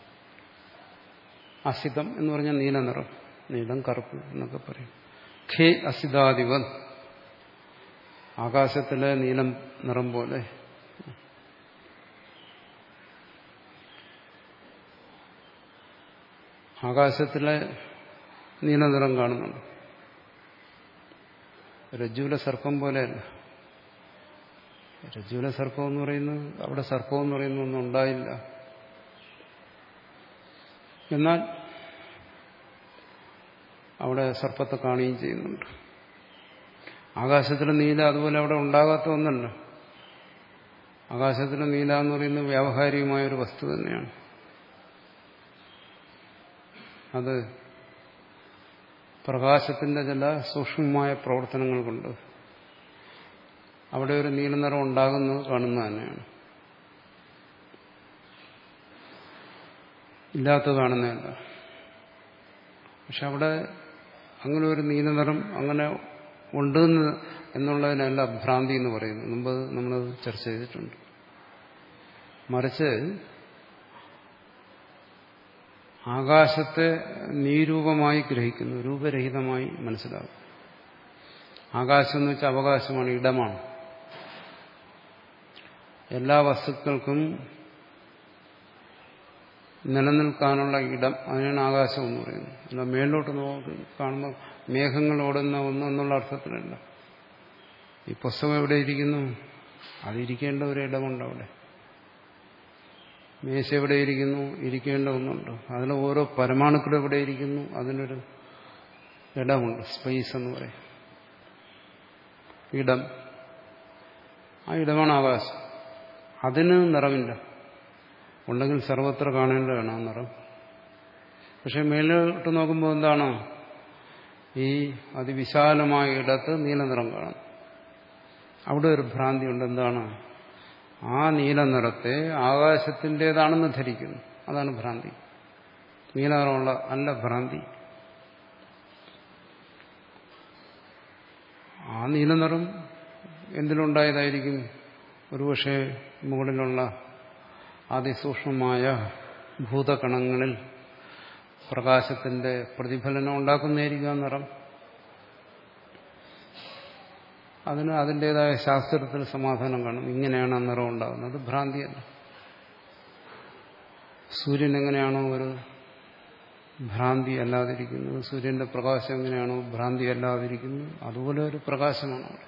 അസിതം എന്ന് പറഞ്ഞാൽ നീല നിറം, നീലം കറുപ്പ് എന്നൊക്കെ പറയും. ഖേ അസിതാദിവ, ആകാശത്തിലെ നീലം നിറം പോലെ. ആകാശത്തിലെ നീല നിറം കാണുന്നുണ്ട്. രജ്ജുവിലെ സർപ്പം പോലെയല്ല. രജ്ജുവിലെ സർപ്പം എന്ന് പറയുന്നത്, അവിടെ സർപ്പം എന്ന് പറയുന്ന ഒന്നും ഉണ്ടായില്ല. എന്നാൽ അവിടെ സർപ്പത്തെ കാണുകയും ചെയ്യുന്നുണ്ട്. ആകാശത്തിലെ നീല അതുപോലെ അവിടെ ഉണ്ടാകാത്ത ഒന്നല്ല. ആകാശത്തിലെ നീല എന്ന് പറയുന്നത് വ്യാവഹാരികമായ ഒരു വസ്തു തന്നെയാണ്. അത് പ്രകാശത്തിന്റെ ചില സൂക്ഷ്മമായ പ്രവർത്തനങ്ങൾ കൊണ്ട് അവിടെ ഒരു നീലനിറം ഉണ്ടാകുന്നത് കാണുന്നത് തന്നെയാണ്, ഇല്ലാത്തത് കാണുന്നതല്ല. പക്ഷെ അവിടെ അങ്ങനെ ഒരു നീലനിറം അങ്ങനെ ഉണ്ട് എന്നുള്ളതിനല്ല ഭ്രാന്തി എന്ന് പറയുന്നത്. മുമ്പ് നമ്മളത് ചർച്ച ചെയ്തിട്ടുണ്ട്. മറിച്ച് ആകാശത്തെ നീരൂപമായി ഗ്രഹിക്കുന്നു, രൂപരഹിതമായി മനസ്സിലാകും. ആകാശം എന്ന് വെച്ചാൽ അവകാശമാണ്, ഇടമാണ്. എല്ലാ വസ്തുക്കൾക്കും നിലനിൽക്കാനുള്ള ഇടം, അതിനാണ് ആകാശം എന്ന് പറയുന്നത്. അല്ല മേലോട്ട് നോക്കി കാണുമ്പോൾ മേഘങ്ങൾ ഓടുന്ന ഒന്ന് എന്നുള്ള അർത്ഥത്തിലല്ല. ഈ പുസ്തകം എവിടെ ഇരിക്കുന്നു, അതിരിക്കേണ്ട ഒരു ഇടമുണ്ട്. അവിടെ മേശ എവിടെ ഇരിക്കുന്നു, ഇരിക്കേണ്ട ഒന്നുണ്ട്. അതിൽ ഓരോ പരമാണുക്കളും എവിടെ ഇരിക്കുന്നു, അതിനൊരു ഇടമുണ്ട്, സ്പേസ് എന്ന് പറയും, ഇടം. ആ ഇടമാണ് ആകാശം. അതിന് നിറമില്ല. ഉണ്ടെങ്കിൽ സർവത്ര കാണേണ്ടതാണ് ആ നിറം. പക്ഷെ മേലോട്ട് നോക്കുമ്പോൾ എന്താണ്, ഈ അതിവിശാലമായ ഇടത്ത് നീലനിറം കാണും. അവിടെ ഒരു ഭ്രാന്തിയുണ്ട്. എന്താണ്? ആ നീലനിറത്തെ ആകാശത്തിൻ്റെതാണെന്ന് ധരിക്കുന്നു. അതാണ് ഭ്രാന്തി. നീലനിറമുള്ള അല്ല ഭ്രാന്തി. ആ നീലനിറം എന്തിലുണ്ടായതായിരിക്കും? ഒരുപക്ഷെ മുകളിലുള്ള അതിസൂക്ഷ്മമായ ഭൂതകണങ്ങളിൽ പ്രകാശത്തിന്റെ പ്രതിഫലനം ഉണ്ടാക്കുന്നതായിരിക്കും നിറം. അതിന് അതിൻ്റെതായ ശാസ്ത്രത്തിൽ സമാധാനം കാണും. ഇങ്ങനെയാണ് ആ നിറം ഉണ്ടാകുന്നത്, ഭ്രാന്തിയല്ല. സൂര്യൻ എങ്ങനെയാണോ ഒരു ഭ്രാന്തി അല്ലാതിരിക്കുന്നത്, സൂര്യന്റെ പ്രകാശം എങ്ങനെയാണോ ഭ്രാന്തി അല്ലാതിരിക്കുന്നത്, അതുപോലെ ഒരു പ്രകാശമാണ് അവിടെ.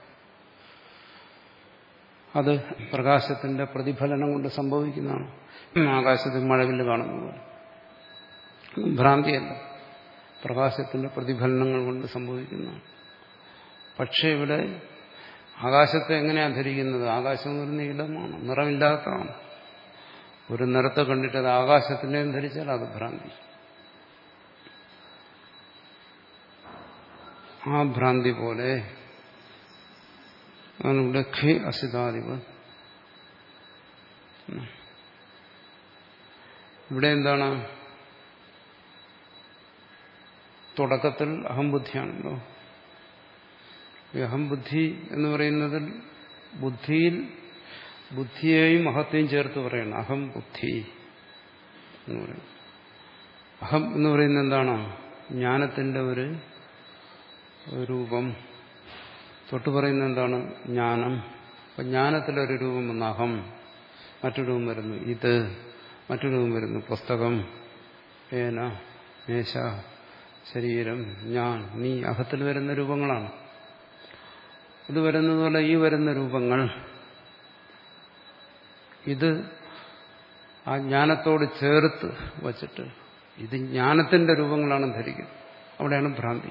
അത് പ്രകാശത്തിന്റെ പ്രതിഫലനം കൊണ്ട് സംഭവിക്കുന്നതാണ്. ആകാശത്തിൽ മഴവില്ല് കാണുന്നത് ഭ്രാന്തിയല്ല, പ്രകാശത്തിന്റെ പ്രതിഫലനങ്ങൾ കൊണ്ട് സംഭവിക്കുന്നതാണ്. പക്ഷെ ഇവിടെ ആകാശത്തെ എങ്ങനെയാണ് ധരിക്കുന്നത്? ആകാശം എന്ന് പറയുന്ന ഇടമാണ്, നിറമില്ലാത്തതാണ്. ഒരു നിറത്തെ കണ്ടിട്ട് അത് ആകാശത്തിൻ്റെയും ധരിച്ചാൽ അത് ഭ്രാന്തി. ആ ഭ്രാന്തി പോലെ ഇവിടെ ഖേ അസിതാദിവ. ഇവിടെ എന്താണ്? തുടക്കത്തിൽ അഹംബുദ്ധിയാണല്ലോ. ഈ അഹംബുദ്ധി എന്ന് പറയുന്നതിൽ ബുദ്ധിയിൽ ബുദ്ധിയെയും മഹത്തെയും ചേർത്ത് പറയണം. അഹം ബുദ്ധി എന്ന് പറയുന്നത്. അഹം എന്ന് പറയുന്നത് എന്താണ്? ജ്ഞാനത്തിന്റെ ഒരു രൂപം. തൊട്ട് പറയുന്നത് എന്താണ്? ജ്ഞാനം. അപ്പൊ ജ്ഞാനത്തിലൊരു രൂപം വന്ന് അഹം, മറ്റൊരു രൂപം വരുന്നു ഇത്, മറ്റൊരു രൂപം വരുന്നു പുസ്തകം, പേന, മേശ, ശരീരം, ഞാൻ, നീ. അഹത്തിൽ വരുന്ന രൂപങ്ങളാണ് ഇത്. വരുന്നതുപോലെ ഈ വരുന്ന രൂപങ്ങൾ ഇത് ആ ജ്ഞാനത്തോട് ചേർത്ത് വച്ചിട്ട് ഇത് ജ്ഞാനത്തിന്റെ രൂപങ്ങളാണ് ധരിക്കുന്നത്. അവിടെയാണ് ഭ്രാന്തി.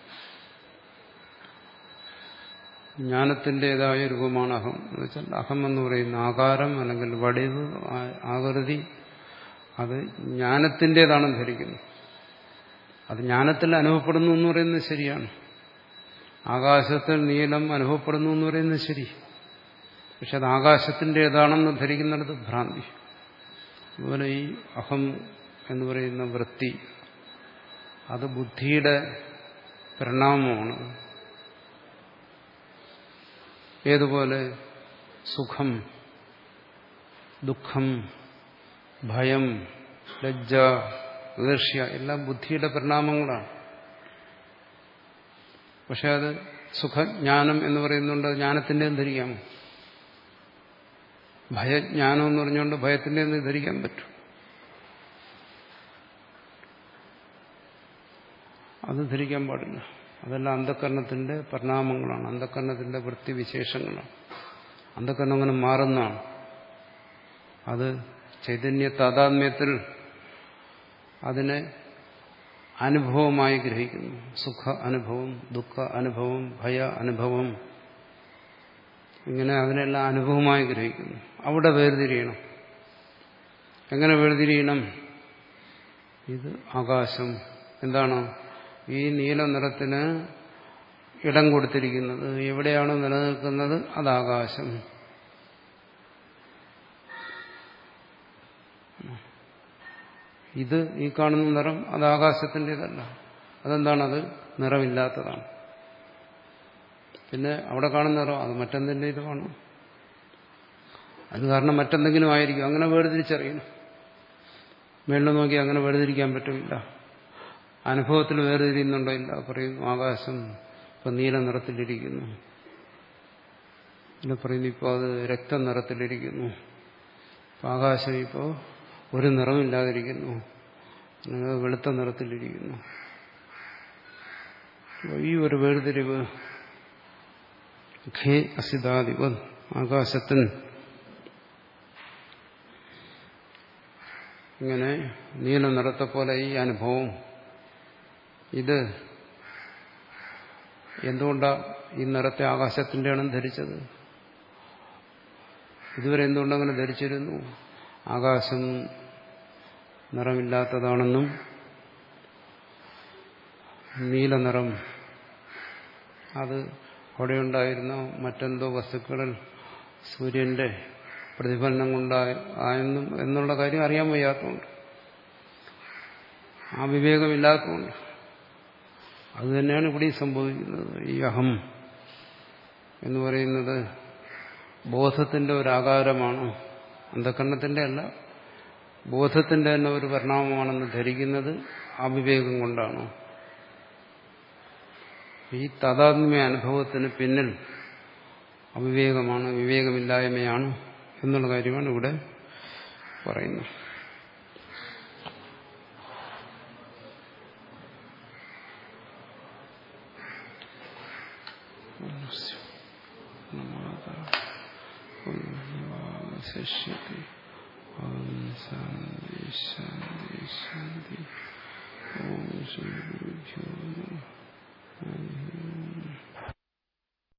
ജ്ഞാനത്തിൻ്റെതായ രൂപമാണ് അഹം എന്ന് വെച്ചാൽ അഹം എന്ന് പറയുന്ന ആകാരം അല്ലെങ്കിൽ വടിവ്, ആകൃതി, അത് ജ്ഞാനത്തിൻ്റെതാണെന്ന് ധരിക്കുന്നു. അത് ജ്ഞാനത്തിൽ അനുഭവപ്പെടുന്നു എന്ന് പറയുന്നത് ശരിയാണ്. ആകാശത്തിൽ നീലം അനുഭവപ്പെടുന്നു എന്ന് പറയുന്നത് ശരി. പക്ഷെ അത് ആകാശത്തിൻ്റെതാണെന്ന് ധരിക്കുന്നിടത്ത് ഭ്രാന്തി. അതുപോലെ ഈ അഹം എന്ന് പറയുന്ന വൃത്തി അത് ബുദ്ധിയുടെ പരിണാമമാണ്. ഏതുപോലെ സുഖം, ദുഃഖം, ഭയം, ലജ്ജ, ഈർഷ്യ എല്ലാം ബുദ്ധിയുടെ പരിണാമങ്ങളാണ്. പക്ഷെ അത് സുഖജ്ഞാനം എന്ന് പറയുന്നുണ്ട്, ജ്ഞാനത്തിൻ്റെയും ധരിക്കാമോ? ഭയജ്ഞാനം എന്ന് പറഞ്ഞുകൊണ്ട് ഭയത്തിൻ്റെയും ധരിക്കാൻ പറ്റും. അത് ധരിക്കാൻ പാടില്ല. അതെല്ലാം അന്ധകരണത്തിന്റെ പരിണാമങ്ങളാണ്, അന്ധകരണത്തിന്റെ വൃത്തിവിശേഷങ്ങളാണ്. അന്ധകരണം അങ്ങനെ മാറുന്നതാണ്. അത് ചൈതന്യ താതാത്മ്യത്തിൽ അതിനെ അനുഭവമായി ഗ്രഹിക്കുന്നു. സുഖ അനുഭവം, ദുഃഖ അനുഭവം, ഭയ അനുഭവം, ഇങ്ങനെ അതിനെല്ലാം അനുഭവമായി ഗ്രഹിക്കുന്നു. അവിടെ വേർതിരിയണം. എങ്ങനെ വേർതിരിയണം? ഇത് ആകാശം. എന്താണ് ഈ നീല നിറത്തിന് ഇടം കൊടുത്തിരിക്കുന്നത്? എവിടെയാണ് നിലനിൽക്കുന്നത്? അത് ആകാശം. ഇത് ഈ കാണുന്ന നിറം അത് ആകാശത്തിൻ്റെതല്ല. അതെന്താണത്? നിറമില്ലാത്തതാണ്. പിന്നെ അവിടെ കാണുന്ന നിറം അത് മറ്റെന്തിൻ്റെ ഇതുമാണ്. അത് കാരണം മറ്റെന്തെങ്കിലും ആയിരിക്കും. അങ്ങനെ വേർതിരിച്ചറിയണം. മേളിൽ നോക്കി അങ്ങനെ വേർതിരിക്കാൻ പറ്റില്ല. അനുഭവത്തിൽ വേർതിരിയുന്നുണ്ടോ? ഇല്ല. പറയുന്നു ആകാശം ഇപ്പം നീല നിറത്തിലിരിക്കുന്നു, പിന്നെ പറയുന്നു ഇപ്പോൾ അത് രക്ത നിറത്തിലിരിക്കുന്നു. ആകാശം ഇപ്പോൾ ഒരു നിറമില്ലാതിരിക്കുന്നു, വെളുത്ത നിറത്തിലിരിക്കുന്നു. ഈ ഒരു വേർതിരിവ് ഖേ അസിതാദിവ ആകാശത്തിന് ഇങ്ങനെ നീല നിറത്തെ പോലെ ഈ അനുഭവം. ഇത് എന്തുകൊണ്ടാണ് ഈ നിറത്തെ ആകാശത്തിൻ്റെയാണ് ധരിച്ചത്? ഇതുവരെ എന്തുകൊണ്ടങ്ങനെ ധരിച്ചിരുന്നു? ആകാശം നിറമില്ലാത്തതാണെന്നും നീല നിറം അത് അവിടെയുണ്ടായിരുന്ന മറ്റെന്തോ വസ്തുക്കളിൽ സൂര്യന്റെ പ്രതിഫലനം കൊണ്ടായെന്നും എന്നുള്ള കാര്യം അറിയാൻ വയ്യാത്തതുകൊണ്ട്, ആ വിവേകമില്ലാത്തതുകൊണ്ട്. അതുതന്നെയാണ് ഇവിടെ സംഭവിക്കുന്നത്. ഈ അഹം എന്ന് പറയുന്നത് ബോധത്തിന്റെ ഒരാകാരമാണ്, അന്ധകരണത്തിന്റെ അല്ല, ബോധത്തിന്റെ തന്നെ ഒരു പരിണാമമാണെന്ന് ധരിക്കുന്നത് അവിവേകം കൊണ്ടാണോ? ഈ താദാത്മ്യ അനുഭവത്തിന് പിന്നിൽ അവിവേകമാണ്, വിവേകമില്ലായ്മയാണ് എന്നുള്ള കാര്യമാണ് ഇവിടെ പറയുന്നത്. ശിഷ്യതി ഓം ശാന്തി ശാന്തി ശാന്തി ഓം ശ്രീ ഗുരുഭ്യോ നമഃ.